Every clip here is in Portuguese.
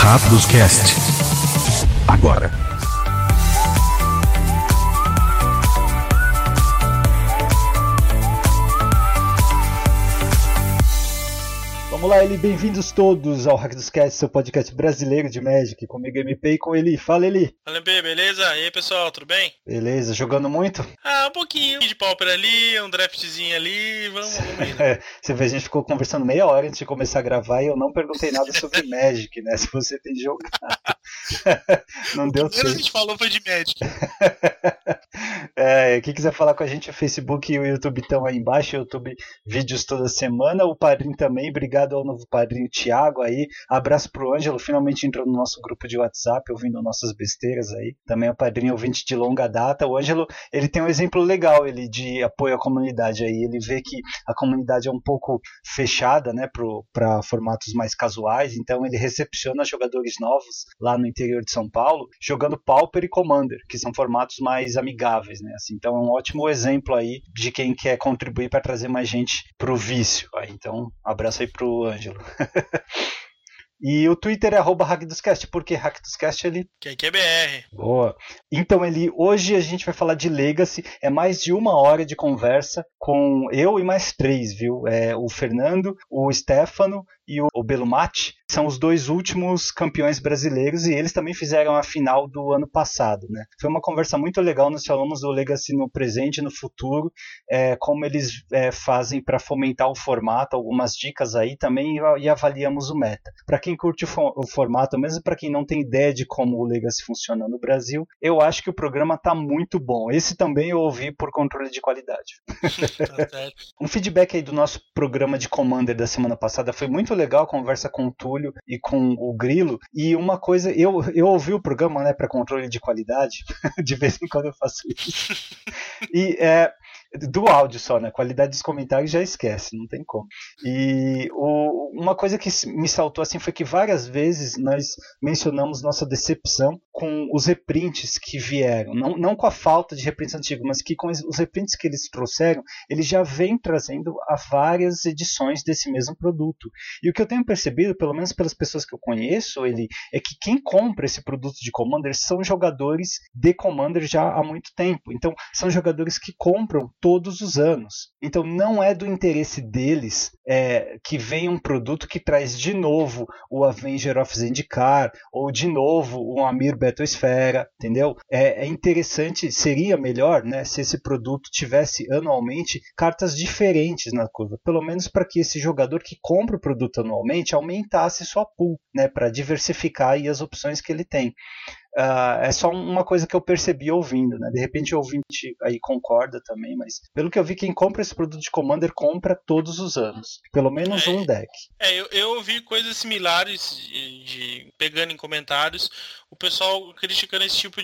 Rápidos Cast. Agora. Vamos lá, bem-vindos todos ao Rápidos Cast, seu podcast brasileiro de Magic. Comigo MP e com Eli. Fala, Eli. Fala, MP, beleza? E aí, pessoal, tudo bem? Beleza, jogando muito? Um pouquinho de pauper ali, um draftzinho ali, vamos aí. Você vê, a gente ficou conversando meia hora antes de começar a gravar e eu não perguntei nada sobre Magic, né? Se você tem jogado. Não deu certo. O que a gente falou foi de Magic. Quem quiser falar com a gente, o Facebook e o YouTube estão aí embaixo. O YouTube, vídeos toda semana. O Padrinho também, obrigado ao novo Padrinho Thiago aí. Abraço pro Ângelo, finalmente entrou no nosso grupo de WhatsApp, ouvindo nossas besteiras aí. Também é o Padrinho ouvinte de longa data. O Ângelo, ele tem um exemplo legal de apoio à comunidade aí. Ele vê que a comunidade é um pouco fechada, né, para formatos mais casuais, então ele recepciona jogadores novos lá no interior de São Paulo, jogando Pauper e Commander, que são formatos mais amigáveis, né? Assim, então é um ótimo exemplo aí de quem quer contribuir para trazer mais gente pro vício. Aí, então, abraço aí pro Ângelo. E o Twitter é @HackDosCast, porque HackDosCast ele... Que aqui é BR. Boa. Então, hoje a gente vai falar de Legacy, é mais de 1 hora de conversa com eu e mais 3, viu? O Fernando, o Stefano e o Belumati, são os 2 últimos campeões brasileiros e eles também fizeram a final do ano passado, né? Foi uma conversa muito legal, nós falamos do Legacy no presente e no futuro, como eles fazem para fomentar o formato, algumas dicas aí também e avaliamos o meta. Para quem curte o formato, mesmo para quem não tem ideia de como o Legacy funciona no Brasil, eu acho que o programa está muito bom. Esse também eu ouvi por controle de qualidade. Um feedback aí do nosso programa de Commander da semana passada foi muito legal, a conversa com o Túlio e com o Grilo, e uma coisa, eu ouvi o programa, né, para controle de qualidade, de vez em quando eu faço isso, e do áudio só, né, qualidade dos comentários já esquece, não tem como. E uma coisa que me saltou assim foi que várias vezes nós mencionamos nossa decepção com os reprints que vieram, não com a falta de reprints antigos, mas que com os reprints que eles trouxeram, eles já vêm trazendo a várias edições desse mesmo produto. E o que eu tenho percebido, pelo menos pelas pessoas que eu conheço, é que quem compra esse produto de Commander são jogadores de Commander já há muito tempo. Então, são jogadores que compram todos os anos. Então, não é do interesse deles que venha um produto que traz de novo o Avenger of Zendikar, ou de novo o Amir Battlesfera, entendeu? É interessante, seria melhor, né, se esse produto tivesse anualmente cartas diferentes na curva, pelo menos para que esse jogador que compra o produto anualmente aumentasse sua pool, né, para diversificar aí as opções que ele tem. É só uma coisa que eu percebi ouvindo, né? De repente o ouvinte aí concorda também, mas pelo que eu vi, quem compra esse produto de Commander compra todos os anos, pelo menos um deck. Eu ouvi coisas similares, pegando em comentários, o pessoal criticando esse tipo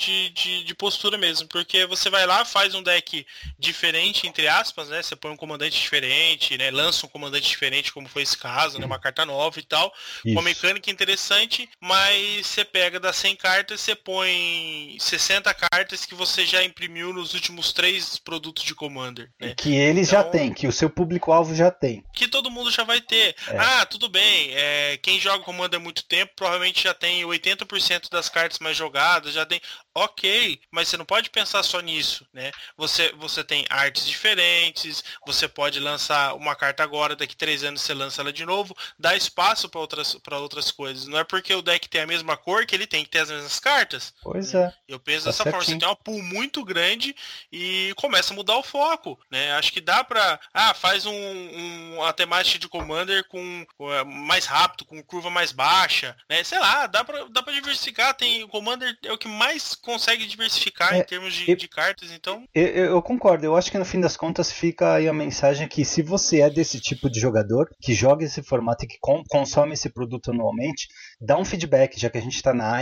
de postura mesmo, porque você vai lá, faz um deck diferente, entre aspas, né? Você põe um comandante diferente, né? Lança um comandante diferente, como foi esse caso, né? Uma carta nova e tal, uma mecânica interessante, mas você pega das 100 cartas, você põe 60 cartas que você já imprimiu nos últimos 3 produtos de Commander, né? Que eles já têm, que o seu público-alvo já tem. Que todo mundo já vai ter. Tudo bem, quem joga Commander há muito tempo provavelmente já tem 80% das cartas mais jogadas, já tem... Ok, mas você não pode pensar só nisso, né? Você tem artes diferentes, você pode lançar uma carta agora, daqui 3 anos você lança ela de novo, dá espaço para outras coisas. Não é porque o deck tem a mesma cor que ele tem que ter as mesmas cartas. Pois é. Eu penso dessa forma, você tem uma pool muito grande e começa a mudar o foco, né? Acho que dá pra... faz uma temática de Commander com mais rápido, com curva mais baixa, né? Sei lá, dá pra diversificar. O Commander é o que mais consegue diversificar em termos de cartas, então... Eu concordo, eu acho que no fim das contas fica aí a mensagem que se você é desse tipo de jogador, que joga esse formato e que consome esse produto anualmente, dá um feedback, já que a gente está na era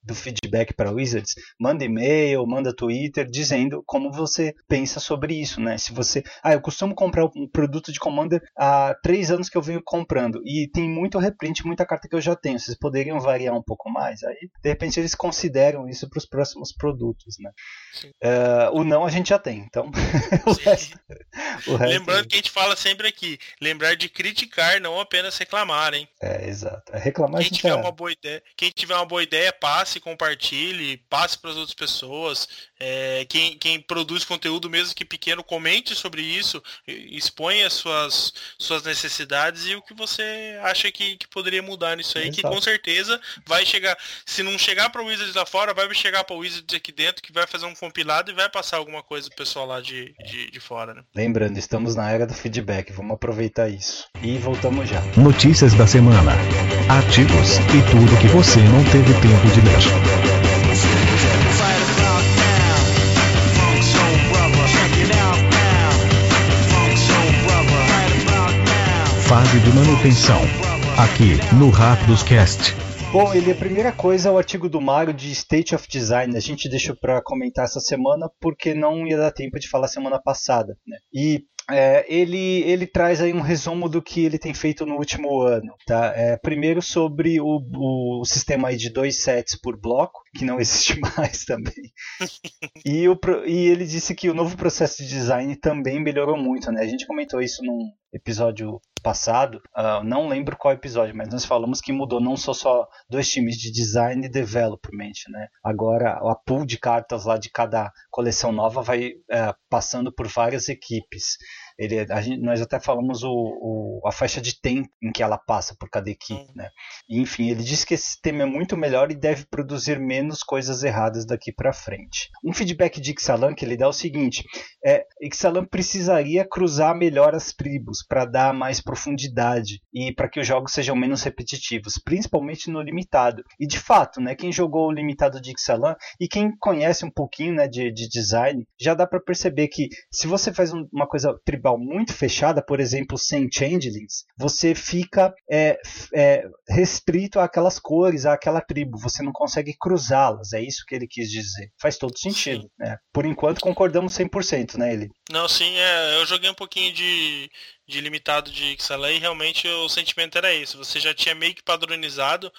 do feedback para Wizards, manda e-mail, manda Twitter, dizendo como você pensa sobre isso, né? Se você... eu costumo comprar um produto de Commander há 3 anos que eu venho comprando, e tem muito reprint, muita carta que eu já tenho, vocês poderiam variar um pouco mais? Aí, de repente, eles consideram isso para os próximos produtos, né? O não a gente já tem, então... o resto... Lembrando que a gente fala sempre aqui, lembrar de criticar, não apenas reclamar, hein? Exato. Reclamar quem tiver uma boa ideia, passe, compartilhe, passe para as outras pessoas. Quem produz conteúdo, mesmo que pequeno, comente sobre isso, exponha as suas necessidades e o que você acha que poderia mudar nisso aí. Exato. Que com certeza vai chegar, se não chegar para o Wizards lá fora, vai chegar para o Wizards aqui dentro, que vai fazer um compilado e vai passar alguma coisa pro pessoal lá de fora, né? Lembrando, estamos na era do feedback, vamos aproveitar isso. E voltamos já. Notícias da semana, artigos e tudo que você não teve tempo de ler. Fase de manutenção, aqui no Rápidos Cast. Bom, a primeira coisa é o artigo do Mário de State of Design. A gente deixou para comentar essa semana porque não ia dar tempo de falar semana passada, né? E ele traz aí um resumo do que ele tem feito no último ano, tá? Primeiro sobre o sistema aí de 2 sets por bloco, que não existe mais também. E ele disse que o novo processo de design também melhorou muito, né? A gente comentou isso num episódio passado, não lembro qual episódio, mas nós falamos que mudou não só 2 times de design e development, né? Agora a pool de cartas lá de cada coleção nova vai passando por várias equipes. Nós até falamos a faixa de tempo em que ela passa por cada equipe, né? E, enfim, ele diz que esse sistema é muito melhor e deve produzir menos coisas erradas daqui para frente. Um feedback de Ixalan que ele dá é o seguinte: Ixalan precisaria cruzar melhor as tribos para dar mais profundidade e para que os jogos sejam menos repetitivos, principalmente no limitado. E de fato, né, quem jogou o limitado de Ixalan e quem conhece um pouquinho, né, de design, já dá para perceber que se você faz uma coisa tribal muito fechada, por exemplo, sem changelings, você fica restrito àquelas cores, àquela tribo, você não consegue cruzá-las, é isso que ele quis dizer. Faz todo sentido, né? Por enquanto concordamos 100%, né, ele? Não, sim, eu joguei um pouquinho de limitado de Ixalan e realmente o sentimento era esse, você já tinha meio que padronizado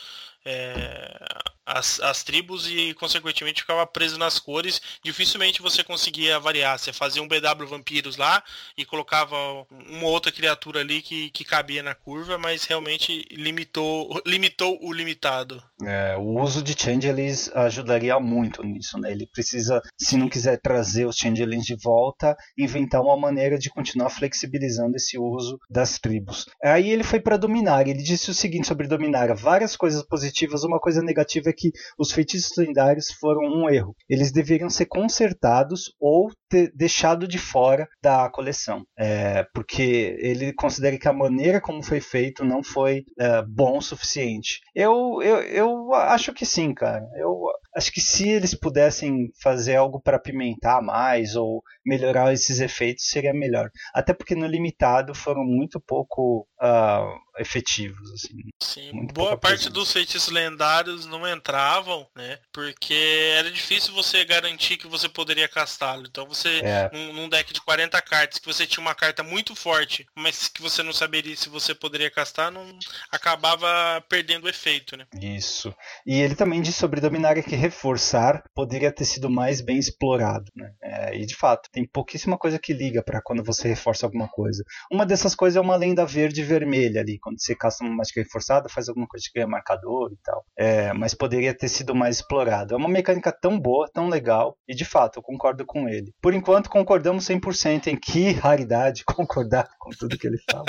as tribos e consequentemente ficava preso nas cores, dificilmente você conseguia variar, você fazia um BW Vampiros lá e colocava uma outra criatura ali que cabia na curva, mas realmente limitou o limitado. O uso de changelings ajudaria muito nisso, né? Ele precisa, se não quiser trazer os changelings de volta, inventar uma maneira de continuar flexibilizando esse uso das tribos. Aí ele foi para Dominar, ele disse o seguinte sobre Dominar: várias coisas positivas, uma coisa negativa é que os feitiços lendários foram um erro. Eles deveriam ser consertados ou ter deixado de fora da coleção, porque ele considera que a maneira como foi feito não foi bom o suficiente. Eu acho que sim, cara. Eu acho que se eles pudessem fazer algo para apimentar mais ou melhorar esses efeitos, seria melhor. Até porque no limitado foram muito pouco efetivos, assim. Sim, boa parte dos feitiços lendários não entravam, né? Porque era difícil você garantir que você poderia castá-lo. Então você, num deck de 40 cartas, que você tinha uma carta muito forte, mas que você não saberia se você poderia castar, não acabava perdendo o efeito, né? Isso. E ele também disse sobre Dominária que reforçar poderia ter sido mais bem explorado, né? E de fato, tem pouquíssima coisa que liga para quando você reforça alguma coisa. Uma dessas coisas é uma lenda verde e vermelha ali. Quando você casta uma mágica reforçada, faz alguma coisa que ganha marcador e tal. Mas poderia ter sido mais explorado. É uma mecânica tão boa, tão legal, e de fato, eu concordo com ele. Por enquanto, concordamos 100% em que raridade concordar com tudo que ele fala.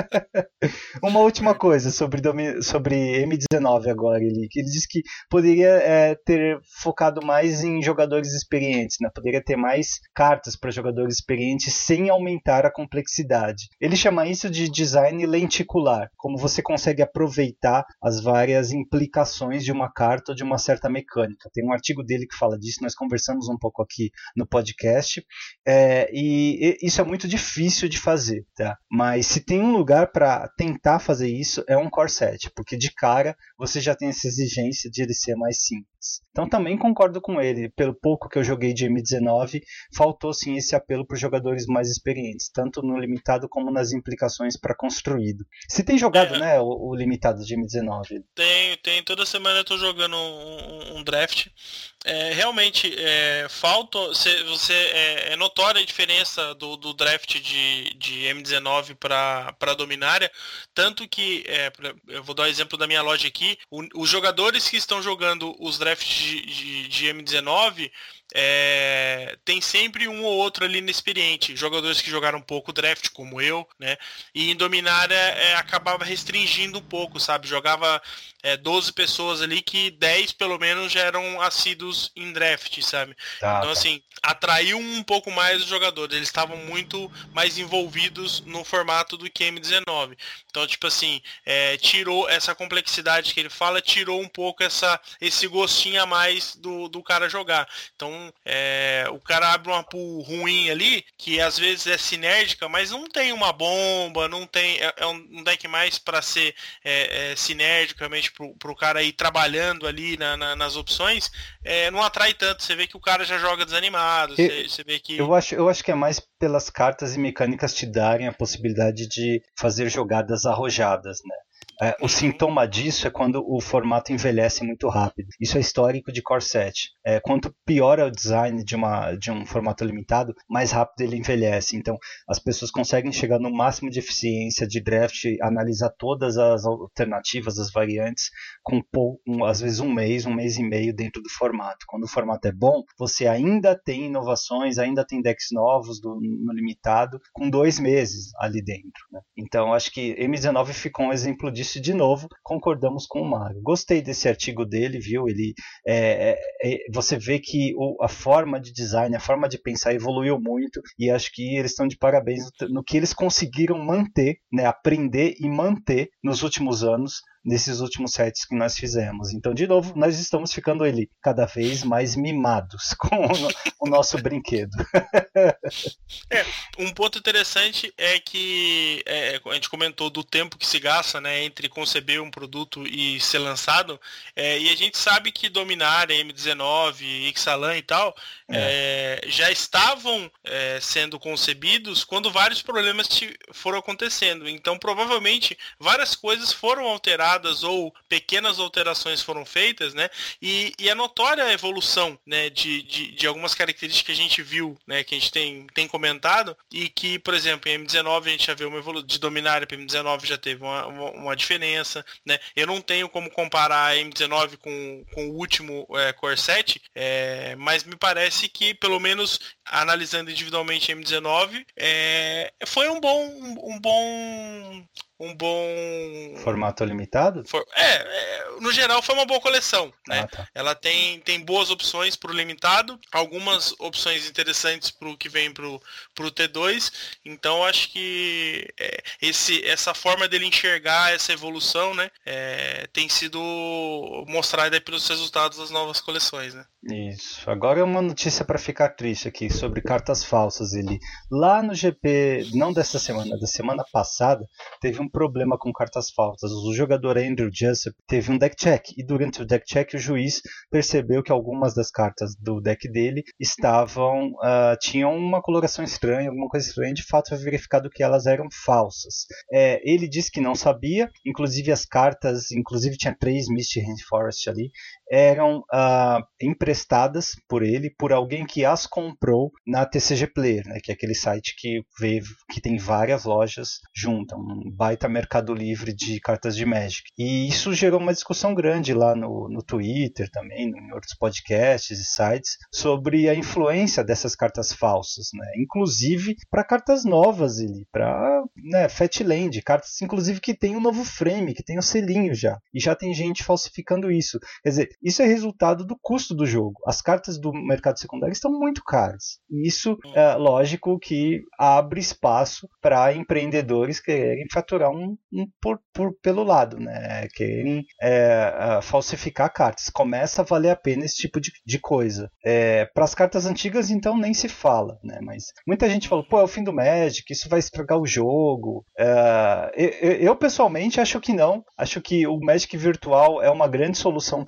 Uma última coisa sobre M19 agora. Ele diz que poderia ter focado mais em jogadores experientes, né? Poderia ter mais cartas para jogadores experientes sem aumentar a complexidade. Ele chama isso de design lenticular, como você consegue aproveitar as várias implicações de uma carta ou de uma certa mecânica. Tem um artigo dele que fala disso, nós conversamos um pouco aqui no podcast, e isso é muito difícil de fazer, tá? Mas se tem um lugar para tentar fazer isso, é um core set, porque de cara você já tem essa exigência de ele ser mais simples. antes. Então também concordo com ele, pelo pouco que eu joguei de M19, faltou sim esse apelo para os jogadores mais experientes, tanto no limitado como nas implicações para construído. Você tem jogado, né, o limitado de M19? Tem. Toda semana eu tô jogando um draft. Realmente, falta. É notória a diferença do draft de M19 para Dominária. Tanto que, eu vou dar o exemplo da minha loja aqui, os jogadores que estão jogando os drafts de M19, tem sempre um ou outro ali inexperiente, jogadores que jogaram pouco draft, como eu, né? E em Dominária acabava restringindo um pouco, sabe? Jogava 12 pessoas ali, que 10 pelo menos já eram assíduos em draft, sabe? Então assim, atraiu um pouco mais os jogadores, eles estavam muito mais envolvidos no formato do que M19. Então, tipo assim, tirou essa complexidade que ele fala, tirou um pouco esse gostinho a mais do cara jogar. Então, o cara abre uma pool ruim ali, que às vezes é sinérgica, mas não tem uma bomba, não tem. É um deck mais para ser sinérgico, realmente pro cara ir trabalhando ali nas opções, não atrai tanto. Você vê que o cara já joga desanimado, você vê que... Eu acho que é mais pelas cartas e mecânicas te darem a possibilidade de fazer jogadas arrojadas, né? O sintoma disso é quando o formato envelhece muito rápido. Isso é histórico de Core 7. Quanto pior é o design de um formato limitado, mais rápido ele envelhece. Então, as pessoas conseguem chegar no máximo de eficiência de draft, analisar todas as alternativas, as variantes, com às vezes um mês e meio dentro do formato. Quando o formato é bom, você ainda tem inovações, ainda tem decks novos no limitado, com 2 meses ali dentro, né? Então, acho que M19 ficou um exemplo disso. De novo, concordamos com o Mário. Gostei desse artigo dele, viu? Ele, você vê que a forma de design, a forma de pensar evoluiu muito, e acho que eles estão de parabéns no que eles conseguiram manter, né, aprender e manter nos últimos anos, nesses últimos sets que nós fizemos. Então, de novo, nós estamos ficando cada vez mais mimados com o nosso brinquedo. Um ponto interessante é que a gente comentou do tempo que se gasta, né, entre conceber um produto e ser lançado, e a gente sabe que Dominária, M19, Ixalan e tal, já estavam sendo concebidos quando vários problemas foram acontecendo. Então, provavelmente, várias coisas foram alteradas ou pequenas alterações foram feitas, né? E é notória a evolução, né, de algumas características que a gente viu, né, que a gente tem comentado, e que, por exemplo, em M19 a gente já viu uma evolução de Dominária para M19, já teve uma diferença, né? Eu não tenho como comparar a M19 com o último Core 7, mas me parece que, pelo menos analisando individualmente a M19, foi um bom formato limitado? No geral foi uma boa coleção, né? Tá. Ela tem boas opções pro limitado, algumas opções interessantes pro que vem pro T2. Então acho que essa forma dele enxergar essa evolução, né, tem sido mostrada pelos resultados das novas coleções, né? Isso. Agora é uma notícia para ficar triste aqui sobre cartas falsas. Lá no GP, não dessa semana, da semana passada, teve um problema com cartas falsas. O jogador Andrew Jessup teve um deck check, e durante o deck check o juiz percebeu que algumas das cartas do deck dele tinham uma coloração estranha, alguma coisa estranha. De fato foi verificado que elas eram falsas. Ele disse que não sabia, inclusive as cartas, inclusive tinha 3 Misty Rainforest ali, eram emprestadas por ele, por alguém que as comprou na TCG Player, né, que é aquele site que tem várias lojas juntas, um baita mercado livre de cartas de Magic. E isso gerou uma discussão grande lá no Twitter também, em outros podcasts e sites, sobre a influência dessas cartas falsas, né, inclusive para cartas novas, para Fatland, cartas inclusive que tem um novo frame, que tem um selinho já, e já tem gente falsificando isso. Quer dizer, isso é resultado do custo do jogo. As cartas do mercado secundário estão muito caras. E isso é lógico que abre espaço para empreendedores quererem faturar pelo lado, né? Querem falsificar cartas. Começa a valer a pena esse tipo de coisa. Para as cartas antigas, então, nem se fala, né? Mas muita gente fala, é o fim do Magic, isso vai estragar o jogo. Eu pessoalmente acho que não. Acho que o Magic virtual é uma grande solução para isso.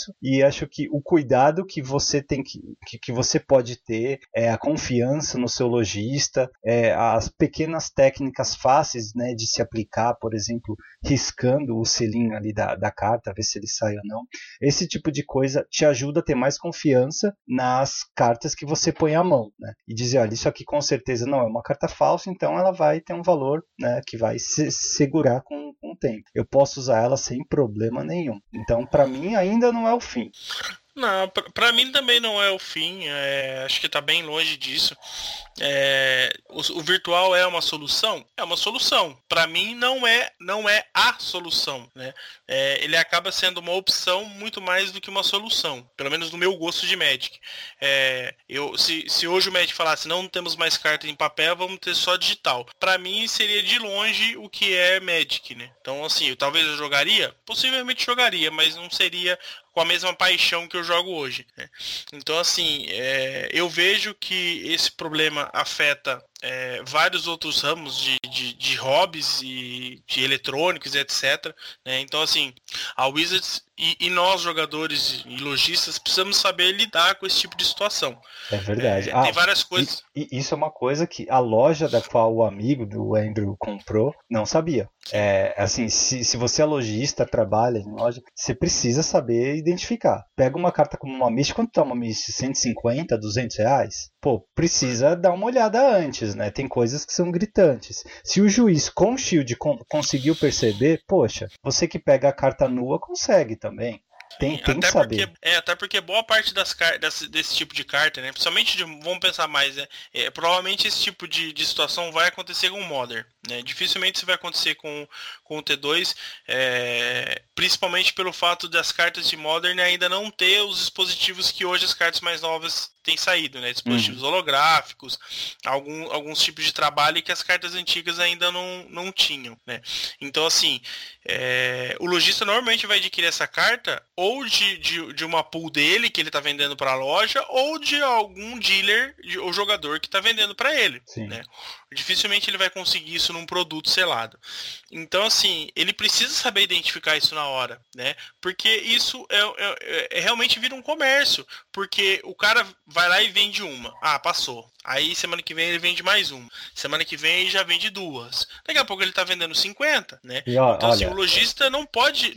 isso, e acho que o cuidado que você tem que você pode ter, a confiança no seu lojista, as pequenas técnicas fáceis, né, de se aplicar, por exemplo, riscando o selinho ali da carta, ver se ele sai ou não. Esse tipo de coisa te ajuda a ter mais confiança nas cartas que você põe à mão, né? E dizer, olha, isso aqui com certeza não é uma carta falsa, então ela vai ter um valor, né, que vai se segurar com o tempo. Eu posso usar ela sem problema nenhum. Então, para mim, ainda não é o fim. Não, pra mim também não é o fim. Acho que tá bem longe disso. O virtual é uma solução? É uma solução. Pra mim não é a solução, né? Ele acaba sendo uma opção muito mais do que uma solução. Pelo menos no meu gosto de Magic. Se hoje o Magic falasse não temos mais cartas em papel, vamos ter só digital. Pra mim seria de longe o que é Magic, né? Então assim, talvez eu jogaria? Possivelmente jogaria, mas não seria com a mesma paixão que eu jogo hoje, né? Então assim, eu vejo que esse problema afeta vários outros ramos de hobbies e de eletrônicos e etc, né? Então assim, a Wizards e nós jogadores e lojistas precisamos saber lidar com esse tipo de situação. É verdade. Tem várias coisas. Isso é uma coisa que a loja da qual o amigo do Andrew comprou não sabia. Assim, se você é lojista, trabalha em loja, você precisa saber identificar. Pega uma carta como uma Mist, quanto tá uma Mist? 150, 200 reais? Pô, precisa dar uma olhada antes, né? Tem coisas que são gritantes. Se o juiz com Shield conseguiu perceber, poxa, você que pega a carta nua consegue também. Tem que saber. Até porque boa parte desse tipo de carta, né? Principalmente vamos pensar mais, né? Provavelmente esse tipo de situação vai acontecer com o Modern, né? Dificilmente isso vai acontecer com o T2, principalmente pelo fato das cartas de Modern ainda não ter os dispositivos que hoje as cartas mais novas têm saído, né? Dispositivos holográficos, alguns tipos de trabalho que as cartas antigas ainda não tinham, né? Então assim, o lojista normalmente vai adquirir essa carta ou de uma pool dele que ele está vendendo para a loja, ou de algum dealer ou jogador que está vendendo para ele, né? Dificilmente ele vai conseguir isso num produto selado. Então assim, ele precisa saber identificar isso na hora, né? Porque isso realmente vira um comércio, porque o cara vai lá e vende uma, passou. Aí semana que vem ele vende mais uma. Semana que vem ele já vende duas. Daqui a pouco ele tá vendendo 50, né? Então assim, o lojista não pode.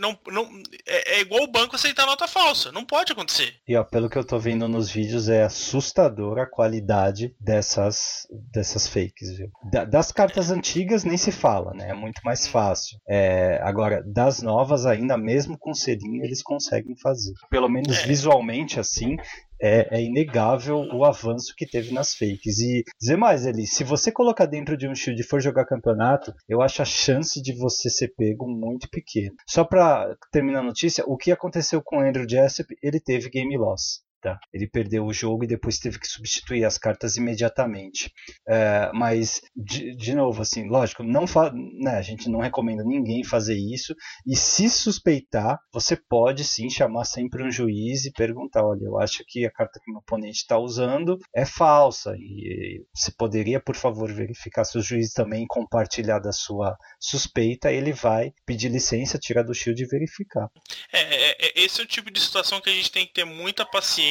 É igual o banco aceitar nota falsa. Não pode acontecer. E pelo que eu tô vendo nos vídeos, é assustadora a qualidade dessas fakes, viu? Das cartas antigas nem se fala, né? É muito mais fácil. Agora, das novas ainda, mesmo com selinho, eles conseguem fazer. Pelo menos visualmente assim. É inegável o avanço que teve nas fakes. E dizer mais, Eli, se você colocar dentro de um shield e for jogar campeonato, eu acho a chance de você ser pego muito pequena. Só para terminar a notícia, o que aconteceu com o Andrew Jessup, ele teve game loss. Tá? Ele perdeu o jogo e depois teve que substituir as cartas imediatamente. Mas, de novo, assim, lógico, né, a gente não recomenda ninguém fazer isso. E se suspeitar, você pode sim chamar sempre um juiz e perguntar: olha, eu acho que a carta que meu oponente está usando é falsa. E você poderia, por favor, verificar se o juiz também compartilhar da sua suspeita. Ele vai pedir licença, tirar do shield e verificar. Esse é o tipo de situação que a gente tem que ter muita paciência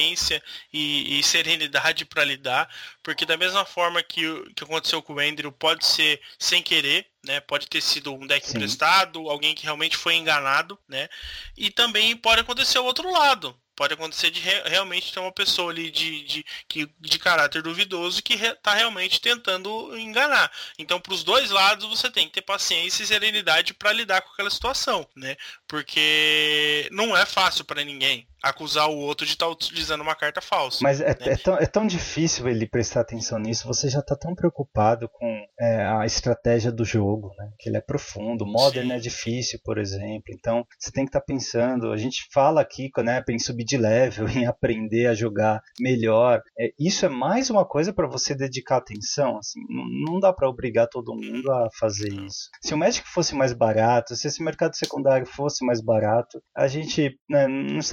e serenidade para lidar, porque da mesma forma que aconteceu com o Andrew, pode ser sem querer, né? Pode ter sido um deck emprestado, alguém que realmente foi enganado, né? E também pode acontecer o outro lado. Pode acontecer de realmente ter uma pessoa ali de caráter duvidoso que está realmente tentando enganar. Então, para os dois lados, você tem que ter paciência e serenidade para lidar com aquela situação, né? Porque não é fácil para ninguém acusar o outro de estar utilizando uma carta falsa. Mas é tão difícil ele prestar atenção nisso. Você já está tão preocupado com a estratégia do jogo, né? Que ele é profundo. O Modern é difícil, por exemplo. Então, você tem que estar pensando. A gente fala aqui, né, em subir de level, em aprender a jogar melhor. Isso é mais uma coisa para você dedicar atenção. Assim, não dá para obrigar todo mundo a fazer isso. Se o Magic fosse mais barato, se esse mercado secundário fosse mais barato, a gente, né, não estaria tão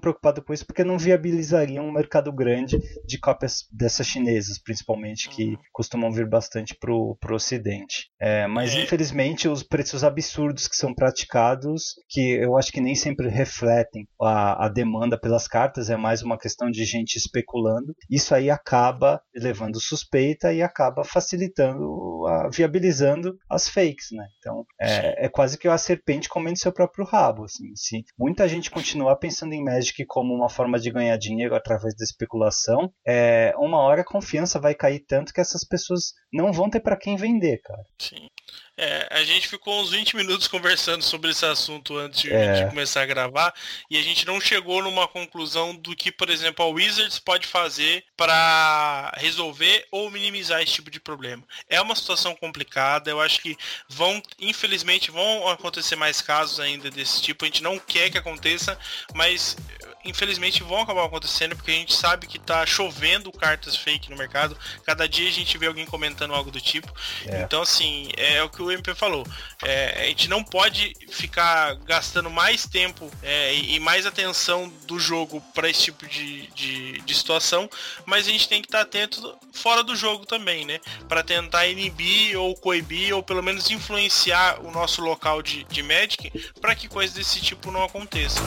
preocupados com isso porque não viabilizariam um mercado grande de cópias dessas chinesas, principalmente, que costumam vir bastante pro ocidente. Mas infelizmente os preços absurdos que são praticados, que eu acho que nem sempre refletem a demanda pelas cartas, é mais uma questão de gente especulando. Isso aí acaba levando suspeita e acaba facilitando, viabilizando as fakes, né? Então é quase que a serpente comendo seu próprio rabo, assim. Se muita gente continuar pensando em Magic como uma forma de ganhar dinheiro através da especulação, uma hora a confiança vai cair tanto que essas pessoas não vão ter para quem vender, cara. Sim. A gente ficou uns 20 minutos conversando sobre esse assunto antes de começar a gravar, e a gente não chegou numa conclusão do que, por exemplo, a Wizards pode fazer para resolver ou minimizar esse tipo de problema. É uma situação complicada, eu acho que infelizmente vão acontecer mais casos ainda desse tipo. A gente não quer que aconteça, mas infelizmente vão acabar acontecendo, porque a gente sabe que tá chovendo cartas fake no mercado. Cada dia a gente vê alguém comentando algo do tipo. Então, assim, é o que o MP falou. A gente não pode ficar gastando mais tempo e mais atenção do jogo para esse tipo de situação, mas a gente tem que estar atento fora do jogo também, né? Para tentar inibir ou coibir, ou pelo menos influenciar o nosso local de Magic para que coisas desse tipo não aconteçam.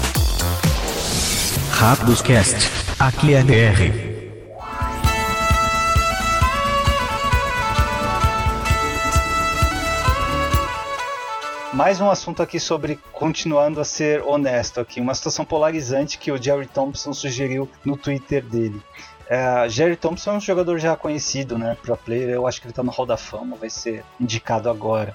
Rápidos Cast. Aqui é BR. Mais um assunto aqui sobre continuando a ser honesto aqui. Uma situação polarizante que o Jerry Thompson sugeriu no Twitter dele. Jerry Thompson é um jogador já conhecido, né? Pro player, eu acho que ele tá no Hall da Fama, vai ser indicado agora.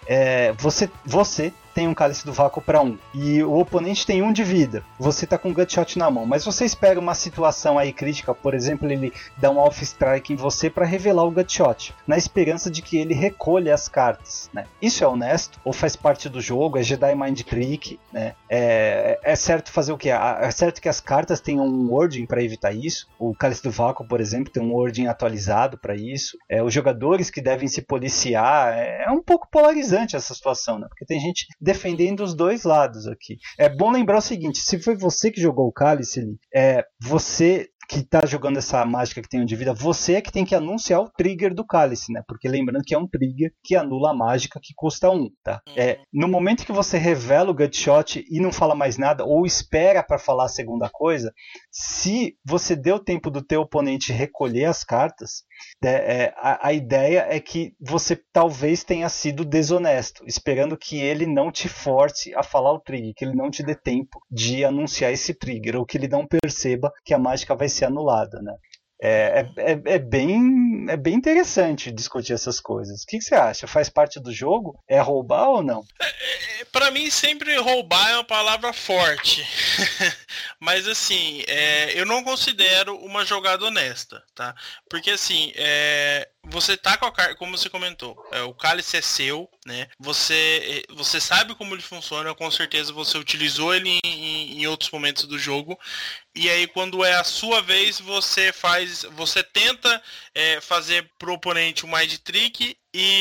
Você tem um Cálice do Vácuo para 1 e o oponente tem 1 de vida, você tá com um Gutshot na mão, mas você espera uma situação aí crítica, por exemplo, ele dá um Off Strike em você para revelar o Gutshot, na esperança de que ele recolha as cartas, né? Isso é honesto? Ou faz parte do jogo? É Jedi Mind Trick, né? É certo fazer o quê? É certo que as cartas tenham um wording para evitar isso? O Cálice do Vácuo, por exemplo, tem um wording atualizado para isso. Os jogadores que devem se policiar, é um pouco polarizante essa situação, né? Porque tem gente defendendo os dois lados aqui. É bom lembrar o seguinte, se foi você que jogou o Cálice, você que está jogando essa mágica que tem 1 de vida, você é que tem que anunciar o trigger do Cálice, né? Porque lembrando que é um trigger que anula a mágica que custa 1, tá? No momento que você revela o Gutshot e não fala mais nada, ou espera para falar a segunda coisa, se você deu tempo do teu oponente recolher as cartas, a ideia é que você talvez tenha sido desonesto, esperando que ele não te force a falar o trigger, que ele não te dê tempo de anunciar esse trigger, ou que ele não perceba que a mágica vai ser anulada, né? É bem interessante discutir essas coisas. O que você acha? Faz parte do jogo? É roubar ou não? Pra mim, sempre roubar é uma palavra forte. Mas assim, eu não considero uma jogada honesta, tá? Porque assim, você tá com a carta, como você comentou, o Cálice é seu, né? Você sabe como ele funciona, com certeza você utilizou ele em outros momentos do jogo. E aí, quando é a sua vez, você tenta fazer pro oponente um Mind Trick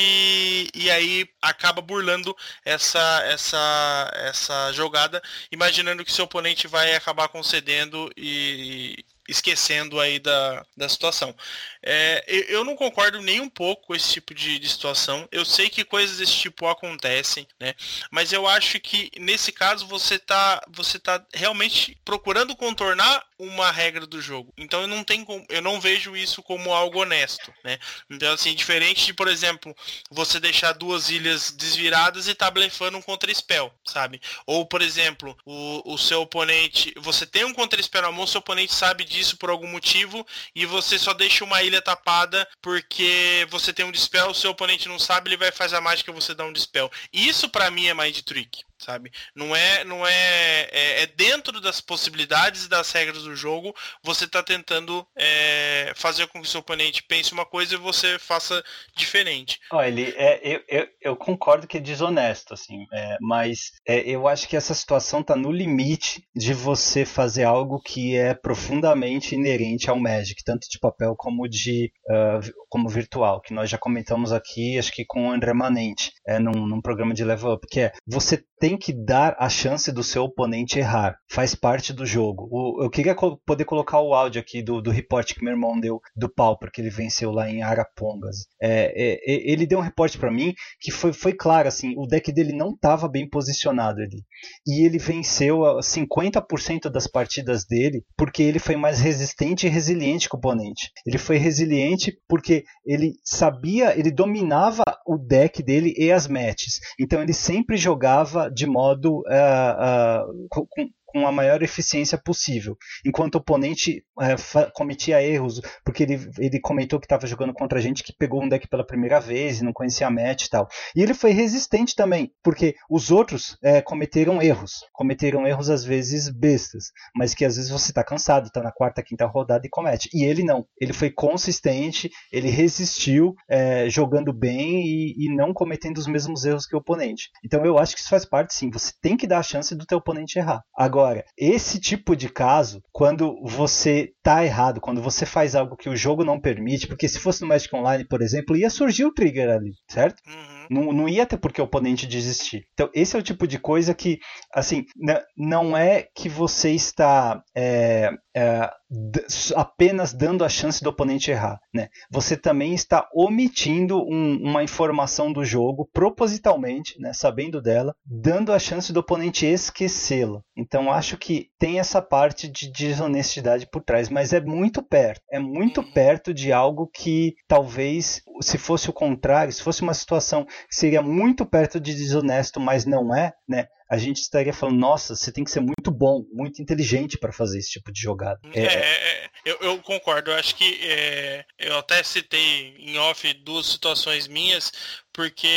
e aí acaba burlando essa jogada, imaginando que seu oponente vai acabar concedendo e esquecendo aí da situação. Eu não concordo nem um pouco com esse tipo de situação. Eu sei que coisas desse tipo acontecem, né? Mas eu acho que nesse caso você tá realmente procurando contornar uma regra do jogo. Então eu não vejo isso como algo honesto, né? Então assim, diferente de, por exemplo, você deixar 2 ilhas desviradas e tá blefando um contra-spell, sabe? Ou, por exemplo, o seu oponente, você tem um contra-spell na mão, seu oponente sabe disso por algum motivo e você só deixa uma ilha tapada porque você tem um dispel, o seu oponente não sabe, ele vai fazer a mágica e você dá um dispel. Isso pra mim é Mind Trick, sabe? Não é dentro das possibilidades e das regras do jogo, você tá tentando fazer com que o seu oponente pense uma coisa e você faça diferente. Eu concordo que é desonesto, assim, mas eu acho que essa situação tá no limite de você fazer algo que é profundamente inerente ao Magic, tanto de papel como como virtual, que nós já comentamos aqui, acho que com o André Manente, num programa de Level Up, que você tem que dar a chance do seu oponente errar. Faz parte do jogo. Eu queria poder colocar o áudio aqui do report que meu irmão deu do Pauper, que ele venceu lá em Arapongas. Ele deu um report para mim que foi claro, assim, o deck dele não estava bem posicionado ali. E ele venceu 50% das partidas dele porque ele foi mais resistente e resiliente que o oponente. Ele foi resiliente porque ele sabia, ele dominava o deck dele e as matches. Então ele sempre jogava de modo com a maior eficiência possível, enquanto o oponente cometia erros, porque ele comentou que estava jogando contra gente que pegou um deck pela primeira vez e não conhecia a match e tal. E ele foi resistente também, porque os outros cometeram erros às vezes bestas, mas que às vezes você está cansado, está na quarta, quinta rodada e comete. E ele não, ele foi consistente, ele resistiu, jogando bem e não cometendo os mesmos erros que o oponente. Então eu acho que isso faz parte, sim, você tem que dar a chance do teu oponente errar. Agora, esse tipo de caso, quando você tá errado, quando você faz algo que o jogo não permite, porque se fosse no Magic Online, por exemplo, ia surgir o trigger ali, certo? Não ia ter por que o oponente desistir. Então, esse é o tipo de coisa que, assim, não é que você está apenas dando a chance do oponente errar, né? Você também está omitindo uma informação do jogo propositalmente, né, sabendo dela, dando a chance do oponente esquecê-la. Então acho que tem essa parte de desonestidade por trás, mas é muito perto de algo que talvez, se fosse o contrário, se fosse uma situação que seria muito perto de desonesto, mas não é, né? A gente estaria falando, nossa, você tem que ser muito bom, muito inteligente para fazer esse tipo de jogada. Eu concordo. Eu acho que eu até citei em off 2 situações minhas, porque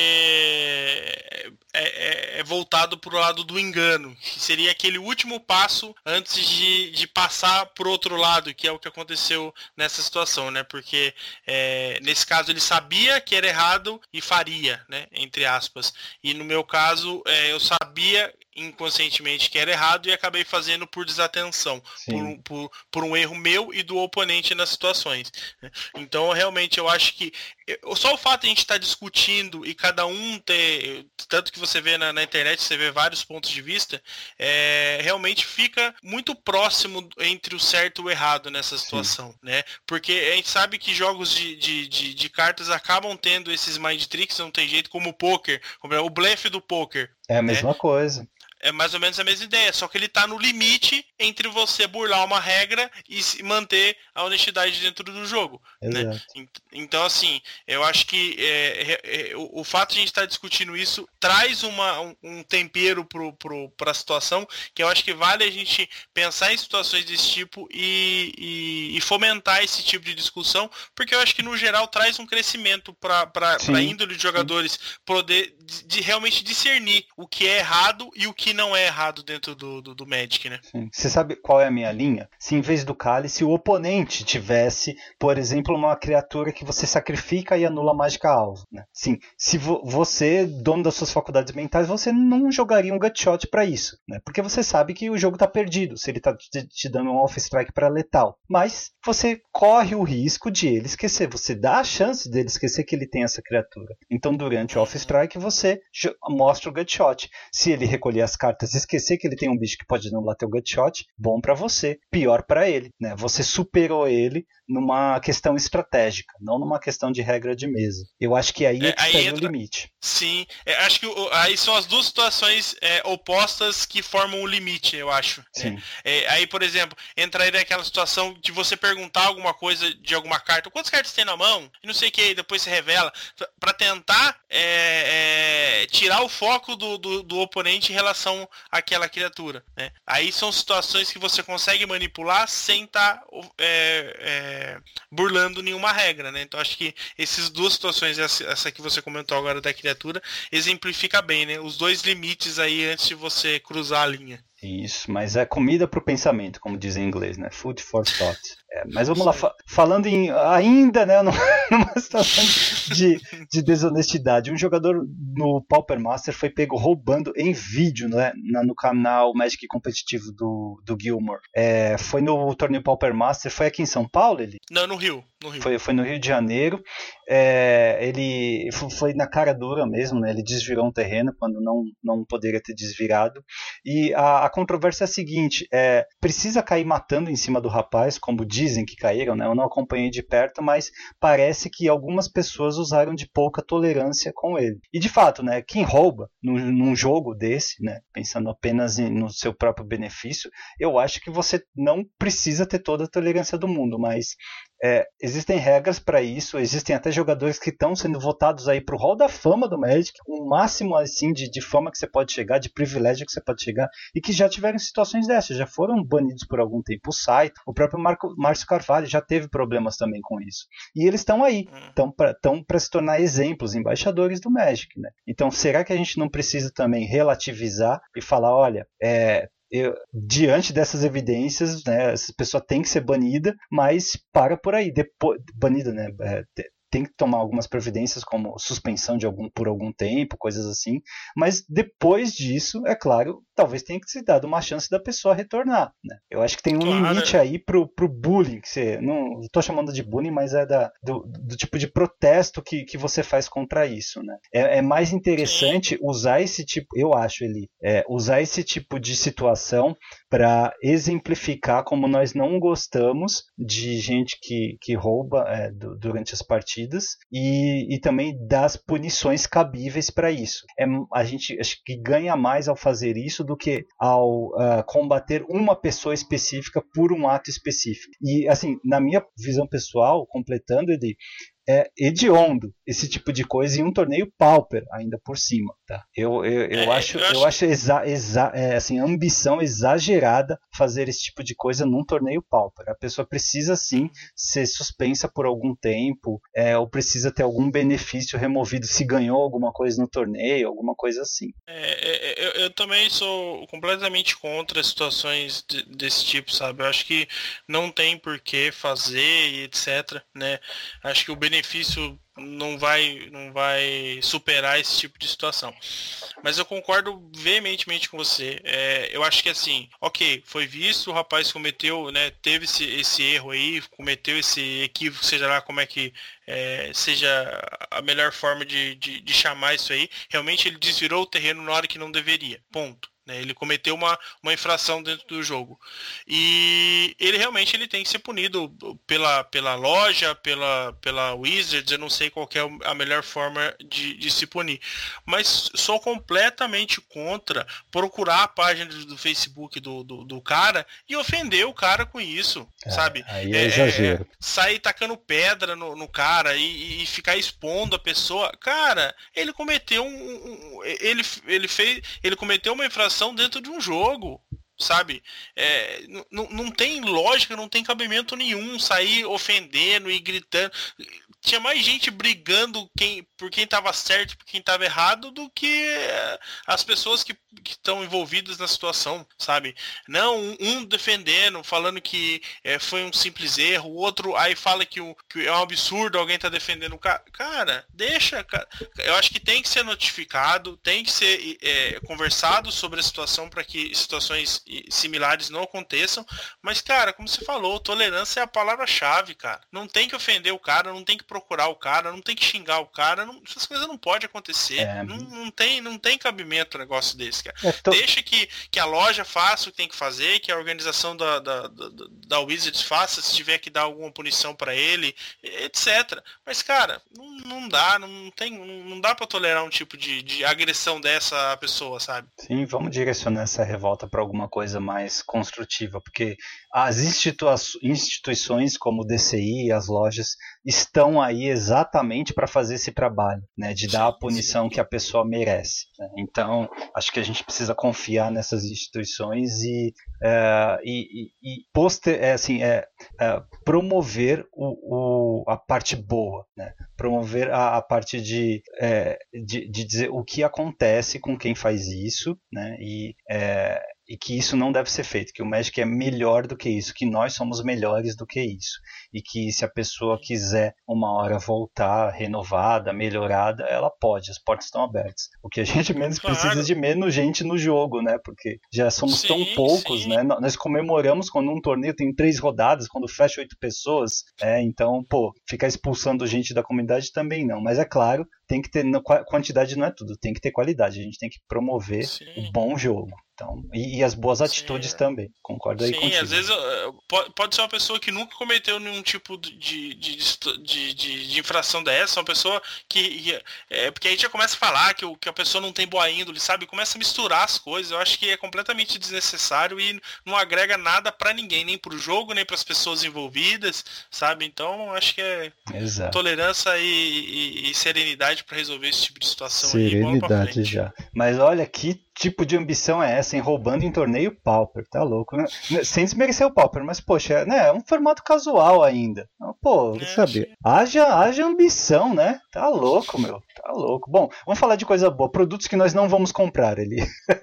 é voltado para o lado do engano, que seria aquele último passo antes de passar para o outro lado, que é o que aconteceu nessa situação, né? Porque nesse caso ele sabia que era errado e faria, né? Entre aspas. E no meu caso, eu sabia inconscientemente que era errado e acabei fazendo por desatenção, por um erro meu e do oponente nas situações. Então realmente eu acho que só o fato de a gente estar discutindo e cada um ter, tanto que você vê na internet, você vê vários pontos de vista, realmente fica muito próximo entre o certo e o errado nessa situação, né? Porque a gente sabe que jogos de cartas acabam tendo esses mind tricks, não tem jeito, como o poker, como o blefe do poker. É a mesma coisa. É mais ou menos a mesma ideia, só que ele tá no limite entre você burlar uma regra e manter a honestidade dentro do jogo, né? Então, assim, eu acho que o fato de a gente estar discutindo isso traz um tempero pra situação, que eu acho que vale a gente pensar em situações desse tipo e fomentar esse tipo de discussão, porque eu acho que, no geral, traz um crescimento pra índole de jogadores poder realmente discernir o que é errado e o que não é errado dentro do Magic, né? Sim. Você sabe qual é a minha linha? Se em vez do cálice o oponente tivesse, por exemplo, uma criatura que você sacrifica e anula a mágica alvo, né? Sim, se você, dono das suas faculdades mentais, você não jogaria um gutshot para isso, né? Porque você sabe que o jogo tá perdido, se ele tá te dando um off-strike para letal. Mas você corre o risco de ele esquecer, você dá a chance dele esquecer que ele tem essa criatura. Então, durante o off-strike, você mostra o gutshot. Se ele recolher as cartas e esquecer que ele tem um bicho que pode anular teu gutshot, bom para você, pior para ele, né? Você superou ele numa questão estratégica, não numa questão de regra de mesa. Eu acho que aí é que está o limite. Sim, acho que aí são as duas situações opostas que formam o limite, eu acho. Sim. Aí, por exemplo, entraria naquela situação de você perguntar alguma coisa de alguma carta, quantas cartas tem na mão? E não sei o que, depois se revela, para tentar tirar o foco do oponente em relação àquela criatura, né? Aí são situações que você consegue manipular sem estar burlando nenhuma regra, né? Então acho que essas duas situações, essa que você comentou agora da criatura, exemplifica bem, né? Os dois limites aí antes de você cruzar a linha. Isso, mas é comida para o pensamento, como dizem em inglês, né? Food for thought. Mas vamos lá, falando ainda, né, numa situação de desonestidade. Um jogador no Pauper Master foi pego roubando em vídeo, né, no canal Magic competitivo do Gilmore. Foi no torneio Pauper Master, foi aqui em São Paulo? Não, no Rio. Foi no Rio de Janeiro. Ele foi na cara dura mesmo, né? Ele desvirou um terreno quando não poderia ter desvirado. E a controvérsia é a seguinte: precisa cair matando em cima do rapaz, como dizem que caíram, né? Eu não acompanhei de perto, mas parece que algumas pessoas usaram de pouca tolerância com ele. E de fato, né? Quem rouba num jogo desse, né? Pensando apenas no seu próprio benefício, eu acho que você não precisa ter toda a tolerância do mundo, mas existem regras para isso, existem até jogadores que estão sendo votados aí para o Hall da Fama do Magic, o máximo assim de fama que você pode chegar, de privilégio que você pode chegar, e que já tiveram situações dessas, já foram banidos por algum tempo. O Saito, o próprio Márcio Carvalho já teve problemas também com isso. E eles estão aí, estão para se tornar exemplos, embaixadores do Magic, né? Então será que a gente não precisa também relativizar e falar, olha, diante dessas evidências, né, essa pessoa tem que ser banida, mas para por aí, banida, né, tem que tomar algumas providências, como suspensão por algum tempo, coisas assim, mas depois disso, é claro, talvez tenha que ser dado uma chance da pessoa retornar, né? Eu acho que tem um limite aí pro bullying, que não estou chamando de bullying, mas do tipo de protesto que você faz contra isso, né? É mais interessante usar esse tipo, eu acho, usar esse tipo de situação para exemplificar como nós não gostamos de gente que rouba durante as partidas, e também das punições cabíveis para isso. A gente acho que ganha mais ao fazer isso do que ao combater uma pessoa específica por um ato específico. E assim, na minha visão pessoal, completando, é hediondo esse tipo de coisa em um torneio pauper, ainda por cima, tá? Eu acho assim, ambição exagerada fazer esse tipo de coisa num torneio pauper. A pessoa precisa sim ser suspensa por algum tempo, ou precisa ter algum benefício removido se ganhou alguma coisa no torneio, alguma coisa assim. Eu também sou completamente contra situações desse tipo, sabe? Eu acho que não tem por que fazer e etc, né? Acho que o benefício não vai superar esse tipo de situação. Mas eu concordo veementemente com você. Eu acho que assim, ok, foi visto, o rapaz cometeu, né, teve esse erro aí, cometeu esse equívoco, seja lá como é que seja a melhor forma de chamar isso aí. Realmente ele desvirou o terreno na hora que não deveria. Ponto. Ele cometeu uma infração dentro do jogo. E ele realmente tem que ser punido pela loja, pela Wizards. Eu não sei qual que é a melhor forma de se punir. Mas sou completamente contra procurar a página do Facebook do cara e ofender o cara com isso. Sabe? Aí é exagero. Sair tacando pedra no cara e ficar expondo a pessoa. Cara, ele cometeu ele cometeu uma infração dentro de um jogo, sabe? Não tem lógica, não tem cabimento nenhum sair ofendendo e gritando. Tinha mais gente brigando por quem estava certo e por quem estava errado do que as pessoas que estão envolvidas na situação, sabe? Não, um defendendo, falando que foi um simples erro, o outro aí fala que é um absurdo alguém tá defendendo o cara. Cara, deixa, cara. Eu acho que tem que ser notificado, tem que ser conversado sobre a situação para que situações similares não aconteçam, mas, cara, como você falou, tolerância é a palavra-chave, cara. Não tem que ofender o cara, não tem que procurar o cara, não tem que xingar o cara, essas coisas não podem acontecer. Não tem cabimento um negócio desse, cara. Deixa que a loja faça o que tem que fazer, que a organização da Wizards faça, se tiver que dar alguma punição pra ele, etc. Mas, cara, não dá pra tolerar um tipo de agressão dessa à pessoa, sabe? Sim, vamos direcionar essa revolta para alguma coisa mais construtiva, porque as instituições como o DCI e as lojas estão aí exatamente para fazer esse trabalho, né, de dar a punição que a pessoa merece, né? Então, acho que a gente precisa confiar nessas instituições e promover a parte boa, né? Promover a parte de dizer o que acontece com quem faz isso, né? e que isso não deve ser feito, que o Magic é melhor do que isso, que nós somos melhores do que isso, e que se a pessoa quiser uma hora voltar renovada, melhorada, ela pode, as portas estão abertas. O que a gente menos precisa de menos gente no jogo, né? Porque já somos tão poucos, né? Nós comemoramos quando um torneio tem 3 rodadas, quando fecha 8 pessoas, então, ficar expulsando gente da comunidade também não, mas é claro, tem que ter, quantidade não é tudo, tem que ter qualidade, a gente tem que promover o bom jogo. Então, e as boas atitudes também, concordo aí contigo. Sim, às vezes pode ser uma pessoa que nunca cometeu nenhum tipo de infração dessa, uma pessoa que porque aí já começa a falar que a pessoa não tem boa índole, sabe? Começa a misturar as coisas, eu acho que é completamente desnecessário e não agrega nada pra ninguém, nem pro jogo, nem pras pessoas envolvidas, sabe? Então, acho que é tolerância e serenidade pra resolver esse tipo de situação. Serenidade aí, já. Mas olha, que tipo de ambição é essa, hein? Roubando em torneio Pauper, tá louco, né? Sem desmerecer o Pauper, mas poxa, né? É um formato casual ainda. Sabe? Haja ambição, né? Tá louco, meu. Tá louco. Bom, vamos falar de coisa boa. Produtos que nós não vamos comprar ali.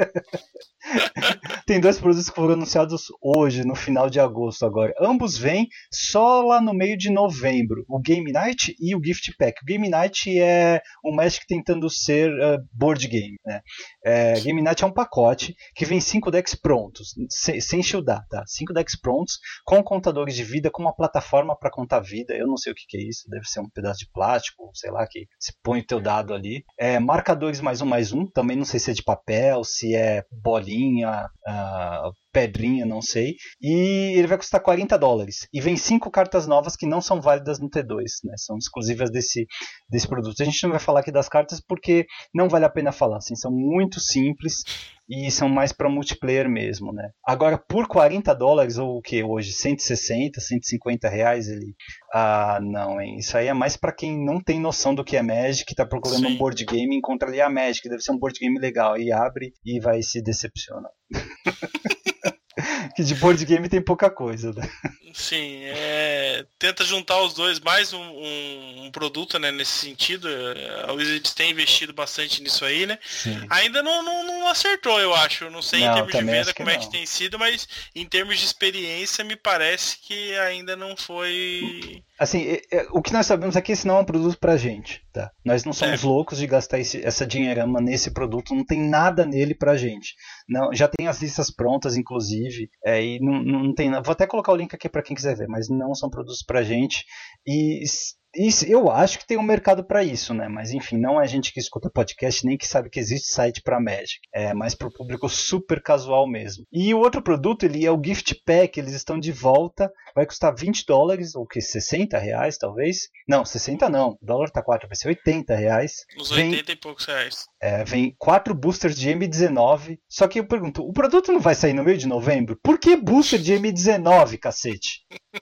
Tem 2 produtos que foram anunciados hoje, no final de agosto agora. Ambos vêm só lá no meio de novembro. O Game Night e o Gift Pack. O Game Night é um Magic tentando ser board game, né? Game Night é um pacote que vem 5 decks prontos, sem shieldar, tá? 5 decks prontos, com contadores de vida, com uma plataforma para contar vida. Eu não sei o que é isso, deve ser um pedaço de plástico, sei lá, que se põe o teu dado ali. Marcadores +1/+1, também não sei se é de papel, se é bolinha, pedrinha, não sei. E ele vai custar $40. E vem 5 cartas novas que não são válidas no T2, né? São exclusivas desse produto. A gente não vai falar aqui das cartas porque não vale a pena falar, assim, são muito simples e são mais para multiplayer mesmo, né? Agora, por $40, ou o que hoje? 160, 150 reais ele... não, hein? Isso aí é mais para quem não tem noção do que é Magic, tá procurando um board game e encontra ali a Magic, deve ser um board game legal, e abre e vai se decepcionar. Que de board game tem pouca coisa, né? Sim, tenta juntar os dois, mais um produto, né, nesse sentido. A Wizards tem investido bastante nisso aí, né? Sim. Ainda não acertou, eu acho. Não sei em termos de venda como é que tem sido, mas em termos de experiência me parece que ainda não foi... Assim, o que nós sabemos é que esse não é um produto pra gente, tá? Nós não somos loucos de gastar essa dinheirama nesse produto, não tem nada nele pra gente. Não, já tem as listas prontas, inclusive, e não tem nada. Vou até colocar o link aqui pra quem quiser ver, mas não são produtos pra gente. E eu acho que tem um mercado para isso, né? Mas enfim, não é gente que escuta podcast nem que sabe que existe site para Magic. É mais para o público super casual mesmo. E o outro produto, ele é o Gift Pack. Eles estão de volta. Vai custar $20, ou que 60 reais talvez. Não, 60 não. O dólar tá 4, vai ser 80 reais. Uns 80 e poucos reais. Vem 4 boosters de M19. Só que eu pergunto, o produto não vai sair no meio de novembro? Por que booster de M19, cacete?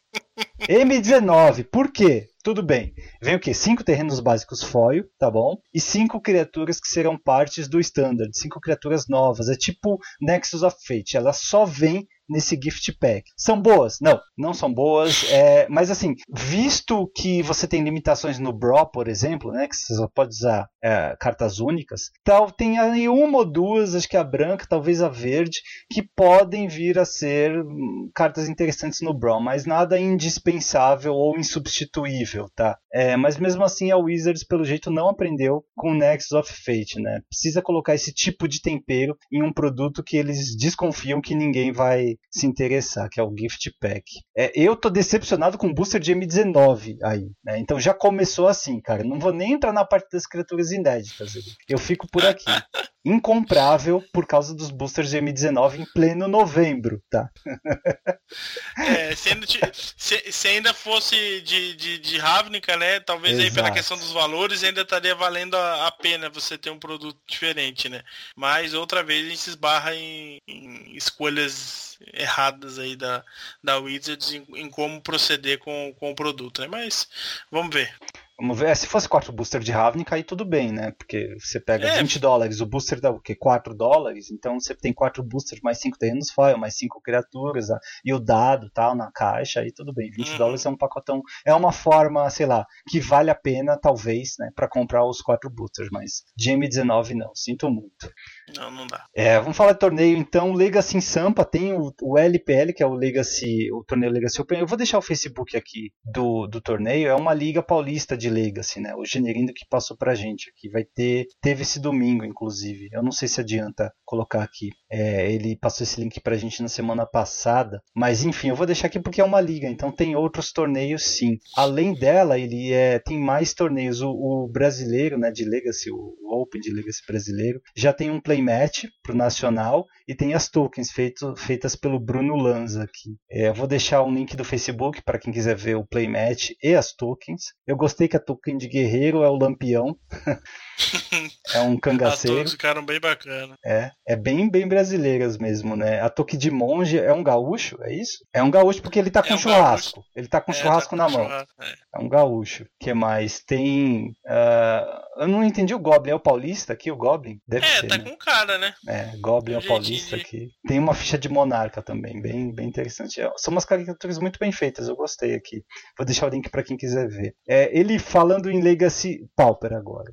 M19, por quê? Tudo bem. Vem o quê? 5 terrenos básicos foil, tá bom? E 5 criaturas que serão partes do standard. 5 criaturas novas. É tipo Nexus of Fate. Ela só vem nesse Gift Pack. São boas? Não são boas. Mas assim, visto que você tem limitações no Brawl, por exemplo, né, que você só pode usar cartas únicas, tem aí uma ou duas, acho que a branca, talvez a verde, que podem vir a ser cartas interessantes no Brawl, mas nada indispensável ou insubstituível, tá? Mas mesmo assim a Wizards, pelo jeito, não aprendeu com Nexus of Fate, né? Precisa colocar esse tipo de tempero em um produto que eles desconfiam que ninguém vai se interessar, que é o Gift Pack. Eu tô decepcionado com o booster de M19 aí, né? Então já começou assim, cara. Não vou nem entrar na parte das criaturas inéditas. Eu fico por aqui. Incomprável por causa dos boosters de M19 em pleno novembro, tá? Se ainda fosse de Ravnica, né? Talvez aí pela questão dos valores ainda estaria valendo a pena você ter um produto diferente, né? Mas outra vez a gente se esbarra em escolhas erradas aí da Wizards em como proceder com o produto, né? Mas vamos ver. Vamos ver, se fosse 4 boosters de Ravnica, aí tudo bem, né? Porque você pega $20, o booster dá o quê? $4, então você tem 4 boosters, mais 5 terrenos foil, mais 5 criaturas, e o dado tal na caixa, aí tudo bem. $20 é um pacotão, é uma forma, sei lá, que vale a pena, talvez, né, pra comprar os 4 boosters, mas de M19 não, sinto muito. Não dá. Vamos falar de torneio então. Legacy em Sampa tem o LPL, que é o Legacy, o torneio Legacy Open. Eu vou deixar o Facebook aqui do torneio. É uma liga paulista de Legacy, né? O Generindo que passou pra gente aqui. Teve esse domingo, inclusive. Eu não sei se adianta colocar aqui. Ele passou esse link pra gente na semana passada. Mas enfim, eu vou deixar aqui porque é uma liga. Então tem outros torneios sim. Além dela, ele tem mais torneios. O brasileiro, né, de Legacy, o Open de Legacy brasileiro, já tem um playmatch pro nacional e tem as tokens feitas pelo Bruno Lanza aqui. Eu vou deixar um link do Facebook para quem quiser ver o playmatch e as tokens. Eu gostei que a token de guerreiro é o Lampião. É um cangaceiro. As ficaram bem bacana. É bem brasileiras mesmo, né? A toque de monge é um gaúcho, é isso? É um gaúcho porque ele tá com churrasco. Gaúcho. Ele tá com churrasco na mão. É um gaúcho. O que mais? Tem... eu não entendi o Goblin. É o paulista aqui, o Goblin? Deve ser, tá, né? Com cara, né? Goblin é o paulista aqui. Tem uma ficha de monarca também, bem interessante. São umas caricaturas muito bem feitas, eu gostei aqui. Vou deixar o link para quem quiser ver. Ele falando em Legacy Pauper agora.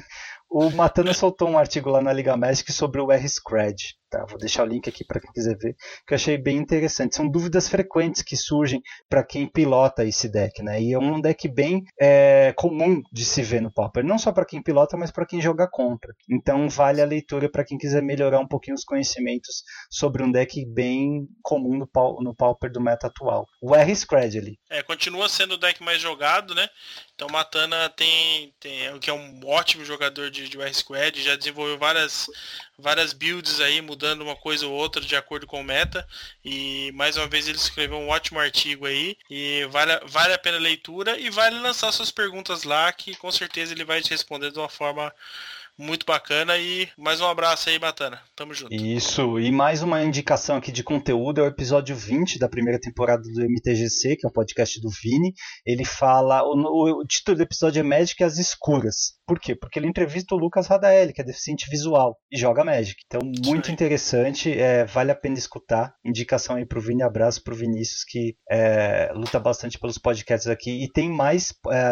O Matana soltou um artigo lá na Liga Magic sobre o R-Scred. Tá, vou deixar o link aqui para quem quiser ver, que eu achei bem interessante. São dúvidas frequentes que surgem para quem pilota esse deck, né? E é um deck bem comum de se ver no Pauper, não só para quem pilota, mas para quem joga contra. Então vale a leitura para quem quiser melhorar um pouquinho os conhecimentos sobre um deck bem comum no Pauper do meta atual. O R-Scred ali. Continua sendo o deck mais jogado, né? Então Matana que é um ótimo jogador de R-Scred, já desenvolveu várias builds aí, mudando uma coisa ou outra de acordo com o meta, e mais uma vez ele escreveu um ótimo artigo aí, e vale a pena a leitura, e vale lançar suas perguntas lá, que com certeza ele vai te responder de uma forma muito bacana. E mais um abraço aí, Matana. Tamo junto. Isso, e mais uma indicação aqui de conteúdo, é o episódio 20 da primeira temporada do MTGC, que é o podcast do Vini. Ele fala, o título do episódio é Magic às Escuras. Por quê? Porque ele entrevista o Lucas Radaeli, que é deficiente visual, e joga Magic. Então, muito interessante, vale a pena escutar. Indicação aí pro Vini, abraço pro Vinícius, que luta bastante pelos podcasts aqui. E tem mais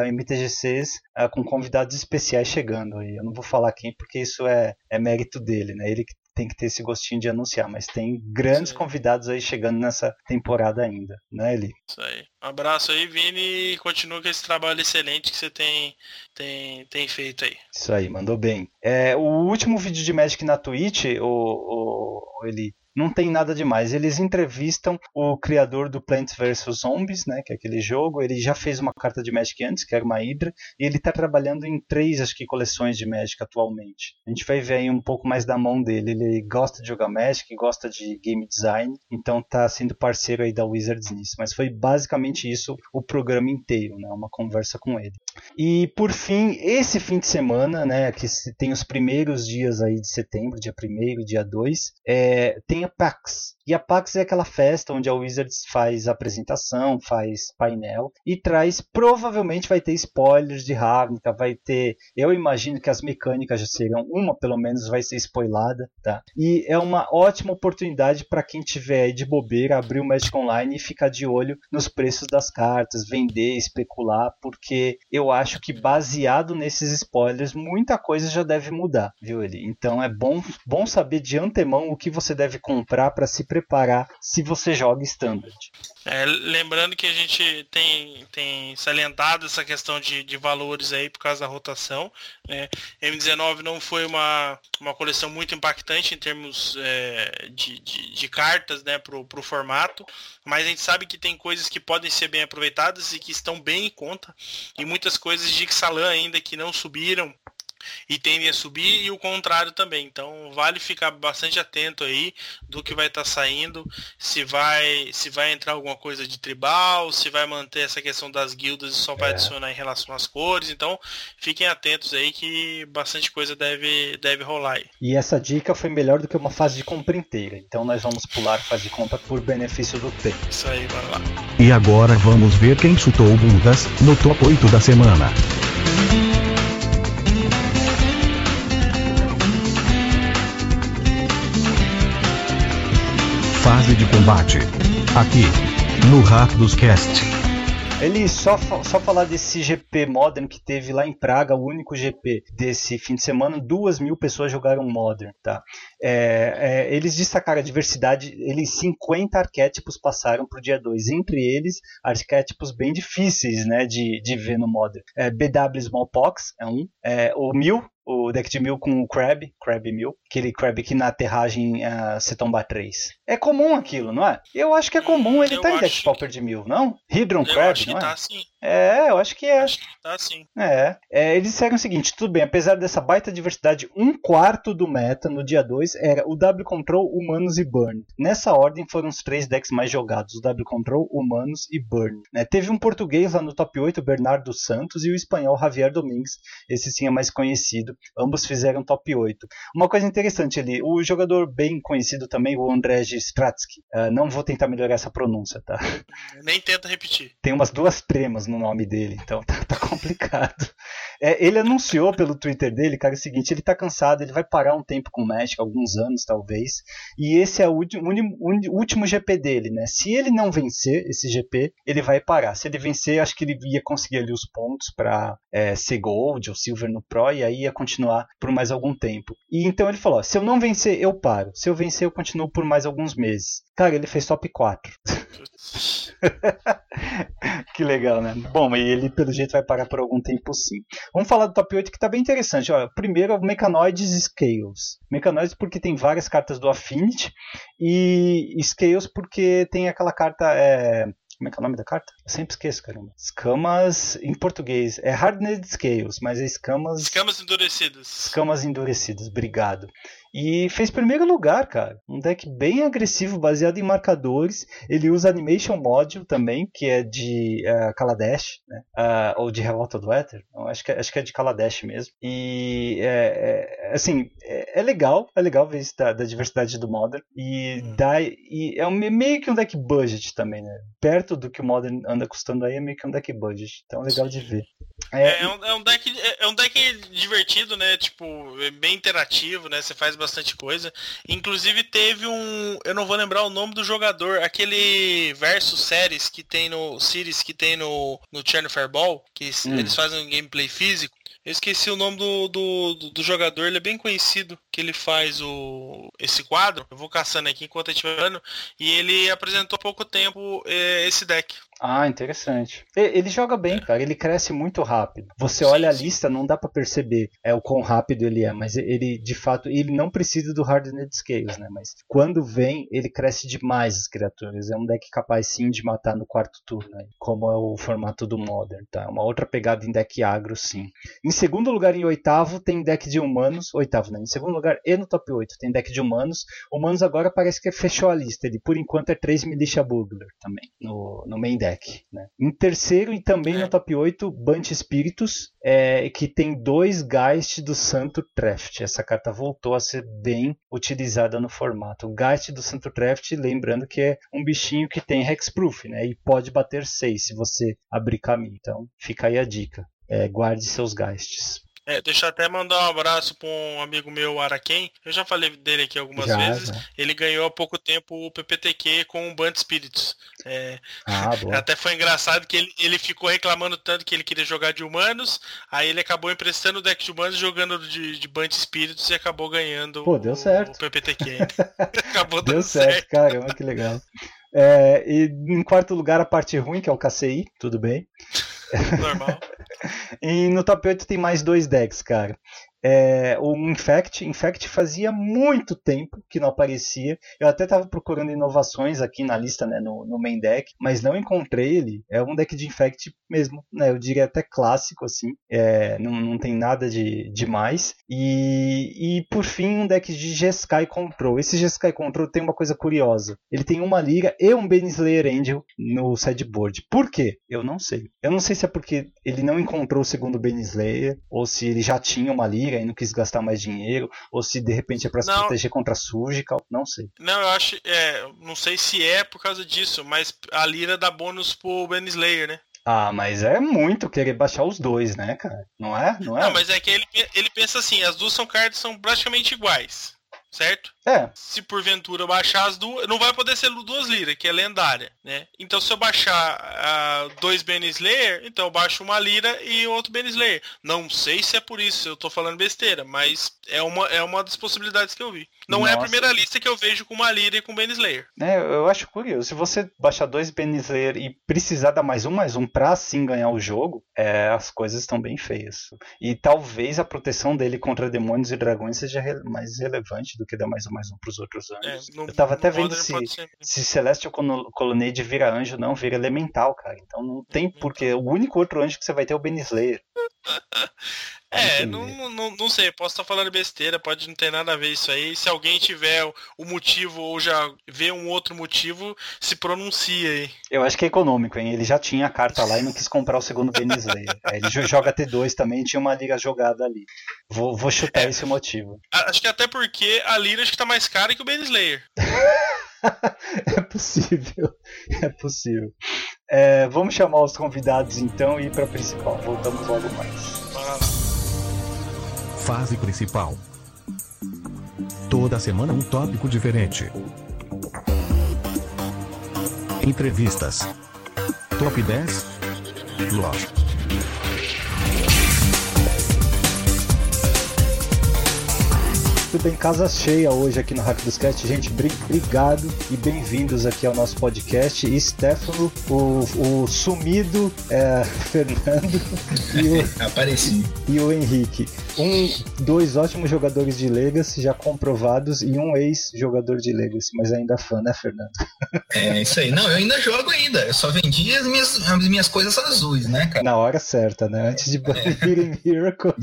MTGCs com convidados especiais chegando aí. Eu não vou falar quem, porque isso é mérito dele, né? Ele que tem que ter esse gostinho de anunciar, mas tem grandes convidados aí chegando nessa temporada ainda, né, Eli? Isso aí. Um abraço aí, Vini, e continua com esse trabalho excelente que você tem feito aí. Isso aí, mandou bem. O último vídeo de Magic na Twitch, Eli, não tem nada demais. Eles entrevistam o criador do Plants vs Zombies, né, que é aquele jogo. Ele já fez uma carta de Magic antes, que era uma Hydra, e ele está trabalhando em 3, acho que, coleções de Magic atualmente. A gente vai ver aí um pouco mais da mão dele. Ele gosta de jogar Magic, gosta de game design, então está sendo parceiro aí da Wizards nisso. Mas foi basicamente isso o programa inteiro, né, uma conversa com ele. E por fim, esse fim de semana, né, que tem os primeiros dias aí de setembro, dia 1º e dia 2, tem a PAX. E a PAX é aquela festa onde a Wizards faz apresentação, faz painel e provavelmente vai ter spoilers de Ravnica, vai ter, eu imagino que as mecânicas já serão, uma pelo menos vai ser spoilada, tá? E é uma ótima oportunidade para quem tiver aí de bobeira, abrir o Magic Online e ficar de olho nos preços das cartas, vender, especular, porque eu acho que baseado nesses spoilers, muita coisa já deve mudar, viu, Eli? Então é bom saber de antemão o que você deve comprar para se preparar se você joga Standard. Lembrando que a gente tem salientado essa questão de valores aí por causa da rotação. M19 não foi uma coleção muito impactante em termos de cartas, né, pro formato, mas a gente sabe que tem coisas que podem ser bem aproveitadas e que estão bem em conta, e muitas coisas de Ixalan ainda que não subiram e tendem a subir, e o contrário também. Então vale ficar bastante atento aí do que vai estar saindo, se vai entrar alguma coisa de tribal, se vai manter essa questão das guildas e só vai adicionar em relação às cores. Então fiquem atentos aí que bastante coisa deve rolar aí. E essa dica foi melhor do que uma fase de compra inteira, então nós vamos pular a fase de compra por benefício do tempo. Isso aí, vai lá. E agora vamos ver quem chutou bundas no top 8 da semana. Fase de combate. Aqui, no Rakdos Cast. Ele só falar desse GP Modern que teve lá em Praga, o único GP desse fim de semana, 2.000 pessoas jogaram Modern, tá? Eles destacaram a diversidade, 50 arquétipos passaram pro dia 2, entre eles arquétipos bem difíceis, né, de ver no Modern. BW Smallpox é um, o Mil, o deck de Mil com o Crab Mil, aquele Crab que na aterragem você tomba 3. É comum aquilo, não é? Eu acho que é comum, ele tá em deck Pauper de Mil, não? Hydron Crab, acho que não é? Tá sim. Eu acho que é. Acho que tá sim. Eles disseram o seguinte, tudo bem, apesar dessa baita diversidade, 1/4 do meta no dia 2 era o W Control, Humanos e Burn. Nessa ordem foram os 3 decks mais jogados, o W Control, Humanos e Burn. Teve um português lá no top 8, Bernardo Santos, e o espanhol Javier Domingues, esse sim é mais conhecido. Ambos fizeram top 8. Uma coisa interessante ali, o jogador bem conhecido também, o Andrzej Stratsky. Não vou tentar melhorar essa pronúncia, tá? Nem tenta repetir. Tem umas 2 tremas no nome dele, então tá complicado. Ele anunciou pelo Twitter dele, cara, o seguinte, ele tá cansado, ele vai parar um tempo com o Magic, alguns anos talvez, e esse é o último GP dele, né? Se ele não vencer esse GP, ele vai parar. Se ele vencer, acho que ele ia conseguir ali os pontos pra ser Gold ou Silver no Pro, e aí ia continuar por mais algum tempo. E então ele falou, se eu não vencer, eu paro. Se eu vencer, eu continuo por mais alguns meses. Cara, ele fez top 4. Que legal, né? Bom, e ele pelo jeito vai parar por algum tempo sim. Vamos falar do top 8 que tá bem interessante. Olha, primeiro é o Mechanoids Scales. Mechanoids porque tem várias cartas do Affinity, e Scales porque tem aquela carta... Como é que é o nome da carta? Eu sempre esqueço, caramba. Escamas em português. É Hardened Scales, mas é escamas... Escamas endurecidas. Escamas endurecidas, obrigado. E fez primeiro lugar, cara. Um deck bem agressivo, baseado em marcadores. Ele usa Animation Module também, que é de Kaladesh, né? Ou de Revolta do Éter. Acho que é de Kaladesh mesmo. E, assim, é legal ver isso da diversidade do Modern. E é meio que um deck budget também, né? Perto do que o Modern anda custando aí, é meio que um deck budget. Então é legal de ver. É um deck divertido, né? Tipo, bem interativo, né? Você faz bastante coisa. Inclusive teve eu não vou lembrar o nome do jogador, aquele Versus Series que tem no Churn Fireball, que eles fazem um gameplay físico. Eu esqueci o nome do jogador, ele é bem conhecido, que ele faz esse quadro. Eu vou caçando aqui enquanto eu estiver falando. E ele apresentou há pouco tempo esse deck. Ah, interessante. Ele joga bem, cara. Ele cresce muito rápido. Você olha a lista, não dá pra perceber o quão rápido ele é, mas ele, de fato, ele não precisa do Hardened Scales, né? Mas quando vem, ele cresce demais as criaturas. É um deck capaz, sim, de matar no 4º turno, né? Como é o formato do Modern, tá? Uma outra pegada em deck agro, sim. Em segundo lugar, em 8º, tem deck de humanos. 8º, né? Em segundo lugar, e no top 8, tem deck de humanos. Humanos agora parece que fechou a lista. Ele, por enquanto, é 3 Militia Bugler também, no main deck. Né? Em terceiro e também no top 8, Bunch Spiritus, que tem 2 Geist do Santo Treft. Essa carta voltou a ser bem utilizada no formato. O Geist do Santo Treft, lembrando que é um bichinho que tem Hexproof, né? E pode bater 6 se você abrir caminho. Então fica aí a dica. Guarde seus Geists. Deixa eu até mandar um abraço para um amigo meu, Araken. Eu já falei dele aqui algumas vezes. Ele ganhou há pouco tempo o PPTQ com o Band Spirits. Até foi engraçado que ele ficou reclamando tanto que ele queria jogar de humanos. Aí ele acabou emprestando o deck de humanos, jogando de Band Spirits e acabou ganhando deu certo. O PPTQ. Acabou deu certo, caramba, que legal. E em quarto lugar, a parte ruim, que é o KCI, tudo bem. Normal. E no top 8 tem mais 2 decks, cara. O Infect fazia muito tempo que não aparecia. Eu até estava procurando inovações aqui na lista, né, no main deck, mas não encontrei ele. É um deck de Infect mesmo, né, eu diria até clássico, assim. Não tem nada de demais. E por fim, um deck de Jeskai Control. Esse Jeskai Control tem uma coisa curiosa. Ele tem uma Lyra e um Baneslayer Angel no sideboard. Por quê? Eu não sei. Eu não sei se é porque ele não encontrou o segundo Baneslayer, ou se ele já tinha uma Lyra e não quis gastar mais dinheiro, ou se de repente é pra se proteger contra a Surgical, não sei. Não, eu acho, não sei se é por causa disso, mas a Lyra dá bônus pro Baneslayer, né? Ah, mas é muito querer baixar os dois, né, cara? Não é? Não, mas é que ele pensa assim, as duas cartas são praticamente iguais, certo? Se porventura eu baixar as duas, não vai poder ser 2 liras, que é lendária, né? Então se eu baixar 2 Bane Slayer, então eu baixo 1 lira e outro Bane Slayer. Não sei se é por isso, eu tô falando besteira, mas é uma das possibilidades que eu vi. Não é a primeira lista que eu vejo com 1 lira e com Bane Slayer. Eu acho curioso. Se você baixar 2 Bane Slayer e precisar dar mais um pra assim ganhar o jogo, as coisas estão bem feias. E talvez a proteção dele contra demônios e dragões seja mais relevante do que dar mais um pros outros anjos. Eu tava até vendo se Celestial Colonnade vira anjo, não, vira elemental, cara. Então não tem porquê. O único outro anjo que você vai ter é o Bane Slayer. Não sei, posso estar falando besteira, pode não ter nada a ver isso aí. Se alguém tiver o motivo ou já vê um outro motivo, se pronuncia aí. Eu acho que é econômico, hein? Ele já tinha a carta lá e não quis comprar o segundo Bane Slayer. Aí ele joga T2 também, tinha uma liga jogada ali. Vou chutar esse motivo. Acho que até porque a lira acho que tá mais cara que o Bane Slayer. É possível. Vamos chamar os convidados então e ir pra principal. Voltamos logo mais. Fase principal. Toda semana um tópico diferente. Entrevistas. Top 10. Lore. Tudo bem, casa cheia hoje aqui no Hack dos Cast. Gente, obrigado e bem-vindos aqui ao nosso podcast. E Stefano, o sumido Fernando e o Henrique. 2 ótimos jogadores de Legacy já comprovados e um ex-jogador de Legacy, mas ainda fã, né, Fernando? É isso aí. Não, eu ainda jogo ainda. Eu só vendi as minhas coisas azuis, né, cara? Na hora certa, né? Antes de banirem Miracles.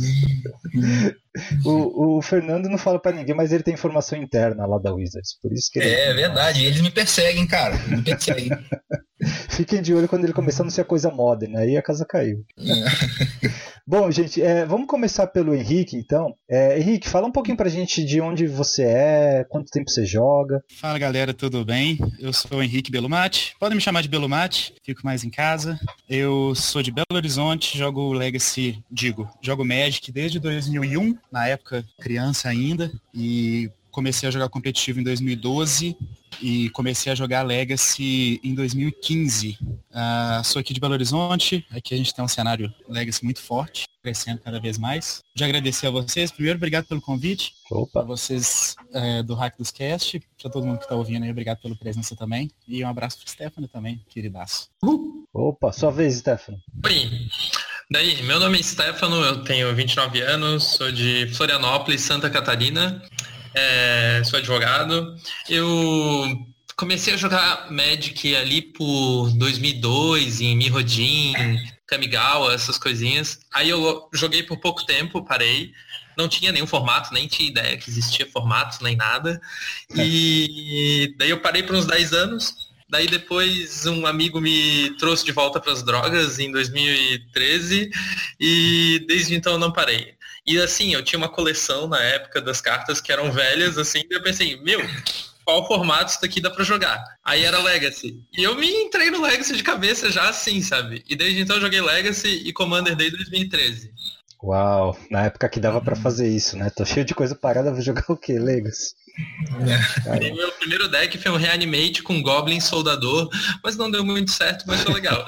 O Fernando não fala pra ninguém, mas ele tem informação interna lá da Wizards, por isso que ele... É verdade, eles me perseguem, cara. Me perseguem. Fiquem de olho quando ele começar a anunciar coisa modern, aí a casa caiu. Bom, gente, vamos começar pelo Henrique, então. Henrique, fala um pouquinho pra gente de onde você é, quanto tempo você joga. Fala, galera, tudo bem? Eu sou o Henrique Belumati. Podem me chamar de Belumati, fico mais em casa. Eu sou de Belo Horizonte, jogo Magic desde 2001, na época criança ainda, e comecei a jogar competitivo em 2012 e comecei a jogar Legacy em 2015. Sou aqui de Belo Horizonte, aqui a gente tem um cenário Legacy muito forte, crescendo cada vez mais. Já agradecer a vocês, primeiro, obrigado pelo convite. Opa. A vocês do Hack dos Cast, para todo mundo que está ouvindo aí, obrigado pela presença também. E um abraço pro Stefano também, queridaço. Opa, sua vez, Stefano. Oi. Daí, meu nome é Stefano, eu tenho 29 anos, sou de Florianópolis, Santa Catarina. Sou advogado. Eu comecei a jogar Magic ali por 2002, em Mirrodin, Kamigawa, essas coisinhas. Aí eu joguei por pouco tempo, parei. Não tinha nenhum formato, nem tinha ideia que existia formato, nem nada. E daí eu parei por uns 10 anos. Daí depois um amigo me trouxe de volta para as drogas em 2013 e desde então eu não parei. E assim, eu tinha uma coleção na época das cartas que eram velhas, assim, e eu pensei, qual formato isso daqui dá pra jogar? Aí era Legacy. E eu me entrei no Legacy de cabeça já assim, sabe? E desde então eu joguei Legacy e Commander desde 2013. Uau, na época que dava pra fazer isso, né? Tô cheio de coisa parada, vou jogar o quê? Legacy? E meu primeiro deck foi um Reanimate com Goblin Soldador, mas não deu muito certo, mas foi legal.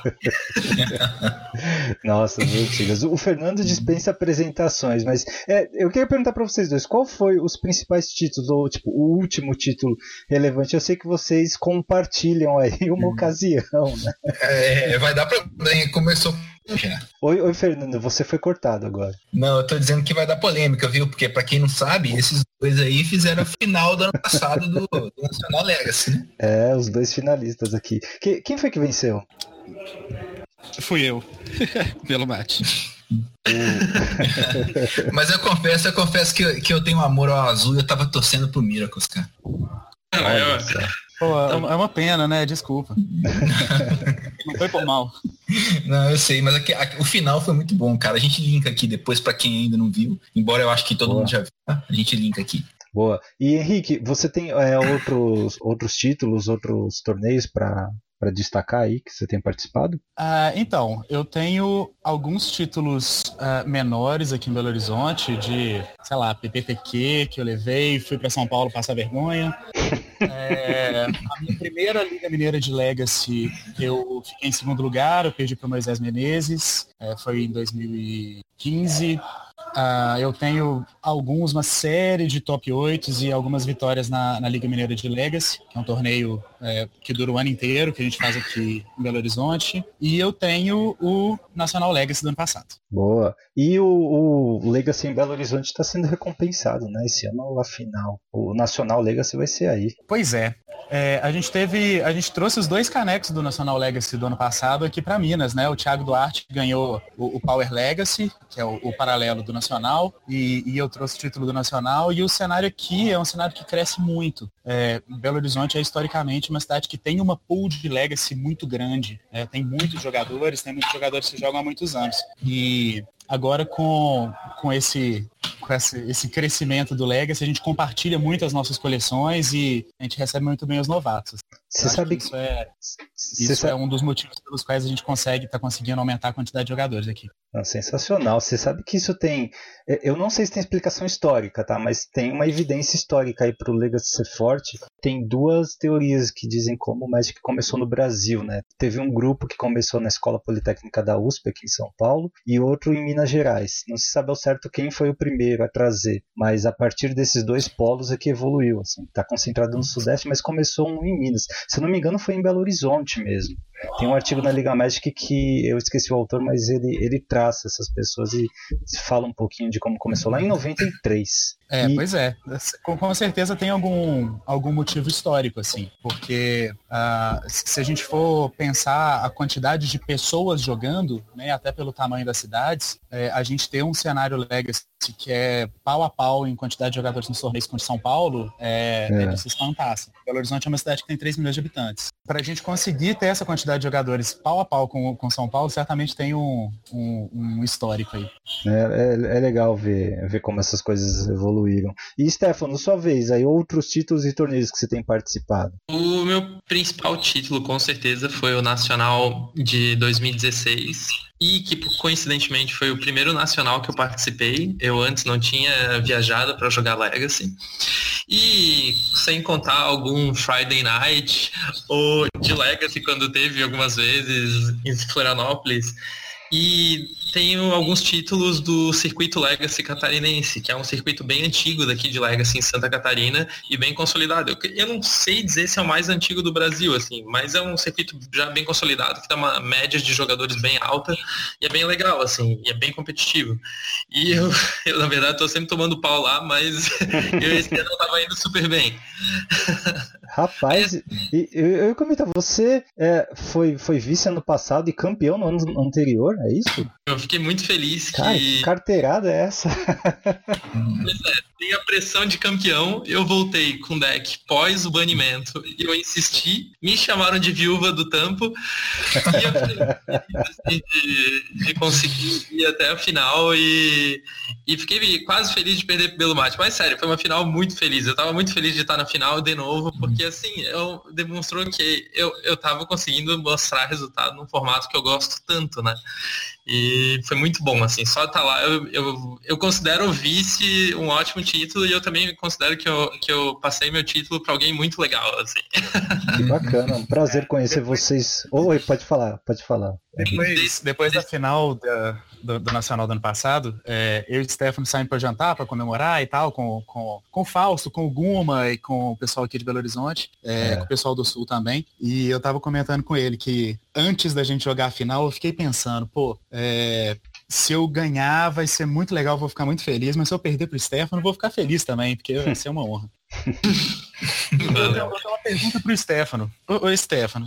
Nossa, antigas. O Fernando dispensa apresentações, mas eu queria perguntar pra vocês dois, qual foi os principais títulos, ou tipo, o último título relevante? Eu sei que vocês compartilham aí uma ocasião, né? Vai dar pra... Começou... Oi, Fernando, você foi cortado agora. Não, eu tô dizendo que vai dar polêmica, viu? Porque pra quem não sabe, esses dois aí fizeram a final do ano passado do Nacional Legacy, né? Os dois finalistas aqui. Quem foi que venceu? Fui eu, pelo mate. Mas eu confesso que eu tenho amor ao azul e eu tava torcendo pro Miracles, cara. Pô, é uma pena, né? Desculpa. Não foi por mal. Não, eu sei, mas o final foi muito bom, cara. A gente linka aqui depois pra quem ainda não viu. Embora eu acho que todo mundo já viu. A gente linka aqui. Boa. E Henrique, você tem outros títulos, outros torneios pra para destacar aí que você tem participado? Então, eu tenho alguns títulos menores aqui em Belo Horizonte, de, sei lá, PPPQ que eu levei, fui para São Paulo passar vergonha. A minha primeira Liga Mineira de Legacy, eu fiquei em segundo lugar, eu perdi para o Moisés Menezes, foi em 2015. Eu tenho uma série de top 8 e algumas vitórias na Liga Mineira de Legacy, que é um torneio que dura o ano inteiro, que a gente faz aqui em Belo Horizonte. E eu tenho o Nacional Legacy do ano passado. Boa. E o Legacy em Belo Horizonte está sendo recompensado, né? Esse ano a final. O Nacional Legacy vai ser aí. Pois é. A gente trouxe os 2 canecos do Nacional Legacy do ano passado aqui para Minas, né? O Thiago Duarte ganhou o Power Legacy, que é o paralelo do Nacional, e eu trouxe o título do Nacional, e o cenário aqui é um cenário que cresce muito. Belo Horizonte é historicamente uma cidade que tem uma pool de Legacy muito grande, tem muitos jogadores que jogam há muitos anos. E agora com esse crescimento do Legacy, a gente compartilha muito as nossas coleções e a gente recebe muito bem os novatos. Você sabe que isso é um dos motivos pelos quais a gente tá conseguindo aumentar a quantidade de jogadores aqui. Sensacional. Você sabe que isso tem... Eu não sei se tem explicação histórica, tá? Mas tem uma evidência histórica aí para o Legacy ser forte. Tem 2 teorias que dizem como o Magic começou no Brasil, né? Teve um grupo que começou na Escola Politécnica da USP, aqui em São Paulo, e outro em Minas Gerais. Não se sabe ao certo quem foi o primeiro a trazer, mas a partir desses 2 polos é que evoluiu. Está concentrado no Sudeste, mas começou um em Minas. Se eu não me engano, foi em Belo Horizonte mesmo. Tem um artigo na Liga Magic que eu esqueci o autor, mas ele traça essas pessoas e fala um pouquinho de como começou lá em 93. Pois é. Com certeza tem algum motivo histórico, assim, porque se a gente for pensar a quantidade de pessoas jogando, né, até pelo tamanho das cidades, a gente tem um cenário Legacy que é pau a pau em quantidade de jogadores nos torneios com São Paulo, é de se espantar. Assim. Belo Horizonte é uma cidade que tem 3 milhões de habitantes. Para a gente conseguir ter essa quantidade de jogadores pau a pau com São Paulo, certamente tem um histórico aí. É legal ver como essas coisas evoluíram. E Stefano, sua vez, aí outros títulos e torneios que você tem participado? O meu principal título, com certeza, foi o Nacional de 2016. E que, coincidentemente, foi o primeiro nacional que eu participei. Eu antes não tinha viajado para jogar Legacy. E sem contar algum Friday Night ou de Legacy, quando teve algumas vezes em Florianópolis. E tenho alguns títulos do circuito Legacy catarinense, que é um circuito bem antigo daqui de Legacy em Santa Catarina e bem consolidado. Eu não sei dizer se é o mais antigo do Brasil, assim, mas é um circuito já bem consolidado, que tem uma média de jogadores bem alta e é bem legal, assim, e é bem competitivo. E eu na verdade, estou sempre tomando pau lá, mas esse ano estava indo super bem. Rapaz, eu ia comentar, você foi vice ano passado e campeão no ano anterior, é isso? Eu fiquei muito feliz que carteirada é essa? Pois tem a pressão de campeão, eu voltei com deck pós o banimento, eu insisti, me chamaram de viúva do tampo, e eu fiquei feliz de conseguir ir até a final e fiquei quase feliz de perder pro Belo Mate, mas sério, foi uma final muito feliz, eu tava muito feliz de estar na final de novo, porque assim, demonstrou que eu tava conseguindo mostrar resultado num formato que eu gosto tanto, né? E foi muito bom, assim, só estar lá, eu considero o vice um ótimo título e eu também considero que eu passei meu título para alguém muito legal, assim. Que bacana, um prazer conhecer vocês. Oi, pode falar. Depois da final do Nacional do ano passado, eu e o Stefano saímos para jantar, para comemorar e tal, com o Fausto, com o Guma e com o pessoal aqui de Belo Horizonte, com o pessoal do Sul também. E eu tava comentando com ele que antes da gente jogar a final, eu fiquei pensando, se eu ganhar vai ser muito legal, vou ficar muito feliz, mas se eu perder pro Stefano, vou ficar feliz também, porque vai ser uma honra. Eu tenho uma pergunta pro Stefano. Ô Stefano,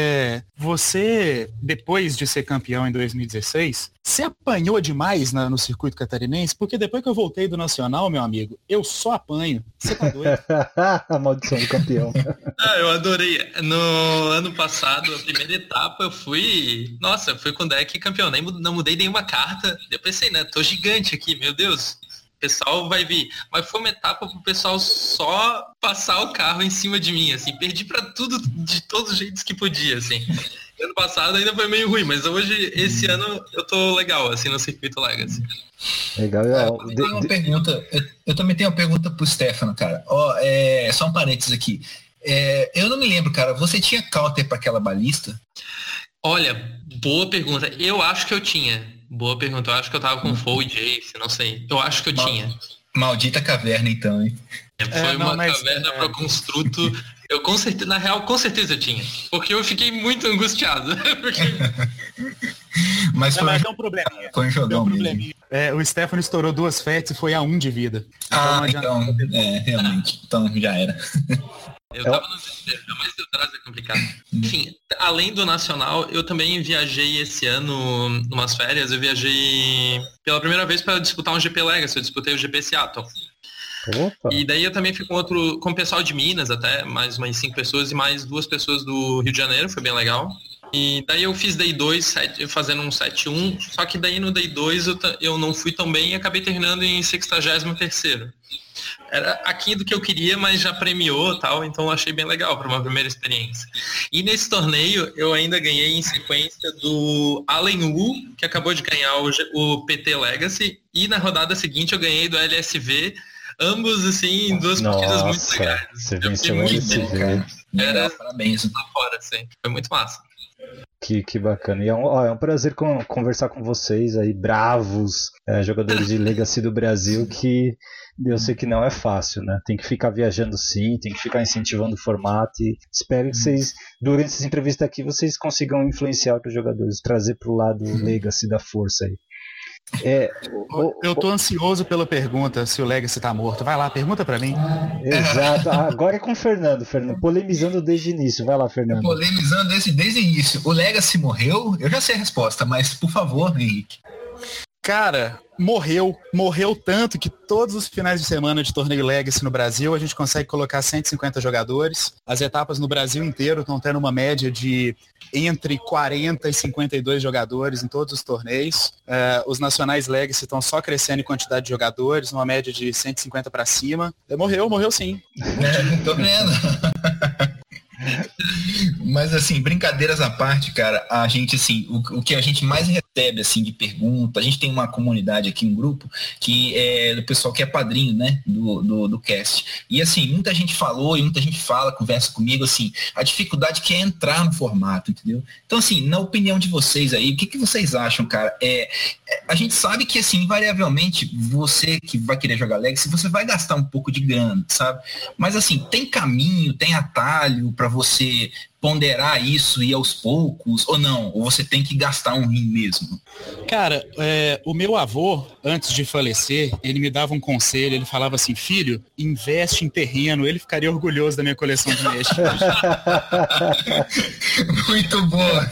você, depois de ser campeão em 2016, você apanhou demais no circuito catarinense? Porque depois que eu voltei do Nacional, meu amigo, eu só apanho. Você tá doido? A maldição do campeão. Eu adorei. No ano passado, a primeira etapa, eu fui com deck campeão. Nem não mudei nenhuma carta. Eu pensei, né? Tô gigante aqui, meu Deus. pessoal vai vir. Mas foi uma etapa pro pessoal só passar o carro em cima de mim, assim. Perdi pra tudo, de todos os jeitos que podia, assim. Ano passado ainda foi meio ruim, mas hoje, esse ano, eu tô legal, assim, no circuito Legacy. Legal. Eu também tenho uma pergunta pro Stefano, cara. Só um parênteses aqui. Eu não me lembro, cara. Você tinha counter pra aquela balista? Olha, boa pergunta. Eu acho que eu tinha. Boa pergunta. Eu acho que eu tava com Foe e Jace, não sei. Eu acho que eu tinha. Maldita caverna, então, hein? Foi uma caverna pro construto. Eu com certeza, na real, com certeza eu tinha. Porque eu fiquei muito angustiado. Mas tem um probleminha. Foi um jogão mesmo. O Stefano estourou 2 fetes e foi a 1 de vida. Então, realmente. Então já era. Eu tava no desespero, mas o atrás é complicado. Enfim, além do Nacional, eu também viajei esse ano, numas férias, eu viajei pela primeira vez para disputar um GP Legacy, eu disputei o GP Seattle. Opa. E daí eu também fui com o pessoal de Minas até, mais umas 5 pessoas e mais 2 pessoas do Rio de Janeiro, foi bem legal. E daí eu fiz Day 2 fazendo um 7-1, só que daí no Day 2 eu não fui tão bem e acabei terminando em 63º. Era aqui do que eu queria, mas já premiou e tal, então eu achei bem legal para uma primeira experiência. E nesse torneio eu ainda ganhei em sequência do Allen Wu, que acabou de ganhar o PT Legacy, e na rodada seguinte eu ganhei do LSV, ambos assim em 2 partidas muito legais. Você venceu o LSV. Era parabéns. Lá fora, assim. Foi muito massa. Que bacana. E é um prazer conversar com vocês aí, bravos jogadores de Legacy do Brasil, que eu sei que não é fácil, né? Tem que ficar viajando sim, tem que ficar incentivando o formato e espero que vocês, durante essas entrevistas aqui, vocês consigam influenciar outros jogadores, trazer pro lado Legacy da força aí. Eu tô ansioso pela pergunta se o Legacy tá morto. Vai lá, pergunta pra mim. Exato. Agora é com o Fernando, polemizando desde o início. Vai lá, Fernando. Polemizando desde o início. O Legacy morreu? Eu já sei a resposta, mas por favor, Henrique. Cara, morreu tanto que todos os finais de semana de torneio Legacy no Brasil a gente consegue colocar 150 jogadores. As etapas no Brasil inteiro estão tendo uma média de entre 40 e 52 jogadores em todos os torneios. Os nacionais Legacy estão só crescendo em quantidade de jogadores, uma média de 150 para cima. Morreu sim. Tô vendo. Mas assim, brincadeiras à parte, cara, a gente assim, o que a gente mais recebe assim de pergunta, a gente tem uma comunidade aqui, um grupo, que é do pessoal que é padrinho, né, do cast. E assim, muita gente falou e muita gente fala, conversa comigo, assim, a dificuldade que é entrar no formato, entendeu? Então assim, na opinião de vocês aí, o que vocês acham, cara? A gente sabe que assim, invariavelmente, você que vai querer jogar Legacy, você vai gastar um pouco de grana, sabe? Mas assim, tem caminho, tem atalho pra você ponderar isso e aos poucos, ou não? Ou você tem que gastar um rim mesmo? Cara, o meu avô, antes de falecer, ele me dava um conselho, ele falava assim, filho, investe em terreno, ele ficaria orgulhoso da minha coleção de Magic. Muito boa.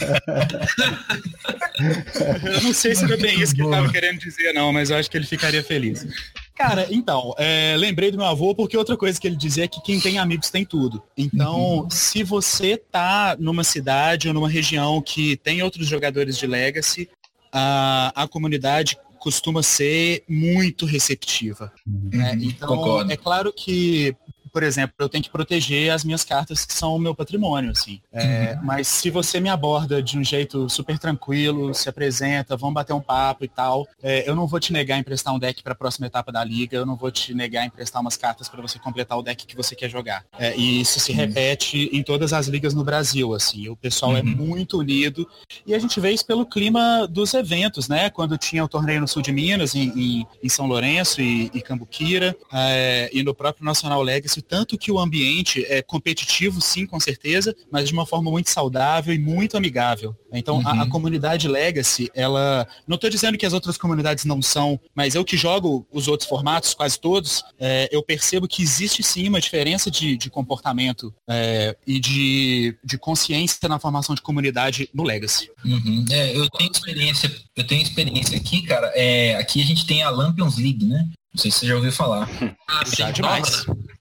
Eu não sei se era bem isso que ele estava querendo dizer, não, mas eu acho que ele ficaria feliz. Cara, então, lembrei do meu avô porque outra coisa que ele dizia é que quem tem amigos tem tudo. Então, se você tá numa cidade ou numa região que tem outros jogadores de Legacy, a comunidade costuma ser muito receptiva. Né? Então, concordo. É claro que, por exemplo, eu tenho que proteger as minhas cartas que são o meu patrimônio, assim. Mas se você me aborda de um jeito super tranquilo, se apresenta, vamos bater um papo e tal, eu não vou te negar a emprestar um deck para a próxima etapa da liga, eu não vou te negar a emprestar umas cartas para você completar o deck que você quer jogar. E isso se repete em todas as ligas no Brasil, assim. O pessoal é muito unido e a gente vê isso pelo clima dos eventos, né? Quando tinha o torneio no sul de Minas, em São Lourenço e Cambuquira, e no próprio Nacional Legacy, tanto que o ambiente é competitivo, sim, com certeza, mas de uma forma muito saudável e muito amigável. Então, a comunidade Legacy, ela... Não estou dizendo que as outras comunidades não são, mas eu que jogo os outros formatos, quase todos, eu percebo que existe, sim, uma diferença de comportamento e de consciência na formação de comunidade no Legacy. Eu tenho experiência aqui, cara. Aqui a gente tem a Lampions League, né? Não sei se você já ouviu falar. Já demais.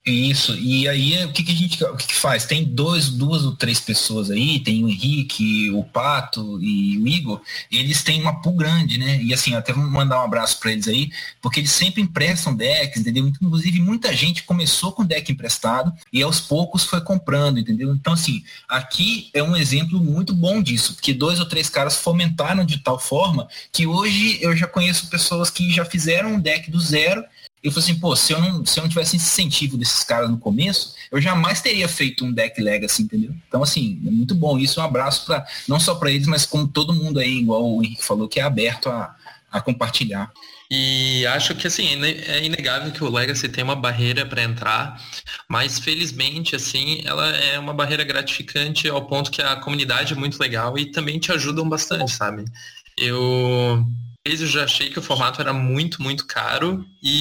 Isso, e aí o que faz? Tem duas ou três pessoas aí, tem o Henrique, o Pato e o Igor, eles têm uma pool grande, né? E assim, até vou mandar um abraço para eles aí, porque eles sempre emprestam decks, entendeu? Inclusive muita gente começou com deck emprestado e aos poucos foi comprando, entendeu? Então assim, aqui é um exemplo muito bom disso, porque 2 ou 3 caras fomentaram de tal forma que hoje eu já conheço pessoas que já fizeram um deck do zero. Eu falei assim, pô, se eu não tivesse esse incentivo desses caras no começo, eu jamais teria feito um deck Legacy, entendeu? Então, assim, é muito bom isso. Um abraço não só para eles, mas como todo mundo aí, igual o Henrique falou, que é aberto a compartilhar. E acho que, assim, é inegável que o Legacy tem uma barreira para entrar, mas felizmente, assim, ela é uma barreira gratificante ao ponto que a comunidade é muito legal e também te ajudam bastante, sabe? Eu já achei que o formato era muito, muito caro,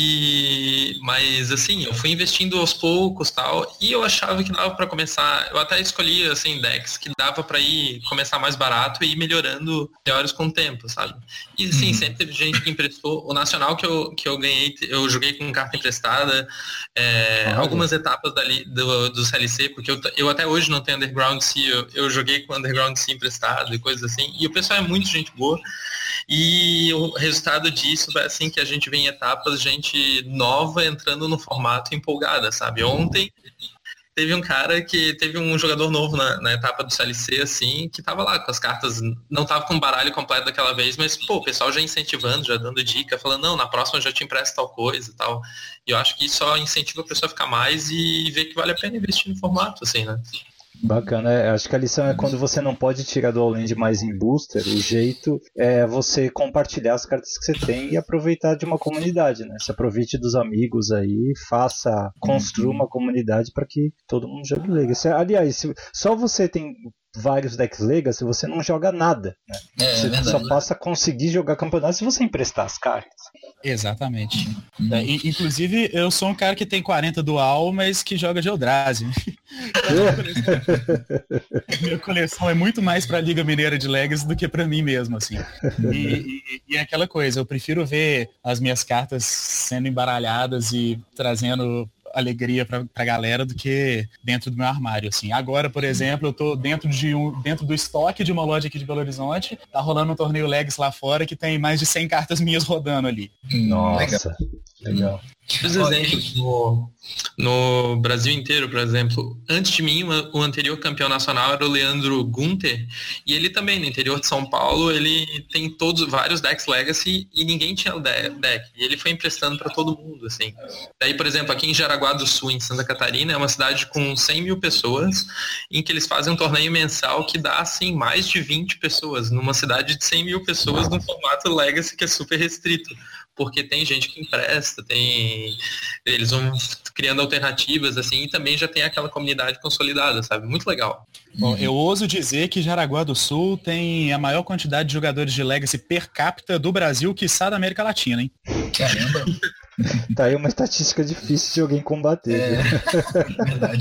mas assim, eu fui investindo aos poucos tal, e eu achava que dava para começar, eu até escolhi assim, decks que dava para começar mais barato e ir melhorando melhores com o tempo, sabe? E sim, sempre teve gente que emprestou, o Nacional que eu ganhei, eu joguei com carta emprestada, algumas etapas do CLC, porque eu até hoje não tenho Underground Sea, eu joguei com Underground Sea emprestado e coisas assim, e o pessoal é muito gente boa. E o resultado disso vai assim que a gente vê em etapas, gente nova entrando no formato empolgada, sabe? Ontem teve um jogador novo na etapa do CLC, assim, que tava lá com as cartas, não tava com o baralho completo daquela vez, mas, pô, o pessoal já incentivando, já dando dica, falando, não, na próxima eu já te empresto tal coisa e tal. E eu acho que isso só incentiva a pessoa a ficar mais e ver que vale a pena investir no formato, assim, né? Bacana, acho que a lição é quando você não pode tirar do all-land mais em booster, o jeito é você compartilhar as cartas que você tem e aproveitar de uma comunidade, né? Se aproveite dos amigos aí, construa uma comunidade para que todo mundo jogue Legacy. Aliás, só você tem vários decks Legacy, você não joga nada, né? Você só passa a conseguir jogar campeonato se você emprestar as cartas. Exatamente. Inclusive, eu sou um cara que tem 40 dual, mas que joga de Eldrazi. Minha coleção é muito mais pra Liga Mineira de Legacy do que pra mim mesmo, assim. E é aquela coisa, eu prefiro ver as minhas cartas sendo embaralhadas e trazendo alegria pra galera do que dentro do meu armário, assim. Agora, por exemplo, eu tô dentro do estoque de uma loja aqui de Belo Horizonte, tá rolando um torneio Legacy lá fora que tem mais de 100 cartas minhas rodando ali. Nossa, legal. Os exemplos no Brasil inteiro, por exemplo, antes de mim, o anterior campeão nacional era o Leandro Gunter, e ele também, no interior de São Paulo, ele tem vários decks Legacy e ninguém tinha o deck, e ele foi emprestando para todo mundo, assim. Daí, por exemplo, aqui em Jaraguá do Sul, em Santa Catarina, é uma cidade com 100 mil pessoas, em que eles fazem um torneio mensal que dá, assim, mais de 20 pessoas, numa cidade de 100 mil pessoas, num formato Legacy que é super restrito. Porque tem gente que empresta, eles vão criando alternativas, assim, e também já tem aquela comunidade consolidada, sabe? Muito legal. Bom, eu ouso dizer que Jaraguá do Sul tem a maior quantidade de jogadores de Legacy per capita do Brasil, quiçá da América Latina, hein? Caramba! Tá aí uma estatística difícil de alguém combater. É verdade.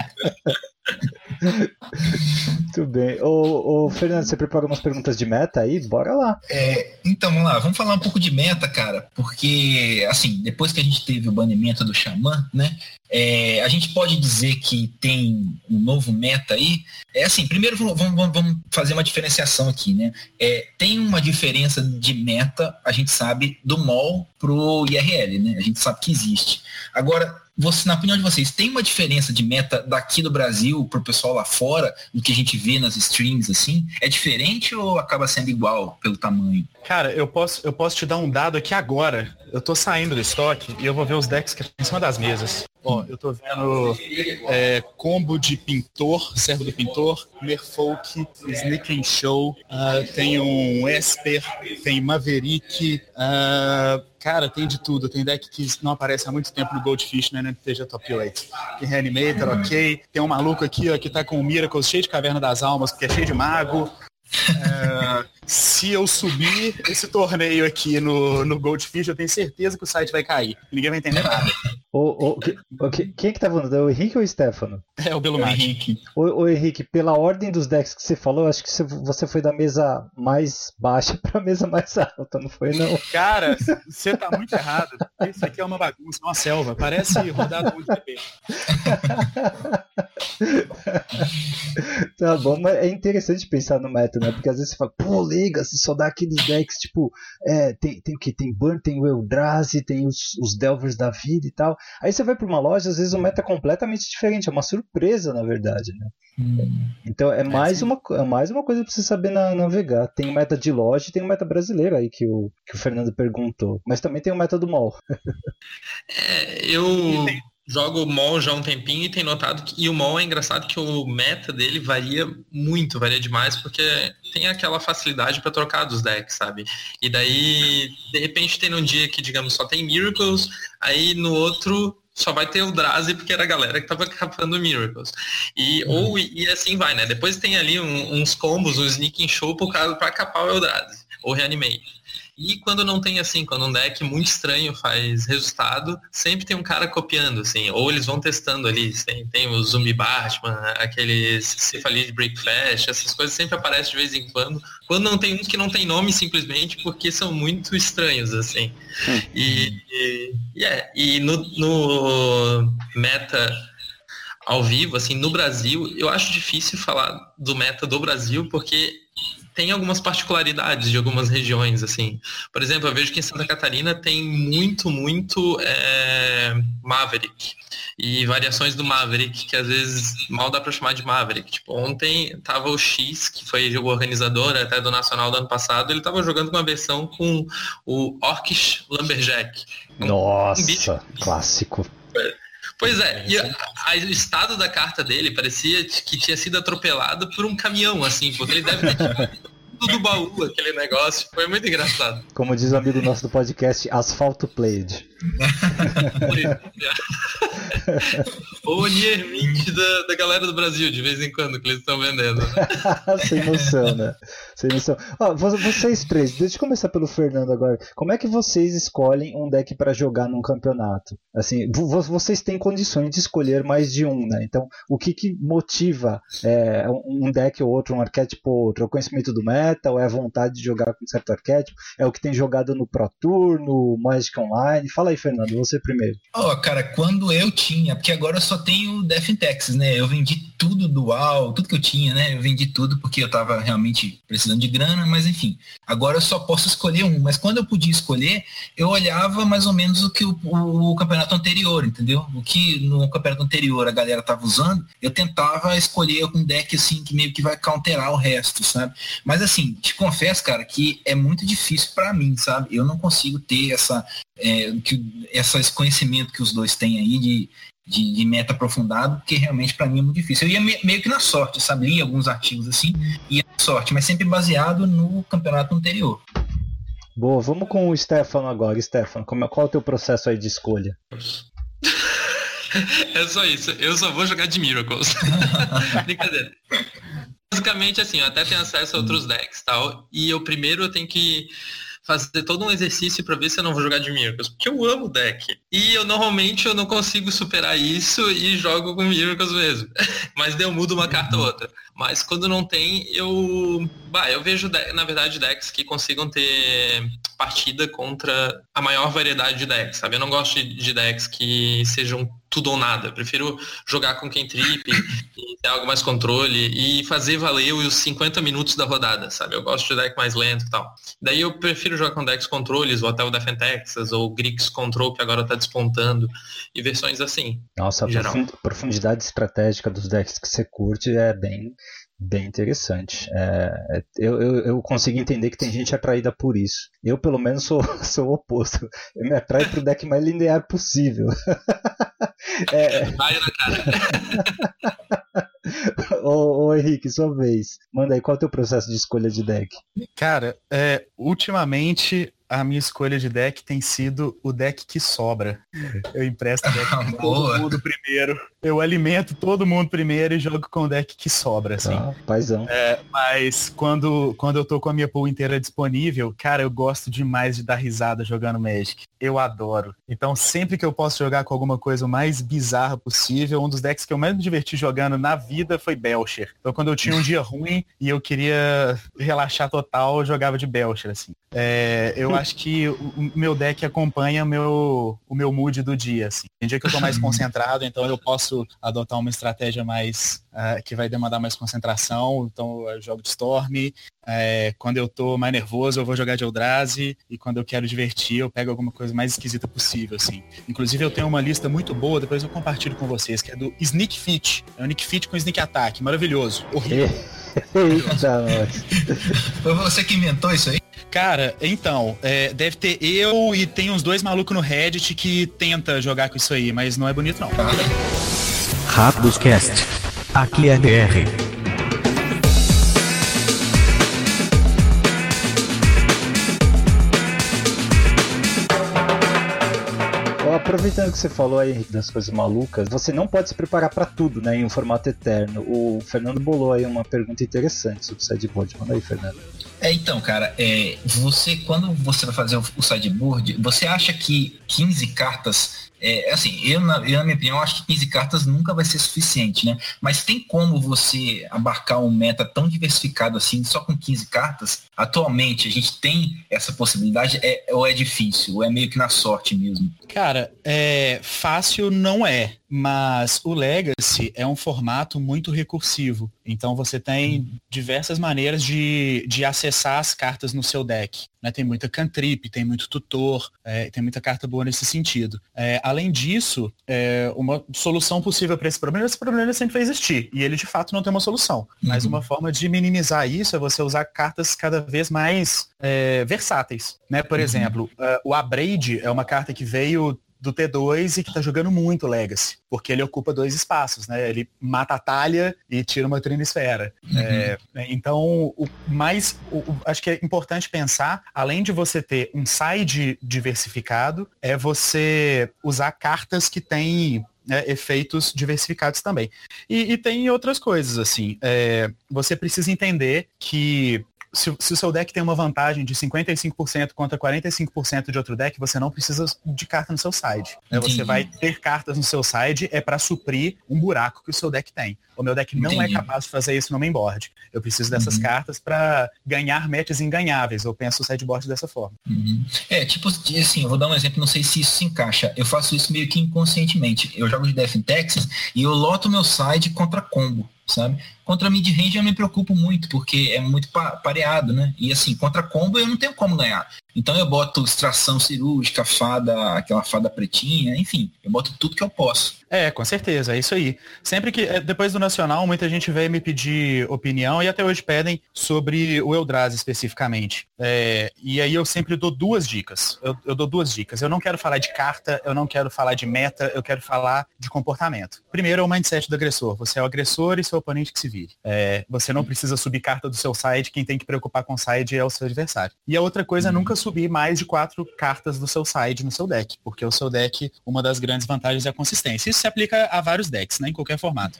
Muito bem. Ô, Fernando, você preparou umas perguntas de meta aí? Bora lá. Então, vamos lá. Vamos falar um pouco de meta, cara. Porque, assim, depois que a gente teve o banimento do Xamã, né? A gente pode dizer que tem um novo meta aí. Assim, primeiro vamos fazer uma diferenciação aqui, né? Tem uma diferença de meta, a gente sabe, do MOL pro IRL, né? A gente sabe que existe. Agora, na opinião de vocês, tem uma diferença de meta daqui do Brasil pro pessoal lá fora, do que a gente vê nas streams, assim? É diferente ou acaba sendo igual pelo tamanho? Cara, eu posso te dar um dado aqui agora. Eu tô saindo do estoque e eu vou ver os decks que estão em cima das mesas. Ó, eu tô vendo combo de Pintor, Servo do Pintor, Merfolk, Sneak and Show, tem um Esper, tem Maverick, cara, tem de tudo. Tem deck que não aparece há muito tempo no Goldfish, né, no NTG Top 8. Tem Reanimator, ok. Tem um maluco aqui, ó, que tá com o Miracles cheio de Caverna das Almas, porque é cheio de mago. Se eu subir esse torneio aqui no Goldfish, eu tenho certeza que o site vai cair. Ninguém vai entender nada. Quem é que tá falando? É o Henrique ou o Stefano? É o Belo Mate. Ô Henrique, pela ordem dos decks que você falou, acho que você foi da mesa mais baixa pra mesa mais alta, não foi não? Cara, você tá muito errado. Isso aqui é uma bagunça, uma selva. Parece rodada muito de bebê. Tá bom, mas é interessante pensar no meta, né? Porque às vezes você fala, pô, Legacy, só dá aqueles decks, tipo, tem o que? Tem Burn, tem o Eldrazi, tem os Delvers da vida e tal. Aí você vai pra uma loja, às vezes o meta é completamente diferente, é uma surpresa, na verdade, né? Então é mais uma coisa pra você saber navegar. Tem o meta de loja e tem o meta brasileiro aí que o Fernando perguntou. Mas também tem o meta do mall. Eu jogo o mall já há um tempinho e tenho notado que o mall é engraçado que o meta dele varia muito, varia demais, porque tem aquela facilidade para trocar dos decks, sabe? E daí, de repente, tem um dia que, digamos, só tem Miracles, aí no outro só vai ter o Eldrazi porque era a galera que tava capando Miracles. E assim vai, né? Depois tem ali uns combos, um Sneaking Show pra capar o Eldrazi, ou Reanimate. E quando não tem assim, quando um deck muito estranho faz resultado, sempre tem um cara copiando, assim, ou eles vão testando ali, tem o Zumbi Batman, aqueles Cephalid Breakfast, essas coisas sempre aparecem de vez em quando. Quando não tem uns que não tem nome simplesmente porque são muito estranhos, assim. E no meta ao vivo, assim, no Brasil, eu acho difícil falar do meta do Brasil porque tem algumas particularidades de algumas regiões, assim. Por exemplo, eu vejo que em Santa Catarina tem muito Maverick. E variações do Maverick, que às vezes mal dá pra chamar de Maverick. Tipo, ontem tava o X, que foi o organizador até do Nacional do ano passado, ele tava jogando com uma versão com o Orcish Lumberjack. Nossa, clássico. Pois é, e o estado da carta dele parecia que tinha sido atropelado por um caminhão, assim, porque ele deve ter tirado tudo do baú, aquele negócio. Foi muito engraçado. Como diz o amigo nosso do podcast, Asfalto Played. Ou o Nier Mint da galera do Brasil, de vez em quando, que eles estão vendendo. Sem noção, né? Sem noção. Vocês três, deixa eu começar pelo Fernando agora. Como é que vocês escolhem um deck para jogar num campeonato? Assim, vocês têm condições de escolher mais de um, né? Então, o que motiva um deck ou outro, um arquétipo ou outro? É o conhecimento do meta, ou é a vontade de jogar com um certo arquétipo? É o que tem jogado no Pro Tour, no Magic Online? Fala aí, Fernando, você primeiro. Cara, quando eu tinha, porque agora eu só tenho Death in Texas, né? Eu vendi tudo dual, tudo que eu tinha, né? Eu vendi tudo porque eu tava realmente precisando de grana, mas enfim. Agora eu só posso escolher um, mas quando eu podia escolher, eu olhava mais ou menos o que o campeonato anterior, entendeu? O que no campeonato anterior a galera tava usando, eu tentava escolher um deck assim que meio que vai counterar o resto, sabe? Mas assim, te confesso, cara, que é muito difícil pra mim, sabe? Eu não consigo ter esse conhecimento que os dois têm aí de meta aprofundado, porque realmente para mim é muito difícil. Eu ia meio que na sorte, sabe? Li alguns artigos assim, ia na sorte, mas sempre baseado no campeonato anterior. Boa, vamos com o Stefano agora. Stefano, qual é o teu processo aí de escolha? É só isso, eu só vou jogar de Miracles. Brincadeira. Basicamente assim, eu até tenho acesso a outros decks e tal, e eu tenho que fazer todo um exercício para ver se eu não vou jogar de Miracles, porque eu amo o deck. E eu normalmente não consigo superar isso e jogo com Miracles mesmo. Mas daí eu mudo uma carta ou outra. Mas quando não tem, eu vejo, na verdade, decks que consigam ter partida contra a maior variedade de decks, sabe? Eu não gosto de decks que sejam tudo ou nada. Eu prefiro jogar com quem trip e ter algo mais controle e fazer valer os 50 minutos da rodada, sabe? Eu gosto de deck mais lento e tal. Daí eu prefiro jogar com decks controles, ou até o Death in Texas, ou o Grix Control, que agora tá despontando, e versões assim. Nossa, a profundidade estratégica dos decks que você curte é bem interessante. Eu consigo entender que tem gente atraída por isso. Eu, pelo menos, sou o oposto. Eu me atraio pro deck mais linear possível. Vai na cara. Ô Henrique, sua vez. Manda aí, qual é o teu processo de escolha de deck? Cara, ultimamente a minha escolha de deck tem sido o deck que sobra. Eu empresto o deck pra todo mundo primeiro. Eu alimento todo mundo primeiro e jogo com o deck que sobra, assim. Paizão. Mas quando eu tô com a minha pool inteira disponível, cara, eu gosto demais de dar risada jogando Magic. Eu adoro. Então, sempre que eu posso jogar com alguma coisa o mais bizarra possível, um dos decks que eu mais me diverti jogando na vida foi Belcher. Então, quando eu tinha um dia ruim e eu queria relaxar total, eu jogava de Belcher, assim. Eu acho que o meu deck acompanha o meu mood do dia, assim. Tem dia que eu tô mais concentrado, então eu posso adotar uma estratégia mais que vai demandar mais concentração, então eu jogo de Storm. Quando eu tô mais nervoso, eu vou jogar de Eldrazi, e quando eu quero divertir, eu pego alguma coisa mais esquisita possível, assim. Inclusive, eu tenho uma lista muito boa, depois eu compartilho com vocês, que é do Sneak Fit. É um Sneak Fit com Sneak Attack, maravilhoso, horrível. Foi você que inventou isso aí? Cara, então, deve ter eu e tem uns 2 malucos no Reddit que tenta jogar com isso aí, mas não é bonito não. Rápidos Cast. Aqui é DR. Aproveitando que você falou aí das coisas malucas, você não pode se preparar para tudo, né, em um formato eterno. O Fernando bolou aí uma pergunta interessante sobre o sideboard. Manda aí, Fernando. Então, cara, quando você vai fazer o sideboard, você acha que 15 cartas... eu na minha opinião, acho que 15 cartas nunca vai ser suficiente, né? Mas tem como você abarcar um meta tão diversificado assim, só com 15 cartas? Atualmente, a gente tem essa possibilidade, ou é difícil? Ou é meio que na sorte mesmo? Cara, fácil não é, mas o Legacy é um formato muito recursivo. Então você tem diversas maneiras de acessar as cartas no seu deck, né? Tem muita cantrip, tem muito tutor, tem muita carta boa nesse sentido. Além disso, uma solução possível para esse problema sempre vai existir, e ele de fato não tem uma solução. Mas uma forma de minimizar isso é você usar cartas cada vez mais versáteis, né? Por exemplo, o Abrade é uma carta que veio do T2 e que tá jogando muito Legacy, porque ele ocupa 2 espaços, né? Ele mata a Thalia e tira uma Trinisfera. Então, acho que é importante pensar, além de você ter um side diversificado, é você usar cartas que têm efeitos diversificados também. E tem outras coisas, assim. Você precisa entender que se o seu deck tem uma vantagem de 55% contra 45% de outro deck, você não precisa de carta no seu side. Você vai ter cartas no seu side para suprir um buraco que o seu deck tem. O meu deck não é capaz de fazer isso no mainboard. Eu preciso dessas cartas para ganhar matches inganháveis. Eu penso o sideboard dessa forma. Tipo assim, eu vou dar um exemplo, não sei se isso se encaixa. Eu faço isso meio que inconscientemente. Eu jogo de Death in Texas e eu loto meu side contra combo, sabe? Contra mid-range eu me preocupo muito, porque é muito pareado, né? E assim, contra combo eu não tenho como ganhar. Então eu boto extração cirúrgica, aquela fada pretinha, enfim, eu boto tudo que eu posso. Com certeza, é isso aí. Sempre que, depois do Nacional, muita gente veio me pedir opinião, e até hoje pedem sobre o Eldrazi especificamente. E aí eu sempre dou 2 dicas. Eu dou 2 dicas. Eu não quero falar de carta, eu não quero falar de meta, eu quero falar de comportamento. Primeiro é o mindset do agressor. Você é o agressor e seu oponente que se vire. Você não precisa subir carta do seu side, quem tem que preocupar com o side é o seu adversário. E a outra coisa é nunca subir mais de 4 cartas do seu side no seu deck, porque o seu deck, uma das grandes vantagens é a consistência. Isso se aplica a vários decks, né, em qualquer formato.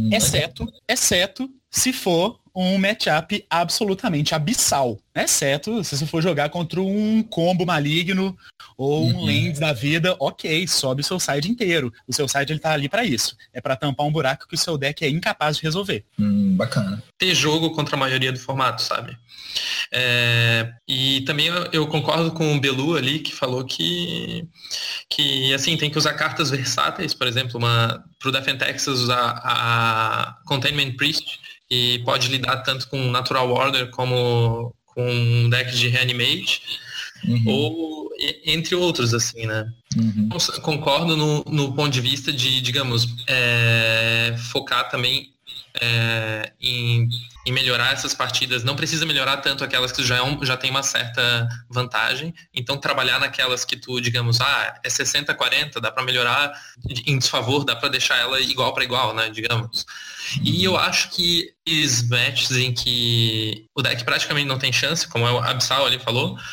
Exceto se for um matchup absolutamente abissal. Exceto se você for jogar contra um combo maligno ou um Lens da vida, ok, sobe o seu side inteiro. O seu side ele tá ali para isso. É para tampar um buraco que o seu deck é incapaz de resolver. Bacana. Ter jogo contra a maioria do formato, sabe? E também eu concordo com o Belu ali, que falou que assim, tem que usar cartas versáteis, por exemplo, pro Death in Texas usar a Containment Priest, e pode lidar tanto com Natural Order como com um deck de Reanimate, ou entre outros, assim, né? Concordo no ponto de vista de, digamos, focar também em melhorar essas partidas. Não precisa melhorar tanto aquelas que já tem uma certa vantagem, então trabalhar naquelas que tu, digamos, é 60-40, dá para melhorar em desfavor, dá para deixar ela igual para igual, né, digamos. E eu acho que os matches em que o deck praticamente não tem chance, como o Absal ali falou,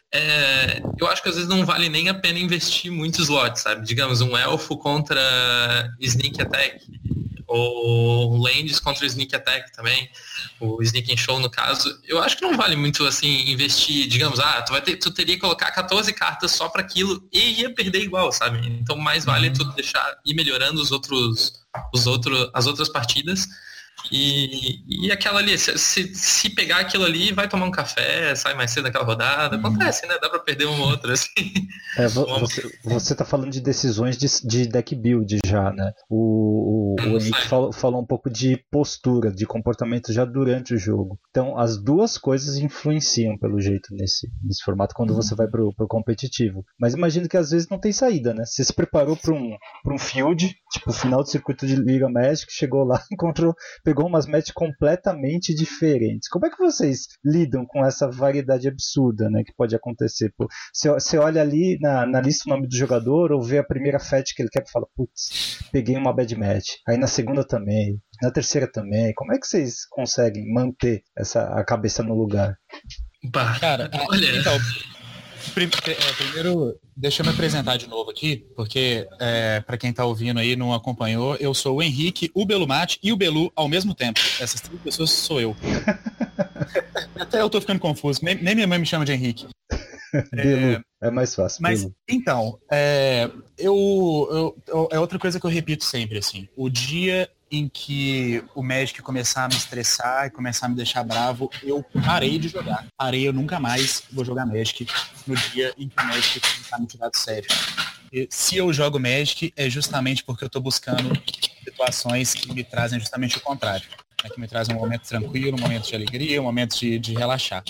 eu acho que às vezes não vale nem a pena investir muitos slots, sabe? Digamos, um elfo contra Sneak Attack, ou Lands contra Sneak Attack também, o Sneak and Show no caso. Eu acho que não vale muito assim investir, digamos, tu teria que colocar 14 cartas só para aquilo e ia perder igual, sabe? Então mais vale tu deixar ir melhorando as outras partidas. E aquela ali, se pegar aquilo ali, vai tomar um café, sai mais cedo naquela rodada. Acontece, né? Dá pra perder uma ou outra, assim. Você tá falando de decisões de deck build já, né? O Henrique falou um pouco de postura, de comportamento já durante o jogo. Então, as duas coisas influenciam, pelo jeito, nesse formato, quando você vai pro competitivo. Mas imagino que às vezes não tem saída, né? Você se preparou pra um field, tipo, final de circuito de Liga Magic, chegou lá, pegou umas matches completamente diferentes. Como é que vocês lidam com essa variedade absurda, né, que pode acontecer? Pô, você olha ali na lista o nome do jogador, ou vê a primeira fetch que ele quer e fala, putz, peguei uma bad match. Aí na segunda também, na terceira também. Como é que vocês conseguem manter a cabeça no lugar? Cara, olha... Então, primeiro, deixa eu me apresentar de novo aqui, porque para quem tá ouvindo aí não acompanhou, eu sou o Henrique, o Belumate e o Belu ao mesmo tempo. Essas 3 pessoas sou eu. Até eu tô ficando confuso, nem minha mãe me chama de Henrique. Belu, é mais fácil. Mas, Belu. então, é outra coisa que eu repito sempre, assim, o dia em que o Magic começar a me estressar e começar a me deixar bravo, eu parei de jogar. Eu nunca mais vou jogar Magic no dia em que o Magic começar a me tirar do sério. E se eu jogo Magic, é justamente porque eu tô buscando situações que me trazem justamente o contrário. Né? Que me trazem um momento tranquilo, um momento de alegria, um momento de relaxar.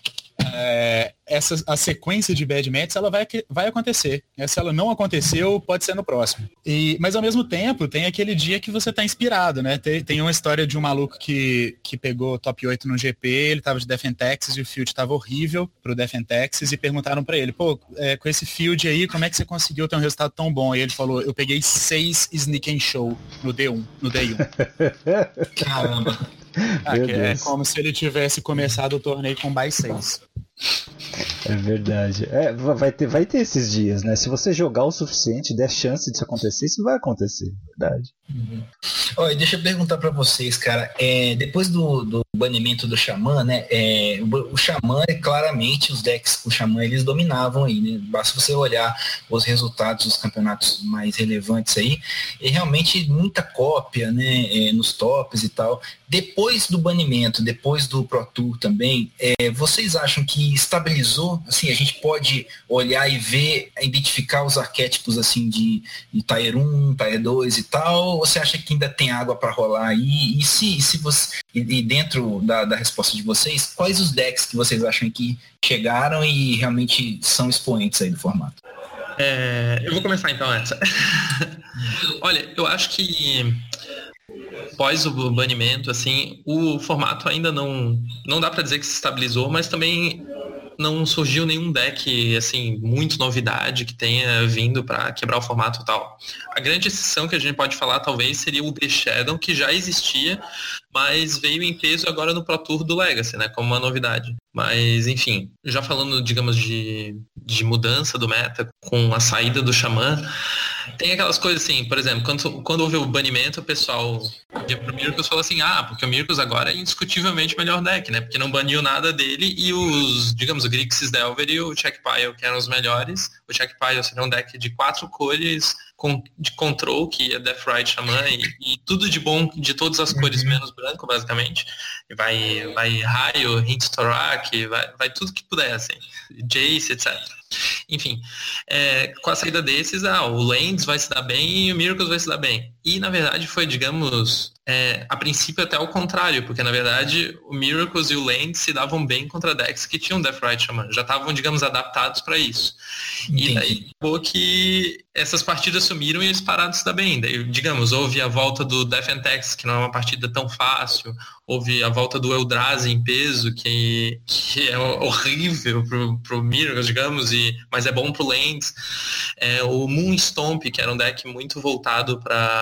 A sequência de bad matches ela vai acontecer. Se ela não aconteceu, pode ser no próximo. Mas ao mesmo tempo, tem aquele dia que você tá inspirado, né? Tem uma história de um maluco que pegou top 8 no GP, ele tava de Death and Taxes e o field tava horrível pro Death and Taxes e perguntaram pra ele, pô, com esse field aí, como é que você conseguiu ter um resultado tão bom? E ele falou, eu peguei 6 Sneak and Show no D1. Caramba. É como se ele tivesse começado o torneio com by 6. É verdade. Vai ter esses dias, né? Se você jogar o suficiente, der chance disso acontecer, isso vai acontecer, verdade. Olha, deixa eu perguntar pra vocês, cara. Depois do banimento do Xamã, né? O Xamã, claramente, os decks com o Xamã, eles dominavam aí, né? Basta você olhar os resultados dos campeonatos mais relevantes aí, e realmente muita cópia, né? Nos tops e tal. Depois do banimento, depois do Pro Tour também, vocês acham que estabilizou? Assim, a gente pode olhar e ver, identificar os arquétipos assim de Tier 1, Tier 2 e tal? Ou você acha que ainda tem água para rolar aí? E dentro da resposta de vocês, quais os decks que vocês acham que chegaram e realmente são expoentes aí do formato? Eu vou começar então essa. Olha, eu acho que após o banimento, assim, o formato ainda não dá para dizer que se estabilizou, mas também não surgiu nenhum deck, assim, muito novidade que tenha vindo para quebrar o formato e tal. A grande exceção que a gente pode falar, talvez, seria o The Shadow, que já existia, mas veio em peso agora no Pro Tour do Legacy, né, como uma novidade. Mas, enfim, já falando, digamos, de mudança do meta com a saída do Xamã, tem aquelas coisas assim, por exemplo, quando houve o banimento, o pessoal ia pro Miracles e falou assim, porque o Miracles agora é indiscutivelmente o melhor deck, né? Porque não baniu nada dele e os, digamos, o Grixis Delver e o Checkpile, que eram os melhores. O Checkpile seria um deck de 4 cores de control, que é Deathrite, Xamã e tudo de bom de todas as cores, menos branco, basicamente. Vai raio, Hint Thorak, vai tudo que puder, assim. Jace, etc. Enfim, com a saída desses, o Lands vai se dar bem e o Miracles vai se dar bem. E, na verdade, foi, digamos, a princípio até o contrário, porque, na verdade, o Miracles e o Lands se davam bem contra decks que tinham Deathrite Xamã. Já estavam, digamos, adaptados para isso. Entendi. E daí, acabou que essas partidas sumiram e eles pararam de se dar bem. Daí, digamos, houve a volta do Death and Taxes, que não é uma partida tão fácil. Houve a volta do Eldrazi em peso, que é horrível pro Miracles, digamos, mas é bom pro Lands. O Moonstomp, que era um deck muito voltado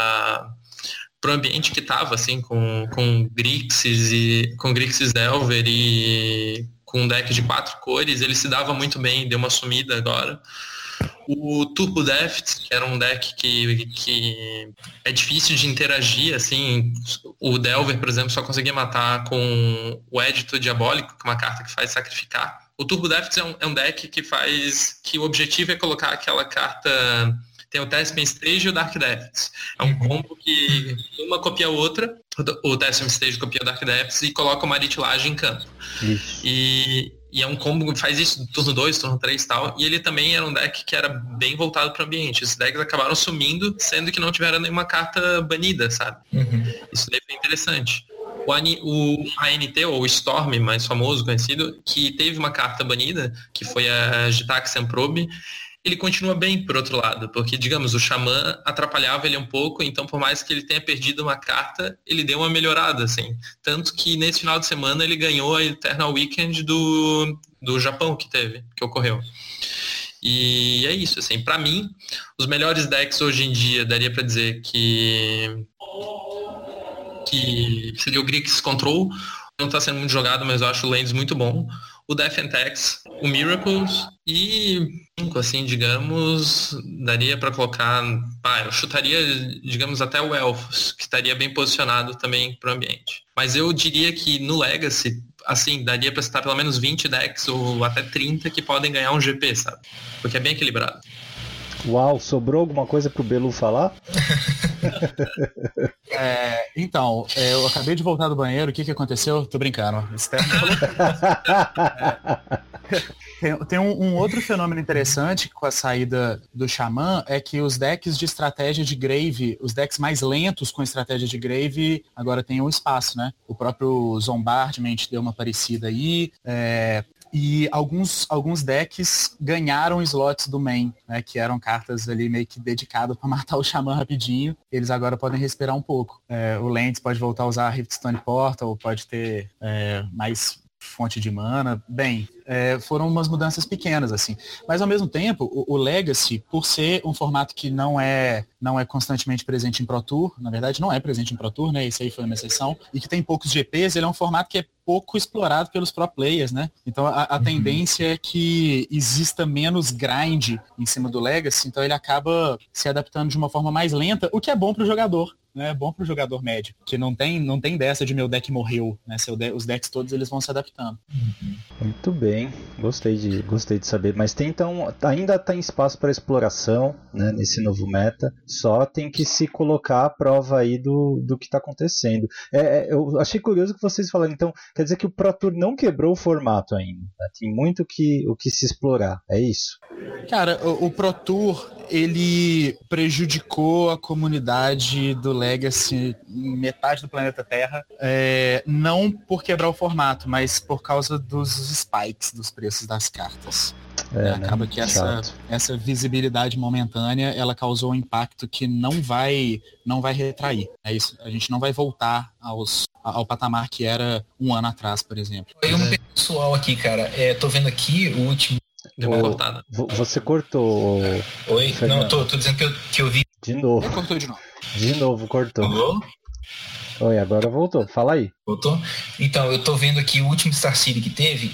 pro ambiente que tava, assim, com Grixis Delver e com um deck de 4 cores, ele se dava muito bem, deu uma sumida agora. O Turbo Death, que era um deck que é difícil de interagir, assim, o Delver, por exemplo, só conseguia matar com o Édito Diabólico, que é uma carta que faz sacrificar. O Turbo Death é um deck que o objetivo é colocar aquela carta... Tem o Thespian Stage e o Dark Depths. É um combo que uma copia a outra, o Thespian Stage copia o Dark Depths e coloca uma Aritilage em campo. E é um combo que faz isso turno 2, turno 3 e tal. E ele também era um deck que era bem voltado para o ambiente. Esses decks acabaram sumindo, sendo que não tiveram nenhuma carta banida, sabe? Isso daí foi interessante. O ANT, ou o Storm, mais famoso, conhecido, que teve uma carta banida, que foi a Gitaxian Probe, ele continua bem, por outro lado, porque, digamos, o Xamã atrapalhava ele um pouco, então por mais que ele tenha perdido uma carta, ele deu uma melhorada, assim. Tanto que nesse final de semana ele ganhou a Eternal Weekend do Japão que ocorreu. E é isso, assim, pra mim, os melhores decks hoje em dia, daria pra dizer que seria o Grixis Control. Não tá sendo muito jogado, mas eu acho o Lands muito bom. O Death and Tax, o Miracles e, assim, digamos, daria para colocar... eu chutaria, digamos, até o Elfos, que estaria bem posicionado também pro ambiente. Mas eu diria que no Legacy, assim, daria para citar pelo menos 20 decks ou até 30 que podem ganhar um GP, sabe? Porque é bem equilibrado. Uau, sobrou alguma coisa pro Belu falar? Então, eu acabei de voltar do banheiro, o que aconteceu? Tô brincando. Tem um outro fenômeno interessante com a saída do Xamã, é que os decks de estratégia de Grave, os decks mais lentos com estratégia de Grave, agora tem um espaço, né? O próprio Zombardment deu uma parecida aí, e alguns decks ganharam slots do main, né, que eram cartas ali meio que dedicadas para matar o Xamã rapidinho. Eles agora podem respirar um pouco. O Lands pode voltar a usar a Riftstone Portal, pode ter mais fonte de mana. Bem, foram umas mudanças pequenas, assim. Mas, ao mesmo tempo, o Legacy, por ser um formato que não é constantemente presente em Pro Tour, na verdade não é presente em Pro Tour, né? Isso aí foi uma exceção, e que tem poucos GPs, ele é um formato que é pouco explorado pelos pro players, né? Então a tendência é que exista menos grind em cima do Legacy, então ele acaba se adaptando de uma forma mais lenta, o que é bom pro jogador, né? É bom pro jogador médio, que não tem dessa de meu deck morreu, né? Os decks todos eles vão se adaptando. Muito bem, gostei de saber, mas então ainda tem espaço para exploração, né, nesse novo meta, só tem que se colocar à prova aí do que está acontecendo. Eu achei curioso que vocês falaram, então quer dizer que o Pro Tour não quebrou o formato ainda, né? Tem muito o que se explorar, é isso? Cara, o Pro Tour, ele prejudicou a comunidade do Legacy em metade do planeta Terra, não por quebrar o formato, mas por causa dos spikes dos preços das cartas. Acaba que essa visibilidade momentânea, ela causou um impacto que não vai retrair. É isso, a gente não vai voltar ao patamar que era um ano atrás, por exemplo. Eu uma pergunta pessoal aqui, cara. Tô vendo aqui o último... Deu uma cortada. Você cortou. Oi? Fernando. Não, tô dizendo que eu vi. De novo. Ele cortou de novo. De novo, cortou. Alô? Oi, agora voltou. Fala aí. Voltou? Então, eu tô vendo aqui o último Star City que teve,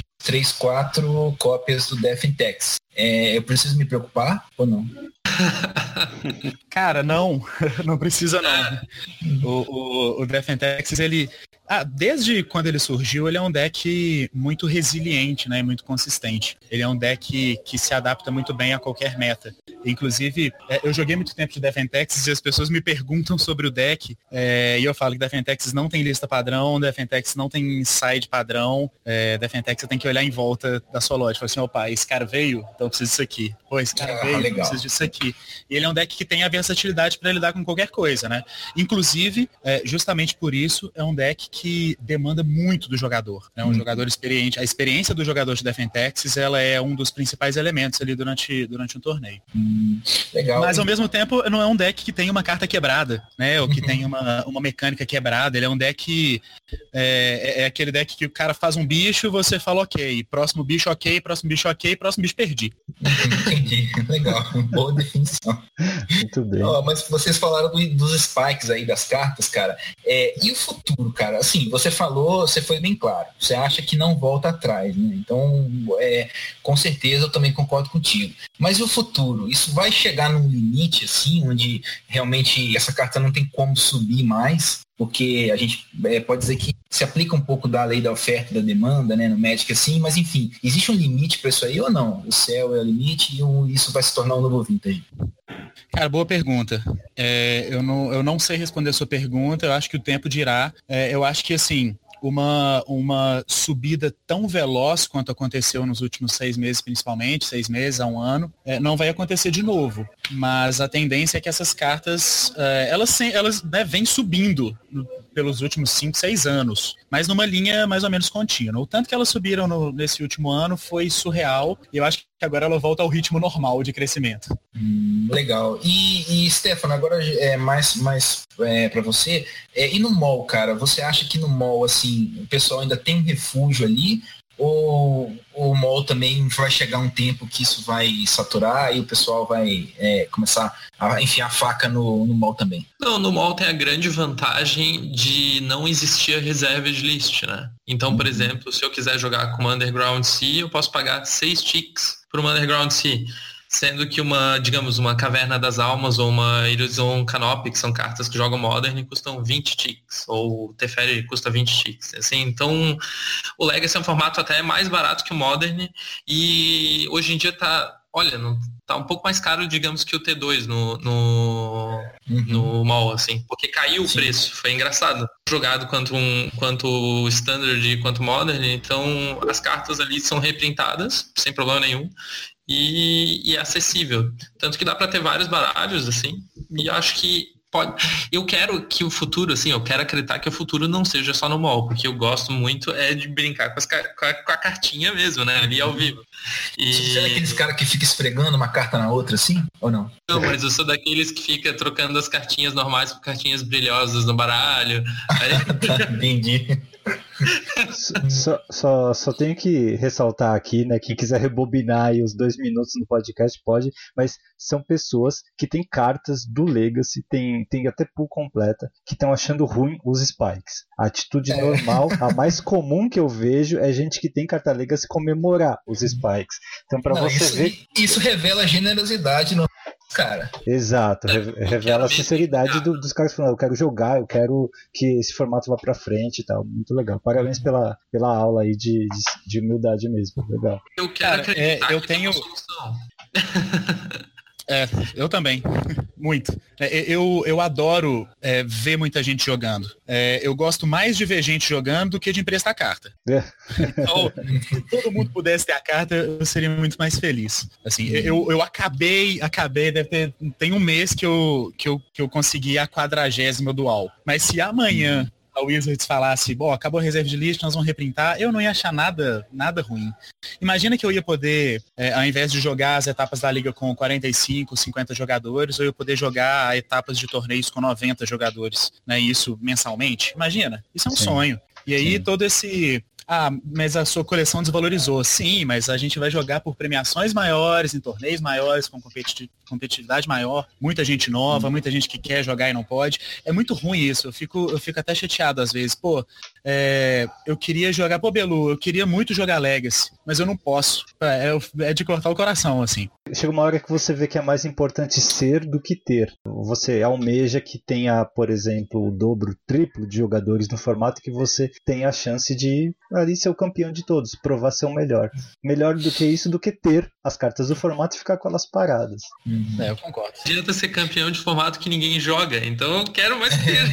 4 cópias do Death and Tax. Eu preciso me preocupar ou não? Cara, não precisa não. O Death and Taxes, ele... desde quando ele surgiu, ele é um deck muito resiliente, né, muito consistente. Ele é um deck que se adapta muito bem a qualquer meta. Inclusive, eu joguei muito tempo de Death and Taxes e as pessoas me perguntam sobre o deck, e eu falo que Death and Taxes não tem lista padrão, Death and Taxes não tem side padrão, Death and Taxes você tem que olhar em volta da sua loja. Fala assim, opa, esse cara veio, então eu preciso disso aqui. Pô, esse cara veio, então eu preciso disso aqui. E ele é um deck que tem a versatilidade para lidar com qualquer coisa, né? Inclusive, justamente por isso, é um deck que demanda muito do jogador, né? Um jogador experiente. A experiência do jogador de Death and Taxes, ela é um dos principais elementos ali durante um torneio. Legal. Mas, ao mesmo tempo, não é um deck que tem uma carta quebrada, né? Ou que tem uma mecânica quebrada. Ele é um deck que... É aquele deck que o cara faz um bicho, você fala, ok, ok, próximo bicho ok, próximo bicho ok, próximo bicho perdi. Entendi, legal, boa definição. Muito bem. Mas vocês falaram dos spikes aí, das cartas, cara. E o futuro, cara? Assim, você foi bem claro. Você acha que não volta atrás, né? Então, com certeza eu também concordo contigo. Mas e o futuro? Isso vai chegar num limite, assim, onde realmente essa carta não tem como subir mais? Porque a gente pode dizer que se aplica um pouco da lei da oferta e da demanda, né, no Magic, assim, mas enfim, existe um limite para isso aí ou não? O céu é o limite e isso vai se tornar um novo vintage? Cara, boa pergunta. Eu não sei responder a sua pergunta, eu acho que o tempo dirá. Eu acho que, assim, uma subida tão veloz quanto aconteceu nos últimos 6 meses, principalmente, 6 meses a 1 ano, não vai acontecer de novo. Mas a tendência é que essas cartas, elas vêm subindo pelos últimos 5, 6 anos, mas numa linha mais ou menos contínua. O tanto que elas subiram nesse último ano foi surreal, e eu acho que agora ela volta ao ritmo normal de crescimento. Legal. E Stefano, agora mais para você, e no mall, cara, você acha que no mall, assim, o pessoal ainda tem um refúgio ali, ou o mall também vai chegar um tempo que isso vai saturar e o pessoal vai começar a enfiar a faca no mall também? Não, no mall tem a grande vantagem de não existir a reserva de list, né? Então, por exemplo, se eu quiser jogar com uma Underground Sea, eu posso pagar 6 ticks por uma Underground Sea. Sendo que uma Caverna das Almas ou uma Illusion Canopy, que são cartas que jogam Modern, custam 20 ticks, ou Teferi custa 20 ticks. Assim, então, o Legacy é um formato até mais barato que o Modern, e hoje em dia tá um pouco mais caro, digamos, que o T2 no mall, assim, porque caiu o preço, foi engraçado. Jogado quanto o Standard quanto o Modern, então as cartas ali são reprintadas, sem problema nenhum, e é acessível. Tanto que dá para ter vários baralhos, assim, e acho que eu quero que o futuro, assim, eu quero acreditar que o futuro não seja só no mall, porque eu gosto muito de brincar com a cartinha mesmo, né, ali ao vivo. Você é daqueles caras que fica esfregando uma carta na outra, assim, ou não? Não, mas eu sou daqueles que fica trocando as cartinhas normais por cartinhas brilhosas no baralho. Entendi. Só tenho que ressaltar aqui, né? Quem quiser rebobinar aí os 2 minutos no podcast pode, mas são pessoas que têm cartas do Legacy, tem até pool completa, que estão achando ruim os spikes. A atitude normal, a mais comum que eu vejo é gente que tem carta Legacy comemorar os spikes. Então, para você ver. Isso revela generosidade no cara. Exato, revela a sinceridade dos caras falando, eu quero jogar, eu quero que esse formato vá pra frente e tal. Muito legal. Parabéns pela aula aí de humildade mesmo. Legal. Eu quero acreditar eu que tenho tem uma solução. Eu também. Muito. Eu adoro ver muita gente jogando. Eu gosto mais de ver gente jogando do que de emprestar carta. Então, se todo mundo pudesse ter a carta, eu seria muito mais feliz. Assim, eu acabei, tem 1 mês que eu consegui a 40ª dual. Mas se amanhã a Wizards falasse, acabou a reserva de list, nós vamos reprintar, eu não ia achar nada ruim. Imagina que eu ia poder, ao invés de jogar as etapas da liga com 45, 50 jogadores, eu ia poder jogar etapas de torneios com 90 jogadores, né? Isso mensalmente. Imagina, isso é um sonho. E aí todo esse... mas a sua coleção desvalorizou. Sim, mas a gente vai jogar por premiações maiores, em torneios maiores, com competitividade maior, muita gente nova, muita gente que quer jogar e não pode. É muito ruim isso, eu fico até chateado às vezes. Eu queria jogar, Belu, eu queria muito jogar Legacy, mas eu não posso. É de cortar o coração, assim. Chega uma hora que você vê que é mais importante ser do que ter. Você almeja que tenha, por exemplo, o dobro, triplo de jogadores no formato, que você tenha a chance de ali ser o campeão de todos, provar ser o melhor. Melhor do que isso, do que ter as cartas do formato e ficar com elas paradas. Eu concordo. Não adianta ser campeão de formato que ninguém joga, então eu quero mais ter.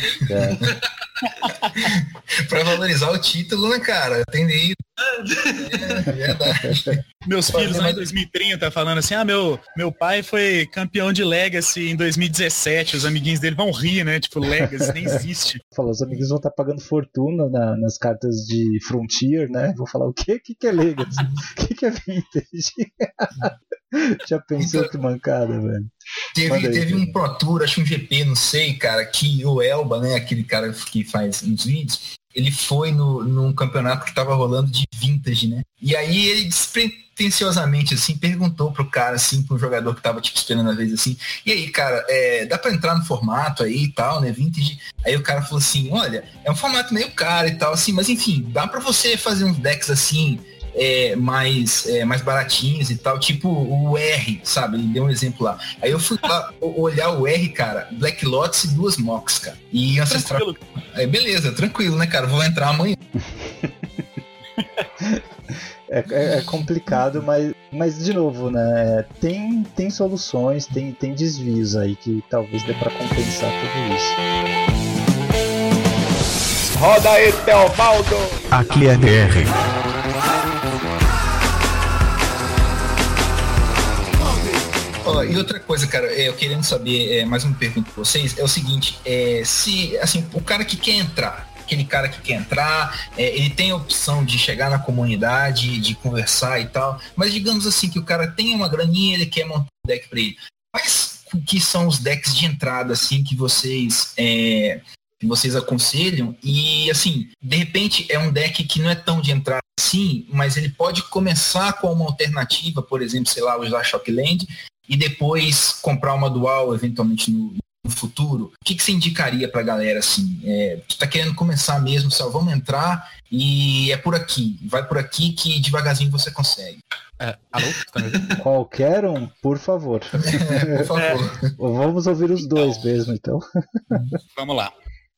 Pra valorizar o título, né, cara? Tem aí. É verdade. Meus filhos lá em 2030 falando assim, meu pai foi campeão de Legacy em 2017, os amiguinhos dele vão rir, né? Tipo, Legacy nem existe. Os amiguinhos vão estar pagando fortuna nas cartas de Frontier, né? Vou falar, o quê? O que é Legacy? O que é Vintage? Já pensou Então, que mancada, velho? Teve um Pro Tour, acho um GP, não sei, cara, que o Elba, né, aquele cara que faz uns vídeos, ele foi num campeonato que tava rolando de vintage, né? E aí ele despretensiosamente, assim, perguntou pro cara, assim, pro jogador que tava, tipo, esperando a vez, assim, e aí, cara, dá pra entrar no formato aí e tal, né, vintage? Aí o cara falou assim, olha, é um formato meio caro e tal, assim, mas enfim, dá pra você fazer uns decks, assim, mais baratinhos e tal, tipo o R, sabe? Ele deu um exemplo lá. Aí eu fui lá olhar o R, cara, Black Lotus e 2 Mox, cara. E Ancestral. Aí beleza, tranquilo, né, cara? Vou entrar amanhã. É complicado, mas de novo, né? Tem soluções, tem desvios aí que talvez dê pra compensar tudo isso. Roda aí, Teobaldo! Aqui é DR. E outra coisa, cara, eu querendo saber, mais uma pergunta pra vocês, é o seguinte, se, assim, o cara que quer entrar, aquele cara que quer entrar, ele tem a opção de chegar na comunidade, de conversar e tal, mas digamos assim, que o cara tem uma graninha, ele quer montar um deck pra ele. Quais que são os decks de entrada, assim, que vocês aconselham? E, assim, de repente é um deck que não é tão de entrada assim, mas ele pode começar com uma alternativa, por exemplo, sei lá, usar Shockland, e depois comprar uma dual, eventualmente, no futuro. O que você indicaria pra galera, assim? Que tá querendo começar mesmo, só vamos entrar e é por aqui. Vai por aqui que devagarzinho você consegue. Alô? Tá me ouvindo? Qualquer um, por favor. Por favor. Vamos ouvir os dois mesmo, então. Vamos lá.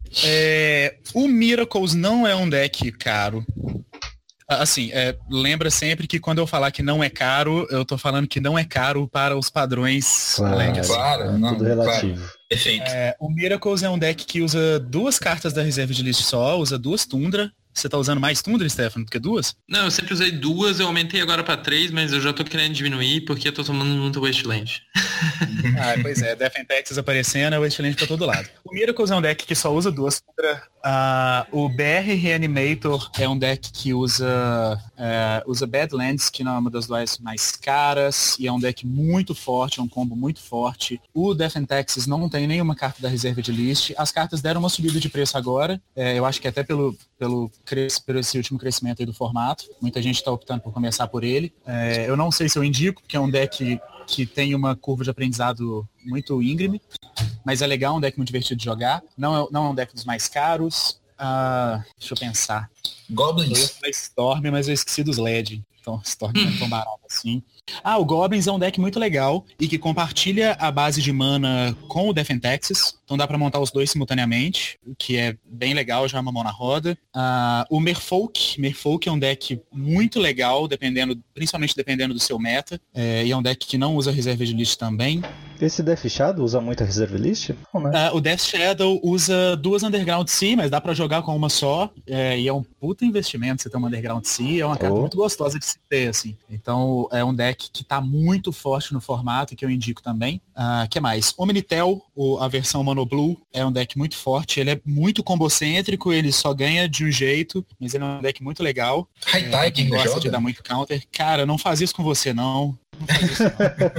O Miracles não é um deck caro. Assim, lembra sempre que quando eu falar que não é caro, eu tô falando que não é caro para os padrões Legacy. Claro, não, tudo relativo. Claro. Perfeito. O Miracles é um deck que usa 2 cartas da reserva de list só, usa 2 Tundra. Você tá usando mais Tundra, Stefano, do que 2? Não, eu sempre usei 2, eu aumentei agora pra 3, mas eu já tô querendo diminuir porque eu tô tomando muito Wasteland. Pois é, Death and Taxes aparecendo, é Wasteland pra todo lado. O Miracles é um deck que só usa 2 Tundra. O BR Reanimator é um deck que usa Badlands, que não é uma das duais mais caras, e é um deck muito forte, é um combo muito forte. O Death and Taxes não tem nenhuma carta da reserva de list. As cartas deram uma subida de preço agora, eu acho que até pelo esse último crescimento aí do formato. Muita gente está optando por começar por ele. Eu não sei se eu indico, porque é um deck que tem uma curva de aprendizado muito íngreme, mas é legal, um deck muito divertido de jogar. Não é um deck dos mais caros. Deixa eu pensar. Goblins? Eu ia falar Storm, mas eu esqueci dos LED. Então, Storm não é tão barato assim. O Goblins é um deck muito legal e que compartilha a base de mana com o Death and Taxes. Então dá pra montar os dois simultaneamente, o que é bem legal, já é uma mão na roda. O Merfolk é um deck muito legal, principalmente dependendo do seu meta. E é um deck que não usa reserva de list também. Esse Death Shadow usa muita reserva list? Não, né? O Death Shadow usa 2 Underground Sea, mas dá pra jogar com uma só. E é um puta investimento você ter uma Underground Sea. É uma carta muito gostosa de se ter, assim. Então é um deck que tá muito forte no formato, que eu indico também. Que mais? Omnitel, a versão Mono Blue, é um deck muito forte. Ele é muito combocêntrico, ele só ganha de um jeito, mas ele é um deck muito legal. High Tide, quem gosta de dar muito counter. Cara, não faz isso com você, não. Não faz isso,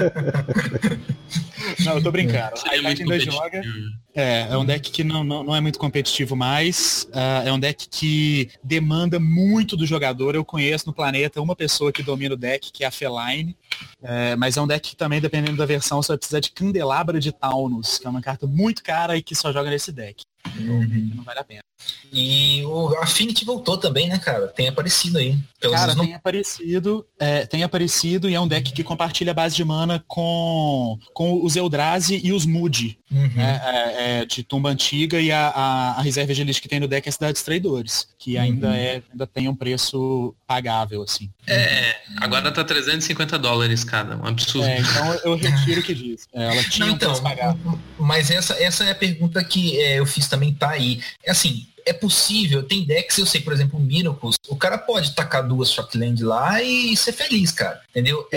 não. Não, eu tô brincando. High Tide ainda joga. É um deck que não é muito competitivo mais. É um deck que demanda muito do jogador. Eu conheço no planeta uma pessoa que domina o deck, que é a Feline. Mas é um deck que também, dependendo da versão, você vai precisar de Candelabra de Taunus, que é uma carta muito cara e que só joga nesse deck. Não vale a pena. E o Affinity voltou também, né, cara? Tem aparecido aí. Cara, tem aparecido e é um deck que compartilha a base de mana com os Eldrazi e os Moody, de Tumba Antiga, e a reserva de list que tem no deck é Cidades Traidores, que ainda tem um preço pagável, assim. Agora tá $350 cada, um absurdo. Então eu retiro o que diz. Ela tinha um preço pagável. Mas essa é a pergunta que eu fiz também, tá aí. Assim, é possível, tem decks, eu sei, por exemplo, o Miracles, o cara pode tacar 2 Shockland lá e ser feliz, cara, entendeu?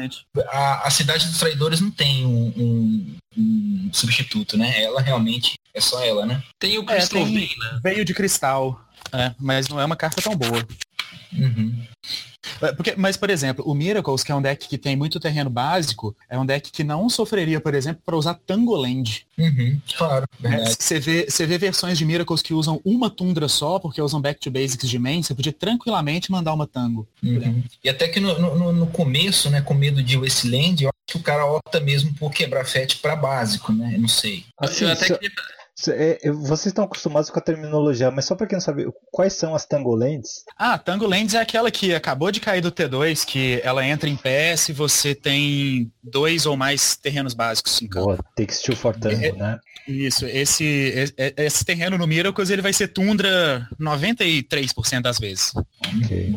A Cidade dos Traidores não tem um substituto, né? Ela realmente é só ela, né? Tem o Crystal Vein, né? Veio de cristal, mas não é uma carta tão boa. Mas, por exemplo, o Miracles, que é um deck que tem muito terreno básico, é um deck que não sofreria, por exemplo, para usar Tangoland. Claro, verdade. Você vê versões de Miracles que usam uma Tundra só, porque usam Back to Basics de main, você podia tranquilamente mandar uma Tango. E até que no começo, né, com medo de Wasteland, eu acho que o cara opta mesmo por quebrar FET para básico, né? Eu não sei. Assim, Eu até queria... vocês estão acostumados com a terminologia, mas só para quem não sabe, quais são as Tangolands? Tangolands é aquela que acabou de cair do T2, que ela entra em pé se você tem 2 ou mais terrenos básicos em campo. Boa, Takes Two for Tango, né? Isso, esse terreno no Miracles, ele vai ser Tundra 93% das vezes. Ok.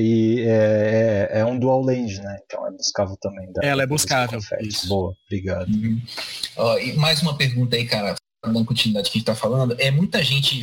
É um dual land, né? Então é buscável também. Ela é buscável. Boa, obrigado. E mais uma pergunta aí, cara. Dando continuidade que a gente tá falando, muita gente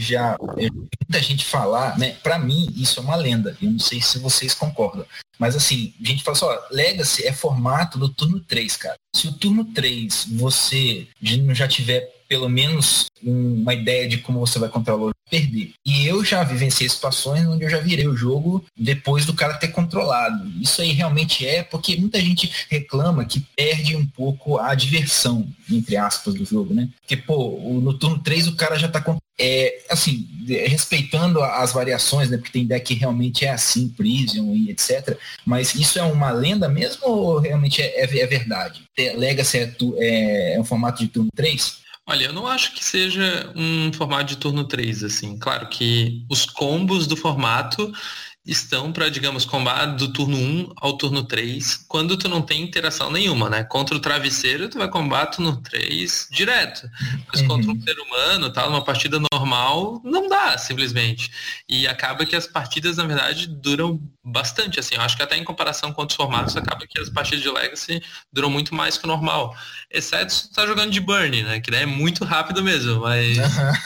falar, né? Pra mim, isso é uma lenda. Eu não sei se vocês concordam. Mas assim, a gente fala só, Legacy é formato do turno 3, cara. Se o turno 3 você já tiver pelo menos uma ideia de como você vai controlar, perder. E eu já vivenciei situações onde eu já virei o jogo depois do cara ter controlado. Isso aí realmente porque muita gente reclama que perde um pouco a diversão, entre aspas, do jogo, né? Porque, no turno 3 o cara já tá assim, respeitando as variações, né? Porque tem deck que realmente é assim, Prison e etc. Mas isso é uma lenda mesmo ou realmente é verdade? Legacy é um formato de turno 3? Olha, eu não acho que seja um formato de turno 3, assim. Claro que os combos do formato estão para, digamos, combate do turno 1 ao turno 3, quando tu não tem interação nenhuma, né? Contra o travesseiro, tu vai combater no 3 direto. Mas contra um ser humano, tal, uma partida normal, não dá, simplesmente. E acaba que as partidas, na verdade, duram bastante, assim. Eu acho que até em comparação com outros formatos, acaba que as partidas de Legacy duram muito mais que o normal. Exceto se tu tá jogando de Burn, né? Que daí é muito rápido mesmo, mas...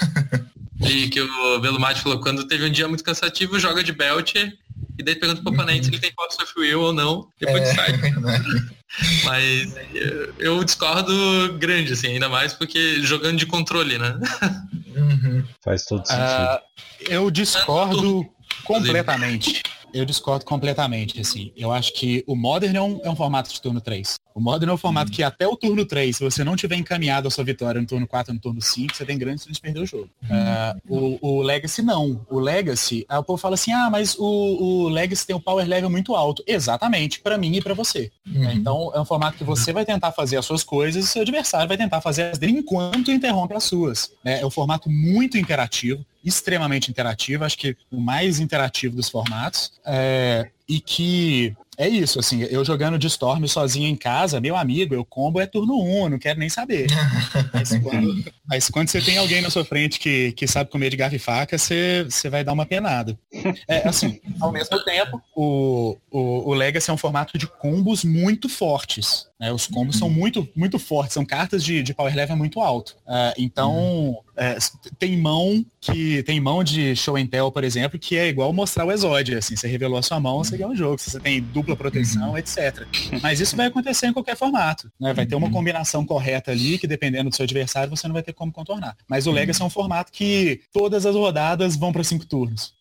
E que o Belumati falou, quando teve um dia muito cansativo, joga de Belcher, e daí pergunta pro oponente se ele tem Force of Will ou não, depois sai. Mas eu discordo grande, assim, ainda mais porque jogando de controle, né? Faz todo sentido. Eu discordo completamente. Eu discordo completamente, assim. Eu acho que o Modern é um formato de turno 3. O Modern é um formato que até o turno 3, se você não tiver encaminhado a sua vitória no turno 4 no turno 5, você tem grandes chances de perder o jogo. O Legacy não. O Legacy, o povo fala assim, mas o Legacy tem um power level muito alto. Exatamente, pra mim e pra você. Então, é um formato que você vai tentar fazer as suas coisas e seu adversário vai tentar fazer as dele enquanto interrompe as suas. É um formato muito interativo, extremamente interativo, acho que o mais interativo dos formatos, e que é isso, assim, eu jogando de Storm sozinho em casa, meu amigo, eu combo é turno 1, não quero nem saber. Mas quando você tem alguém na sua frente que sabe comer de garfo e faca, você vai dar uma penada. Assim, ao mesmo tempo, o Legacy é um formato de combos muito fortes. Né? Os combos são muito, muito fortes, são cartas de power level muito alto. Então, tem mão de Show and Tell, por exemplo, que é igual mostrar o Exódia, assim, você revelou a sua mão, você ganha um jogo, se você tem dupla proteção, etc. Mas isso vai acontecer em qualquer formato, né? Vai ter uma combinação correta ali, que dependendo do seu adversário, você não vai ter como contornar. Mas o Legacy é um formato que todas as rodadas vão para 5 turnos.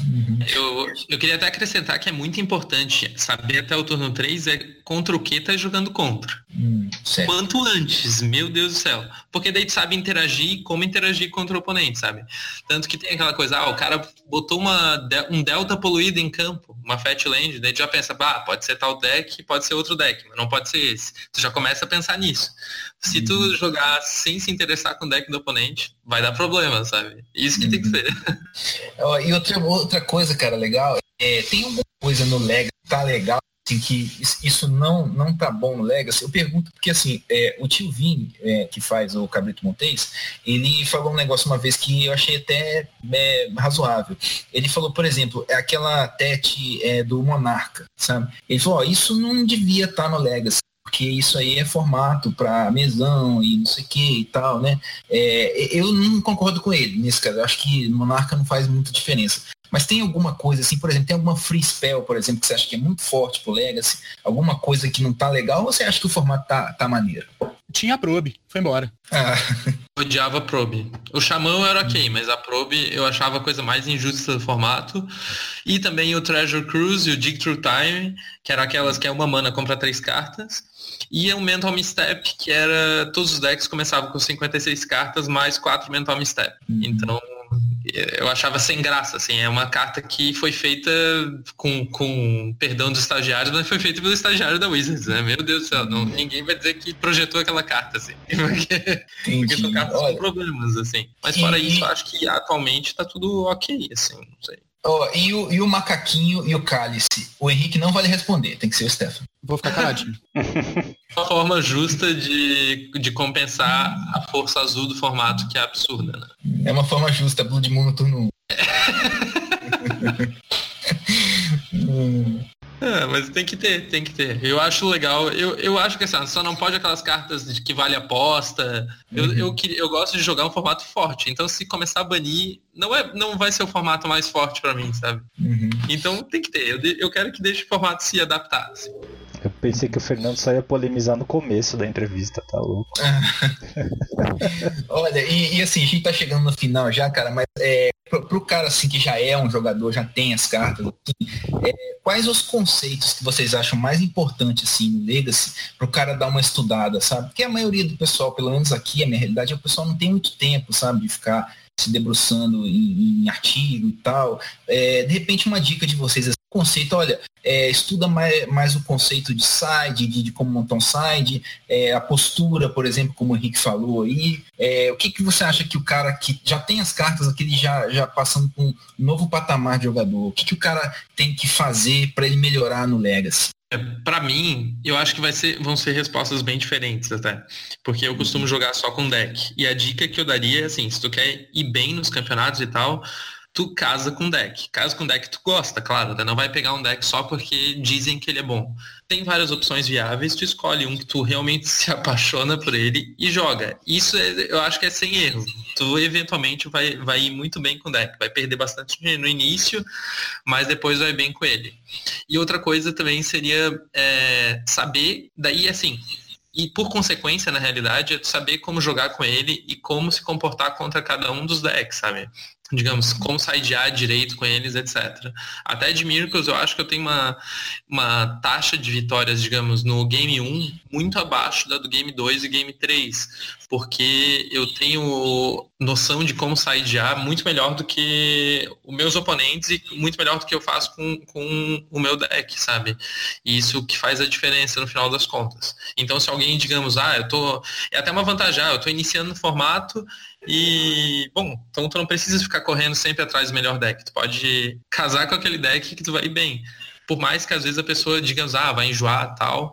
Eu queria até acrescentar que é muito importante saber até o turno 3 contra o que tá jogando contra. Quanto antes, meu Deus do céu. Porque daí tu sabe interagir, como interagir contra o oponente, sabe? Tanto que tem aquela coisa, o cara botou um delta poluído em campo, uma fat land, daí tu já pensa, pode ser tal deck, pode ser outro deck, mas não pode ser esse. Tu já começa a pensar nisso. Se tu jogar sem se interessar com o deck do oponente, vai dar problema, sabe? Isso que tem que ser. E outra coisa, cara, legal, tem alguma coisa no Legacy que tá legal, assim, que isso não tá bom no Legacy? Eu pergunto porque, assim, o tio Vini, que faz o Cabrito Montes, ele falou um negócio uma vez que eu achei até razoável. Ele falou, por exemplo, aquela Tete do Monarca, sabe? Ele falou, isso não devia estar no Legacy, porque isso aí é formato para mesão e não sei o que e tal, né? Eu não concordo com ele nesse caso. Eu acho que Monarca não faz muita diferença. Mas tem alguma coisa, assim, por exemplo, tem alguma free spell, por exemplo, que você acha que é muito forte pro Legacy? Alguma coisa que não tá legal ou você acha que o formato tá maneiro? Tinha a Probe, foi embora. Odiava a Probe. O Xamã era ok, mas a Probe eu achava a coisa mais injusta do formato. E também o Treasure Cruise e o Dig Through Time, que eram aquelas que é uma mana compra 3 cartas. E o Mental Misstep, que era... Todos os decks começavam com 56 cartas mais 4 Mental Misstep. Então, eu achava sem graça, assim. É uma carta que foi feita com perdão dos estagiários, mas foi feita pelo estagiário da Wizards, né? Meu Deus do céu, ninguém vai dizer que projetou aquela carta, assim. Porque são cartas com problemas, assim. Mas fora isso, eu acho que atualmente tá tudo ok, assim, não sei. E o Macaquinho e o Cálice? O Henrique não vai lhe responder, tem que ser o Stefano. Vou ficar caladinho. Uma forma justa de compensar a força azul do formato, que é absurda, né? É uma forma justa, Blood Moon no turno 1. Mas tem que ter. Eu acho legal. Eu acho que assim, só não pode aquelas cartas de que vale aposta. Eu gosto de jogar um formato forte. Então se começar a banir, não vai ser o formato mais forte pra mim, sabe? Então tem que ter. Eu quero que deixe o formato se adaptar. Assim. Eu pensei que o Fernando só ia polemizar no começo da entrevista, tá louco? Olha, e assim, a gente tá chegando no final já, cara, mas pro cara assim que já é um jogador, já tem as cartas, assim, quais os conceitos que vocês acham mais importantes assim no Legacy pro cara dar uma estudada, sabe? Porque a maioria do pessoal, pelo menos aqui, a minha realidade, o pessoal não tem muito tempo, sabe, de ficar se debruçando em artigo e tal. De repente uma dica de vocês, esse conceito, olha, estuda mais o conceito de side, de como montar um side, a postura, por exemplo, como o Henrique falou aí. O que você acha que o cara que já tem as cartas, aquele já passando por um novo patamar de jogador, o que o cara tem que fazer para ele melhorar no Legacy? Pra mim, eu acho que vão ser respostas bem diferentes até. Porque eu costumo jogar só com deck. E a dica que eu daria é assim, se tu quer ir bem nos campeonatos e tal, tu casa com deck. Casa com deck que tu gosta, claro. Né? Não vai pegar um deck só porque dizem que ele é bom. Tem várias opções viáveis, tu escolhe um que tu realmente se apaixona por ele e joga. Isso eu acho que é sem erro. Tu eventualmente vai ir muito bem com o deck. Vai perder bastante no início, mas depois vai bem com ele. E outra coisa também seria saber, daí assim, e por consequência, na realidade, é saber como jogar com ele e como se comportar contra cada um dos decks, sabe? Digamos, como sidear direito com eles, etc. Até de Miracles, eu acho que eu tenho uma taxa de vitórias, digamos, no Game 1 muito abaixo da do Game 2 e Game 3, porque eu tenho noção de como sidear muito melhor do que os meus oponentes e muito melhor do que eu faço com o meu deck, sabe? E isso que faz a diferença no final das contas. Então, se alguém, digamos, é até uma vantagem, eu tô iniciando no formato e, bom, então tu não precisa ficar correndo sempre atrás do melhor deck. Tu pode casar com aquele deck que tu vai bem. Por mais que às vezes a pessoa diga, vai enjoar e tal.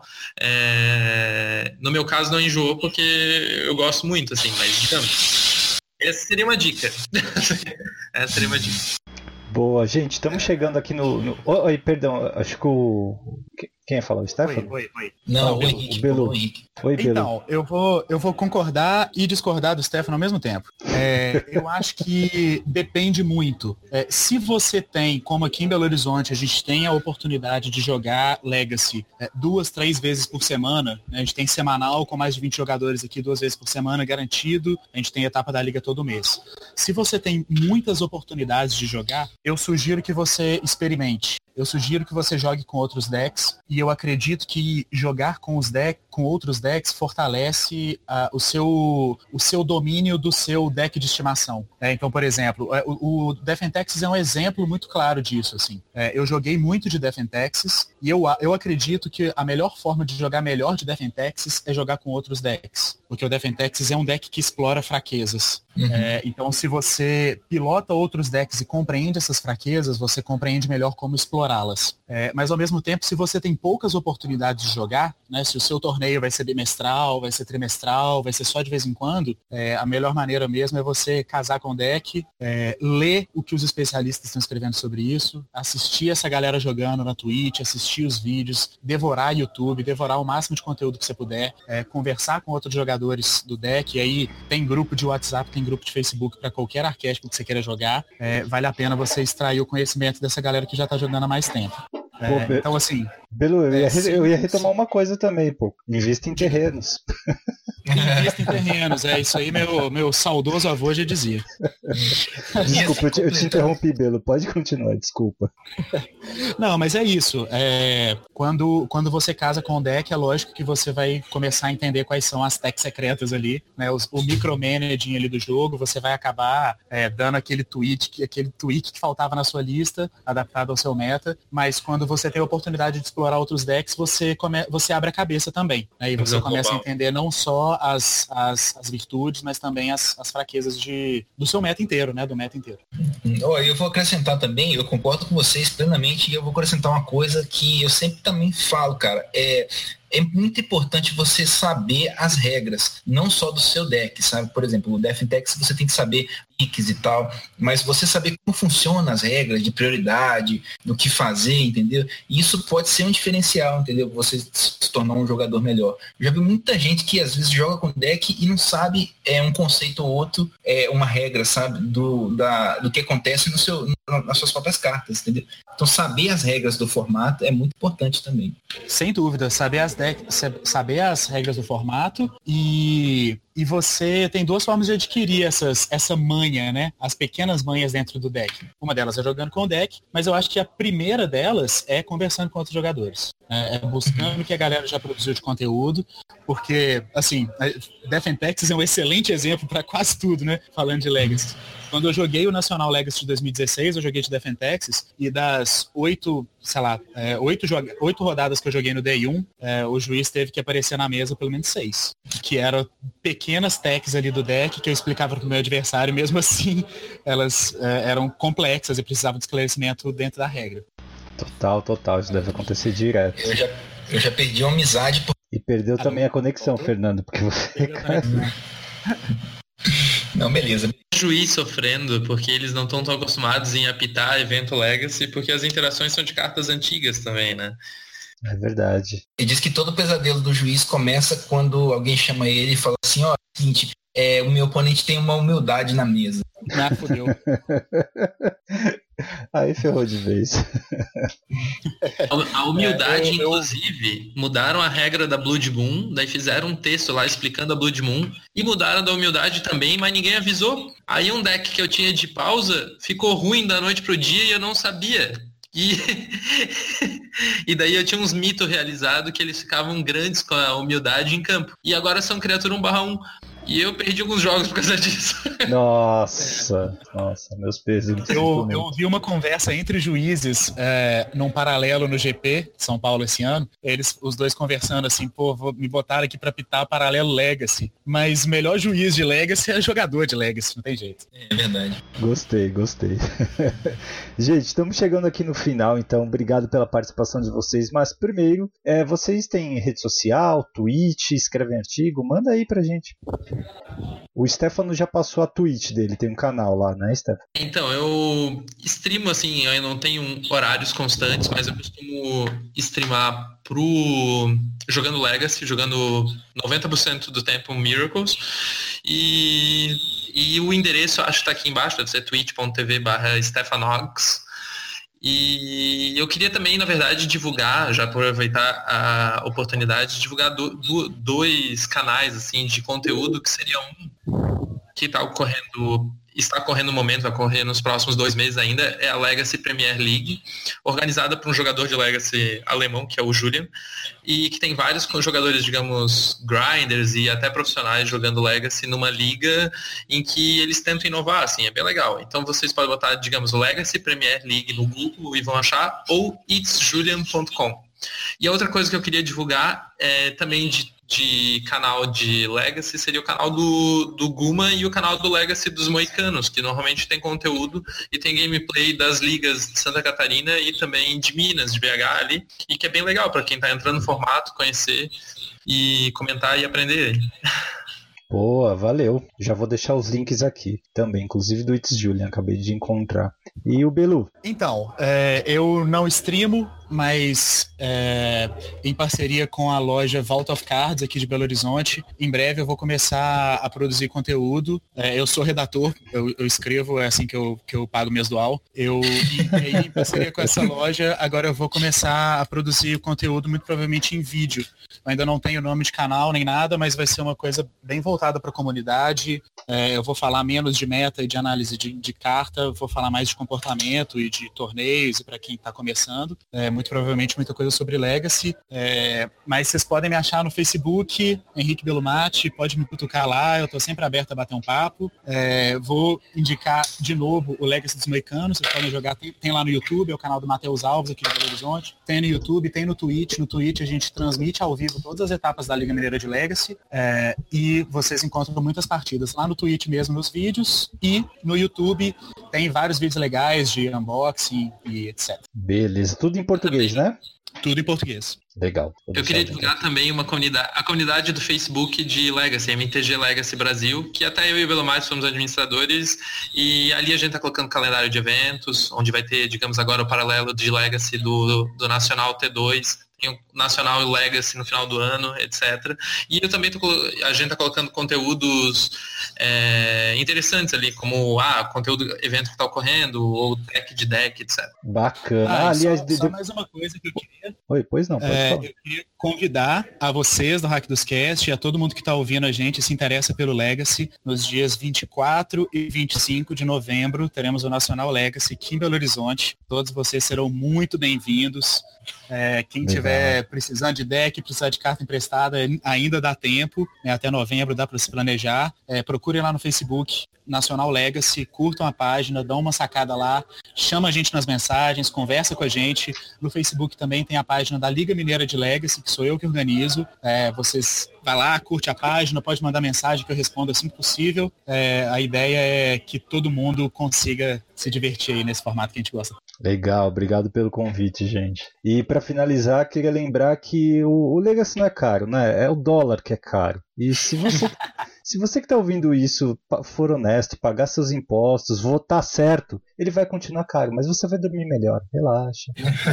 No meu caso não enjoou porque eu gosto muito, assim, mas digamos. Essa seria uma dica. Essa seria uma dica. Boa, gente, estamos chegando aqui no... Oi, perdão, acho que o... Quem ia falar? O Stefano? Oi. Não, o Henrique. Belu. Oi, Belu. Então, eu vou concordar e discordar do Stefano ao mesmo tempo. Eu acho que depende muito. Se você tem, como aqui em Belo Horizonte, a gente tem a oportunidade de jogar Legacy 2, 3 vezes por semana, né? A gente tem semanal com mais de 20 jogadores aqui 2 vezes por semana, garantido. A gente tem etapa da liga todo mês. Se você tem muitas oportunidades de jogar, eu sugiro que você experimente. Eu sugiro que você jogue com outros decks e eu acredito que jogar com outros decks fortalece o seu domínio do seu deck de estimação. Então, por exemplo, o Death and Taxes é um exemplo muito claro disso. Assim. Eu joguei muito de Death and Taxes e eu acredito que a melhor forma de jogar melhor de Death and Taxes é jogar com outros decks. Porque o Death and Taxes é um deck que explora fraquezas. Então, se você pilota outros decks e compreende essas fraquezas, você compreende melhor como explorá-las. Mas, ao mesmo tempo, se você tem poucas oportunidades de jogar, né, se o seu torneio vai ser bimestral, vai ser trimestral, vai ser só de vez em quando, a melhor maneira mesmo é você casar com o deck, ler o que os especialistas estão escrevendo sobre isso, assistir essa galera jogando na Twitch, assistir os vídeos, devorar YouTube, devorar o máximo de conteúdo que você puder, conversar com outros jogadores do deck, e aí tem grupo de WhatsApp, tem grupo de Facebook para qualquer arquétipo que você queira jogar, vale a pena você extrair o conhecimento dessa galera que já está jogando há mais tempo. Então, assim... Belu, eu ia retomar uma coisa também, pô. Invista em terrenos. Invista em terrenos, é isso aí, meu saudoso avô já dizia. Desculpa, eu te interrompi, Belo. Pode continuar, desculpa. Não, mas é isso. Quando você casa com o deck, é lógico que você vai começar a entender quais são as techs secretas ali, né? O micromanaging ali do jogo, você vai acabar dando aquele tweak que faltava na sua lista, adaptado ao seu meta, mas quando você tem a oportunidade de explorar outros decks, você abre a cabeça também, né? E você começa a entender não só as virtudes, mas também as fraquezas do seu meta inteiro, né? Do meta inteiro. Eu vou acrescentar também, eu concordo com vocês plenamente, e eu vou acrescentar uma coisa que eu sempre também falo, cara, é muito importante você saber as regras, não só do seu deck, sabe? Por exemplo, o Defentex você tem que saber picks e tal, mas você saber como funcionam as regras de prioridade, do que fazer, entendeu? E isso pode ser um diferencial, entendeu? Você se tornar um jogador melhor. Já vi muita gente que às vezes joga com deck e não sabe um conceito ou outro, uma regra, sabe? Do que acontece nas suas próprias cartas, entendeu? Então saber as regras do formato é muito importante também. Sem dúvida, saber as regras do formato e você tem duas formas de adquirir essa manha, né? As pequenas manhas dentro do deck. Uma delas é jogando com o deck, mas eu acho que a primeira delas é conversando com outros jogadores. Buscando o que a galera já produziu de conteúdo, porque, assim, Defentex é um excelente exemplo para quase tudo, né? Falando de Legacy. Quando eu joguei o Nacional Legacy de 2016, eu joguei de Defentex, e das 8 rodadas que eu joguei no Day 1, o juiz teve que aparecer na mesa pelo menos 6. Que eram pequenas techs ali do deck que eu explicava pro meu adversário, e mesmo assim elas eram complexas e precisavam de esclarecimento dentro da regra. Total, isso deve acontecer direto. Eu já perdi uma amizade. E perdeu também a conexão, Fernando, porque você... Não, beleza. Juiz sofrendo, porque eles não estão tão acostumados em apitar evento Legacy, porque as interações são de cartas antigas também, né? É verdade. Ele diz que todo pesadelo do juiz começa quando alguém chama ele e fala assim, seguinte, o meu oponente tem uma humildade na mesa. Fudeu. Aí ferrou de vez. A humildade, inclusive, mudaram a regra da Blood Moon, daí fizeram um texto lá explicando a Blood Moon, e mudaram da humildade também, mas ninguém avisou. Aí um deck que eu tinha de pausa ficou ruim da noite pro dia e eu não sabia. E daí eu tinha uns mitos realizados que eles ficavam grandes com a humildade em campo. E agora são criatura 1/1. E eu perdi alguns jogos por causa disso. Nossa, meus pesos. Eu ouvi uma conversa entre juízes num paralelo no GP de São Paulo esse ano. Os dois conversando assim, me botaram aqui pra pitar paralelo Legacy. Mas o melhor juiz de Legacy é jogador de Legacy, não tem jeito. É verdade. Gostei. Gente, estamos chegando aqui no final, então obrigado pela participação de vocês. Mas primeiro, vocês têm rede social, Twitch, escrevem artigo? Manda aí pra gente. O Stefano já passou a Twitch dele, tem um canal lá, né, Stefano? Então, eu streamo assim, eu não tenho horários constantes, mas eu costumo streamar jogando Legacy, jogando 90% do tempo Miracles, e o endereço acho que tá aqui embaixo, deve ser twitch.tv/Stefanox. E eu queria também, na verdade, divulgar, já aproveitar a oportunidade, de divulgar dois canais assim, de conteúdo, que seria um que está ocorrendo no momento, vai ocorrer nos próximos 2 meses ainda, é a Legacy Premier League, organizada por um jogador de Legacy alemão, que é o Julian, e que tem vários jogadores, digamos, grinders e até profissionais jogando Legacy numa liga em que eles tentam inovar, assim, é bem legal. Então vocês podem botar, digamos, Legacy Premier League no Google e vão achar, ou itsjulian.com. E a outra coisa que eu queria divulgar é também de canal de Legacy, seria o canal do Guma e o canal do Legacy dos Moicanos, que normalmente tem conteúdo e tem gameplay das ligas de Santa Catarina e também de Minas, de BH ali, e que é bem legal para quem tá entrando no formato, conhecer e comentar e aprender. Boa, valeu. Já vou deixar os links aqui também, inclusive do It's Julian, acabei de encontrar. E o Belu? Então, eu não streamo, mas em parceria com a loja Vault of Cards aqui de Belo Horizonte. Em breve eu vou começar a produzir conteúdo. Eu sou redator, eu escrevo, é assim que eu pago mês dual. E aí, em parceria com essa loja, agora eu vou começar a produzir conteúdo muito provavelmente em vídeo. Eu ainda não tenho nome de canal nem nada, mas vai ser uma coisa bem voltada para a comunidade. Eu vou falar menos de meta e de análise de carta, vou falar mais de comportamento e de torneios e para quem está começando. Muito provavelmente muita coisa sobre Legacy. Mas vocês podem me achar no Facebook, Henrique Belumati, pode me cutucar lá, eu estou sempre aberto a bater um papo. Vou indicar de novo o Legacy dos Moicanos, vocês podem jogar, tem lá no YouTube, é o canal do Matheus Alves aqui de Belo Horizonte. Tem no YouTube, tem no Twitch. No Twitch a gente transmite ao vivo todas as etapas da Liga Mineira de Legacy e vocês encontram muitas partidas lá no Twitch mesmo, nos vídeos, e no YouTube tem vários vídeos legais de unboxing e etc. Beleza, tudo em português, né? Tudo em português. Legal. Eu queria divulgar também a comunidade do Facebook de Legacy, MTG Legacy Brasil, que até eu e o Belomate somos administradores, e ali a gente está colocando calendário de eventos, onde vai ter, digamos, agora o paralelo de Legacy do Nacional T2, tem o Nacional e Legacy no final do ano, etc. E eu também a gente está colocando conteúdos interessantes ali, como conteúdo, evento que está ocorrendo, ou deck, etc. Bacana. Aliás, só mais uma coisa que eu queria. Oi, pois não, pode falar. Eu queria convidar a vocês do Hack dos Cast e a todo mundo que está ouvindo a gente e se interessa pelo Legacy, nos dias 24 e 25 de novembro, teremos o Nacional Legacy aqui em Belo Horizonte. Todos vocês serão muito bem-vindos. Quem tiver precisando de deck, precisar de carta emprestada, ainda dá tempo, até novembro dá para se planejar. Procurem lá no Facebook, Nacional Legacy, curtam a página, dão uma sacada lá, chama a gente nas mensagens, conversa com a gente. No Facebook também tem a página da Liga Mineira de Legacy, que sou eu que organizo. Vocês vai lá, curte a página, pode mandar mensagem que eu respondo assim que possível. A ideia é que todo mundo consiga se divertir aí nesse formato que a gente gosta. Legal, obrigado pelo convite, gente. E para finalizar, queria lembrar que o Legacy não é caro, né? É o dólar que é caro. E se você que está ouvindo isso for honesto, pagar seus impostos, votar certo, ele vai continuar caro, mas você vai dormir melhor, relaxa.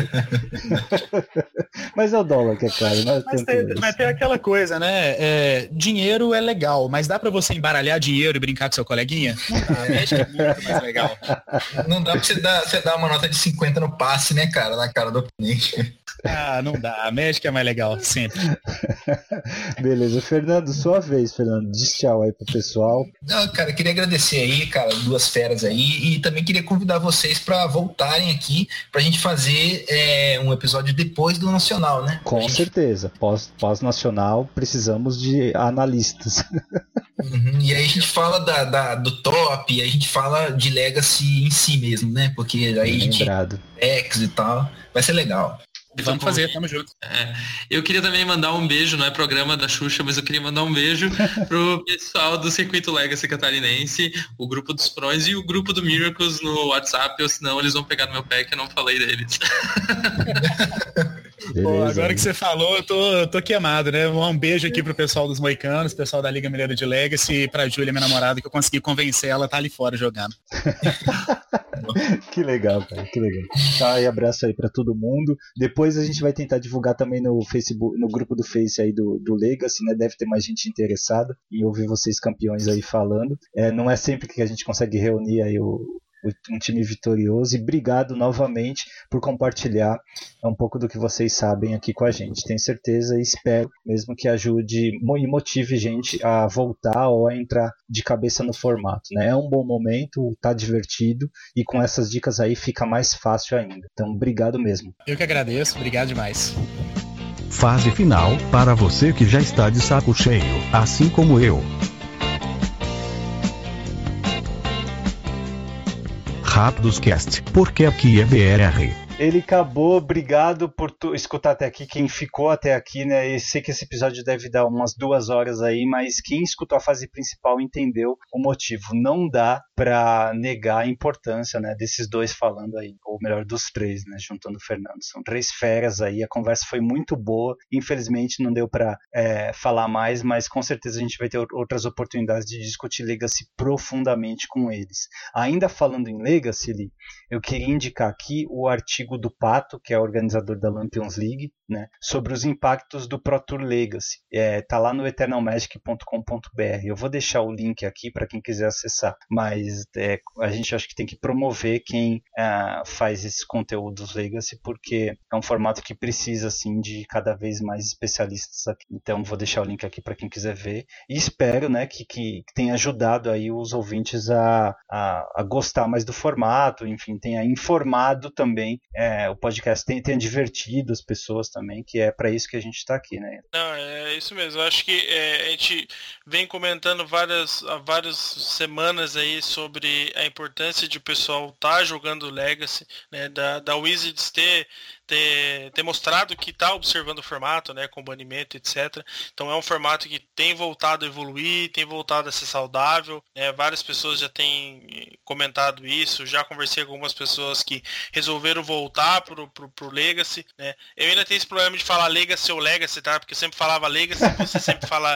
Mas é o dólar que é caro, né? Mas tem aquela coisa, né? Dinheiro é legal, mas dá para você embaralhar dinheiro e brincar com seu coleguinha? Acho que é muito mais legal. Não dá pra você dar uma nota de 50 no passe, né, cara? Na cara do oponente. Não dá. A Magic é mais legal, sempre. Beleza. Fernando, sua vez, Fernando. Diz tchau aí pro pessoal. Não, cara, queria agradecer aí, cara, duas feras aí, e também queria convidar vocês para voltarem aqui pra gente fazer um episódio depois do Nacional, né? Com certeza. Pós-Nacional, precisamos de analistas. E aí a gente fala do top, e a gente fala de Legacy em si mesmo, né? Porque aí a gente X e tal, vai ser legal. Vamos fazer, tamo junto. Eu queria também mandar um beijo, não é programa da Xuxa, mas eu queria mandar um beijo pro pessoal do Circuito Legacy Catarinense, o grupo dos Prons e o grupo do Miracles no WhatsApp, ou senão eles vão pegar no meu pé que eu não falei deles. Pô, agora que você falou, eu tô queimado, né? Um beijo aqui pro pessoal dos Moicanos, pessoal da Liga Mineira de Legacy, e pra Júlia, minha namorada, que eu consegui convencer ela a tá ali fora jogando. Que legal, cara, que legal. Tá, e abraço aí pra todo mundo. Depois a gente vai tentar divulgar também no Facebook, no grupo do Face aí do Legacy, né? Deve ter mais gente interessada em ouvir vocês campeões aí falando. Não é sempre que a gente consegue reunir aí um time vitorioso, e obrigado novamente por compartilhar um pouco do que vocês sabem aqui com a gente. Tenho certeza e espero mesmo que ajude e motive gente a voltar ou a entrar de cabeça no formato, né? É um bom momento, tá divertido, e com essas dicas aí fica mais fácil ainda. Então, obrigado mesmo. Eu que agradeço, obrigado demais. Fase final, para você que já está de saco cheio, assim como eu. Rápidos Cast, porque aqui é BRR. Ele acabou, obrigado por escutar até aqui, quem ficou até aqui, né? Eu sei que esse episódio deve dar umas 2 horas aí, mas quem escutou a fase principal entendeu o motivo. Não dá pra negar a importância, né, desses dois falando aí, ou melhor, dos três, né, juntando o Fernando. São 3 feras aí, a conversa foi muito boa, infelizmente não deu pra falar mais, mas com certeza a gente vai ter outras oportunidades de discutir Legacy profundamente com eles. Ainda falando em Legacy, eu queria indicar aqui o artigo artigo do Pato, que é o organizador da Lampions League, né, sobre os impactos do Pro Tour Legacy. Tá lá no eternalmagic.com.br. Eu vou deixar o link aqui para quem quiser acessar, mas a gente acha que tem que promover quem faz esses conteúdos Legacy, porque é um formato que precisa assim, de cada vez mais especialistas aqui. Então vou deixar o link aqui para quem quiser ver, e espero, né, que tenha ajudado aí os ouvintes a gostar mais do formato, enfim, tenha informado também o podcast, tenha divertido as pessoas também, que é para isso que a gente está aqui, né? Não, é isso mesmo. Eu acho que a gente vem comentando há várias semanas aí sobre a importância de o pessoal estar jogando Legacy, né, da Wizards ter mostrado que está observando o formato, né, com banimento, etc. Então é um formato que tem voltado a evoluir, tem voltado a ser saudável, né? Várias pessoas já têm comentado isso, já conversei com algumas pessoas que resolveram voltar pro Legacy, né? Eu ainda tenho esse problema de falar Legacy ou Legacy, tá? Porque eu sempre falava Legacy, você sempre fala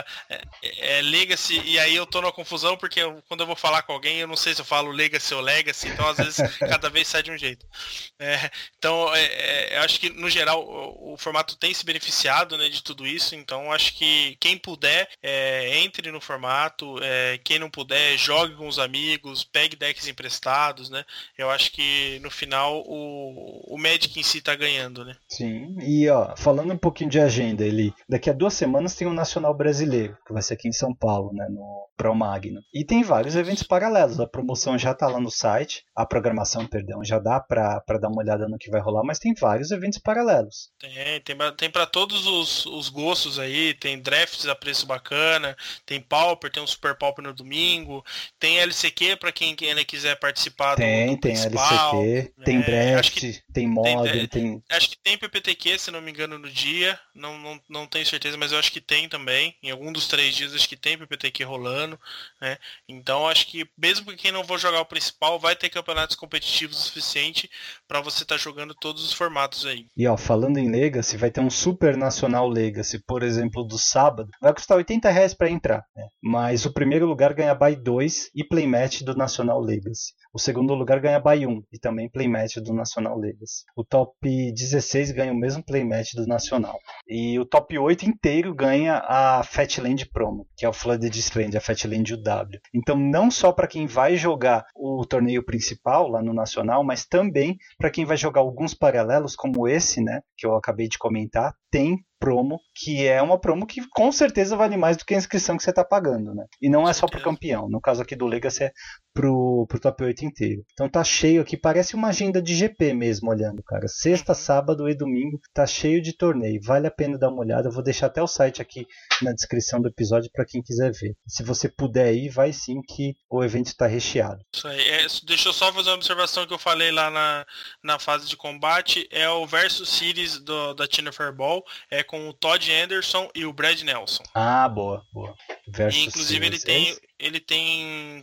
Legacy, e aí eu tô numa confusão, porque quando eu vou falar com alguém, eu não sei se eu falo Legacy ou Legacy, então às vezes cada vez sai de um jeito. Então, eu acho que, no geral, o formato tem se beneficiado, né, de tudo isso, então acho que quem puder, entre no formato, quem não puder, jogue com os amigos, pegue decks emprestados, né? Eu acho que, no final, o Magic em si tá ganhando, né? Sim, e falando um pouquinho de agenda, daqui a 2 semanas tem o Nacional Brasileiro, que vai ser aqui em São Paulo, né, no Pro Magno. E tem vários eventos paralelos, a promoção já tá lá no site, a programação, perdão, já dá pra dar uma olhada no que vai rolar, mas tem vários eventos paralelos. Tem para todos os gostos aí, tem drafts a preço bacana, tem Pauper, tem um Super Pauper no domingo, tem LCQ para quem ainda quiser participar do principal, LCQ, tem draft, tem Modern, tem... Acho que tem PPTQ, se não me engano, no dia, não tenho certeza, mas eu acho que tem também, em algum dos 3 dias acho que tem PPTQ rolando, né? Então acho que mesmo que quem não for jogar o principal, vai ter campeonatos competitivos o suficiente para você estar jogando todos os formatos aí. E falando em Legacy, vai ter um Super Nacional Legacy, por exemplo, do sábado, vai custar R$80 para entrar, né? Mas o primeiro lugar ganha Buy 2 e Playmatch do Nacional Legacy. O segundo lugar ganha Buy 1 e também Playmatch do Nacional Legacy. O top 16 ganha o mesmo Playmatch do Nacional. E o top 8 inteiro ganha a Fatland Promo, que é o Flooded Strand, a Fatland UW. Então não só para quem vai jogar o torneio principal lá no Nacional, mas também para quem vai jogar alguns paralelos como esse, né, que eu acabei de comentar, tem promo, que é uma promo que com certeza vale mais do que a inscrição que você está pagando, né? E não é só pro campeão, no caso aqui do Legacy é pro top 8 inteiro. Então tá cheio aqui, parece uma agenda de GP mesmo, olhando, cara. Sexta, sábado e domingo tá cheio de torneio, vale a pena dar uma olhada. Eu vou deixar até o site aqui na descrição do episódio para quem quiser ver. Se você puder ir, vai sim, que o evento está recheado. Isso aí. Deixa eu só fazer uma observação que eu falei lá na fase de combate, é o Versus Series da China Fireball, com o Todd Anderson e o Brad Nelson. Ah, boa. Versus inclusive Series. Ele tem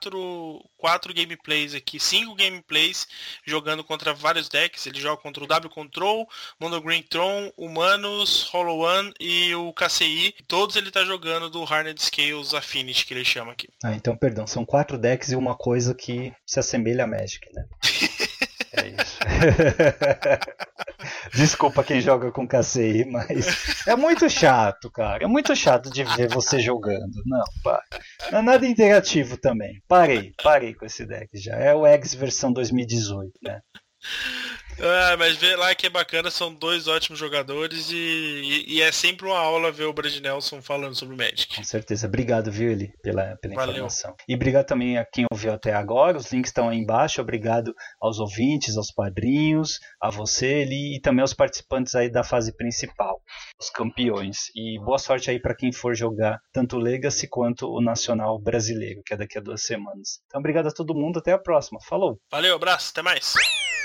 4 gameplays aqui, 5 gameplays jogando contra vários decks. Ele joga contra o W Control, Mono Green Tron, Humanos, Hollow One e o KCI. Todos ele tá jogando do Harned Scales Affinity, que ele chama aqui. Então, perdão, são 4 decks e uma coisa que se assemelha a Magic, né? É isso. Desculpa quem joga com KCI, mas é muito chato, cara. É muito chato de ver você jogando. Não, pá. Não é nada interativo também. Parei com esse deck já. É o Eggs versão 2018, né? Mas vê lá que é bacana, são 2 ótimos jogadores e é sempre uma aula ver o Brad Nelson falando sobre o Magic. Com certeza. Obrigado, viu, Eli, pela informação. E obrigado também a quem ouviu até agora. Os links estão aí embaixo. Obrigado aos ouvintes, aos padrinhos, a você, Eli, e também aos participantes aí da fase principal, os campeões. E boa sorte aí para quem for jogar tanto o Legacy quanto o Nacional Brasileiro, que é daqui a 2 semanas. Então, obrigado a todo mundo. Até a próxima. Falou! Valeu, abraço, até mais!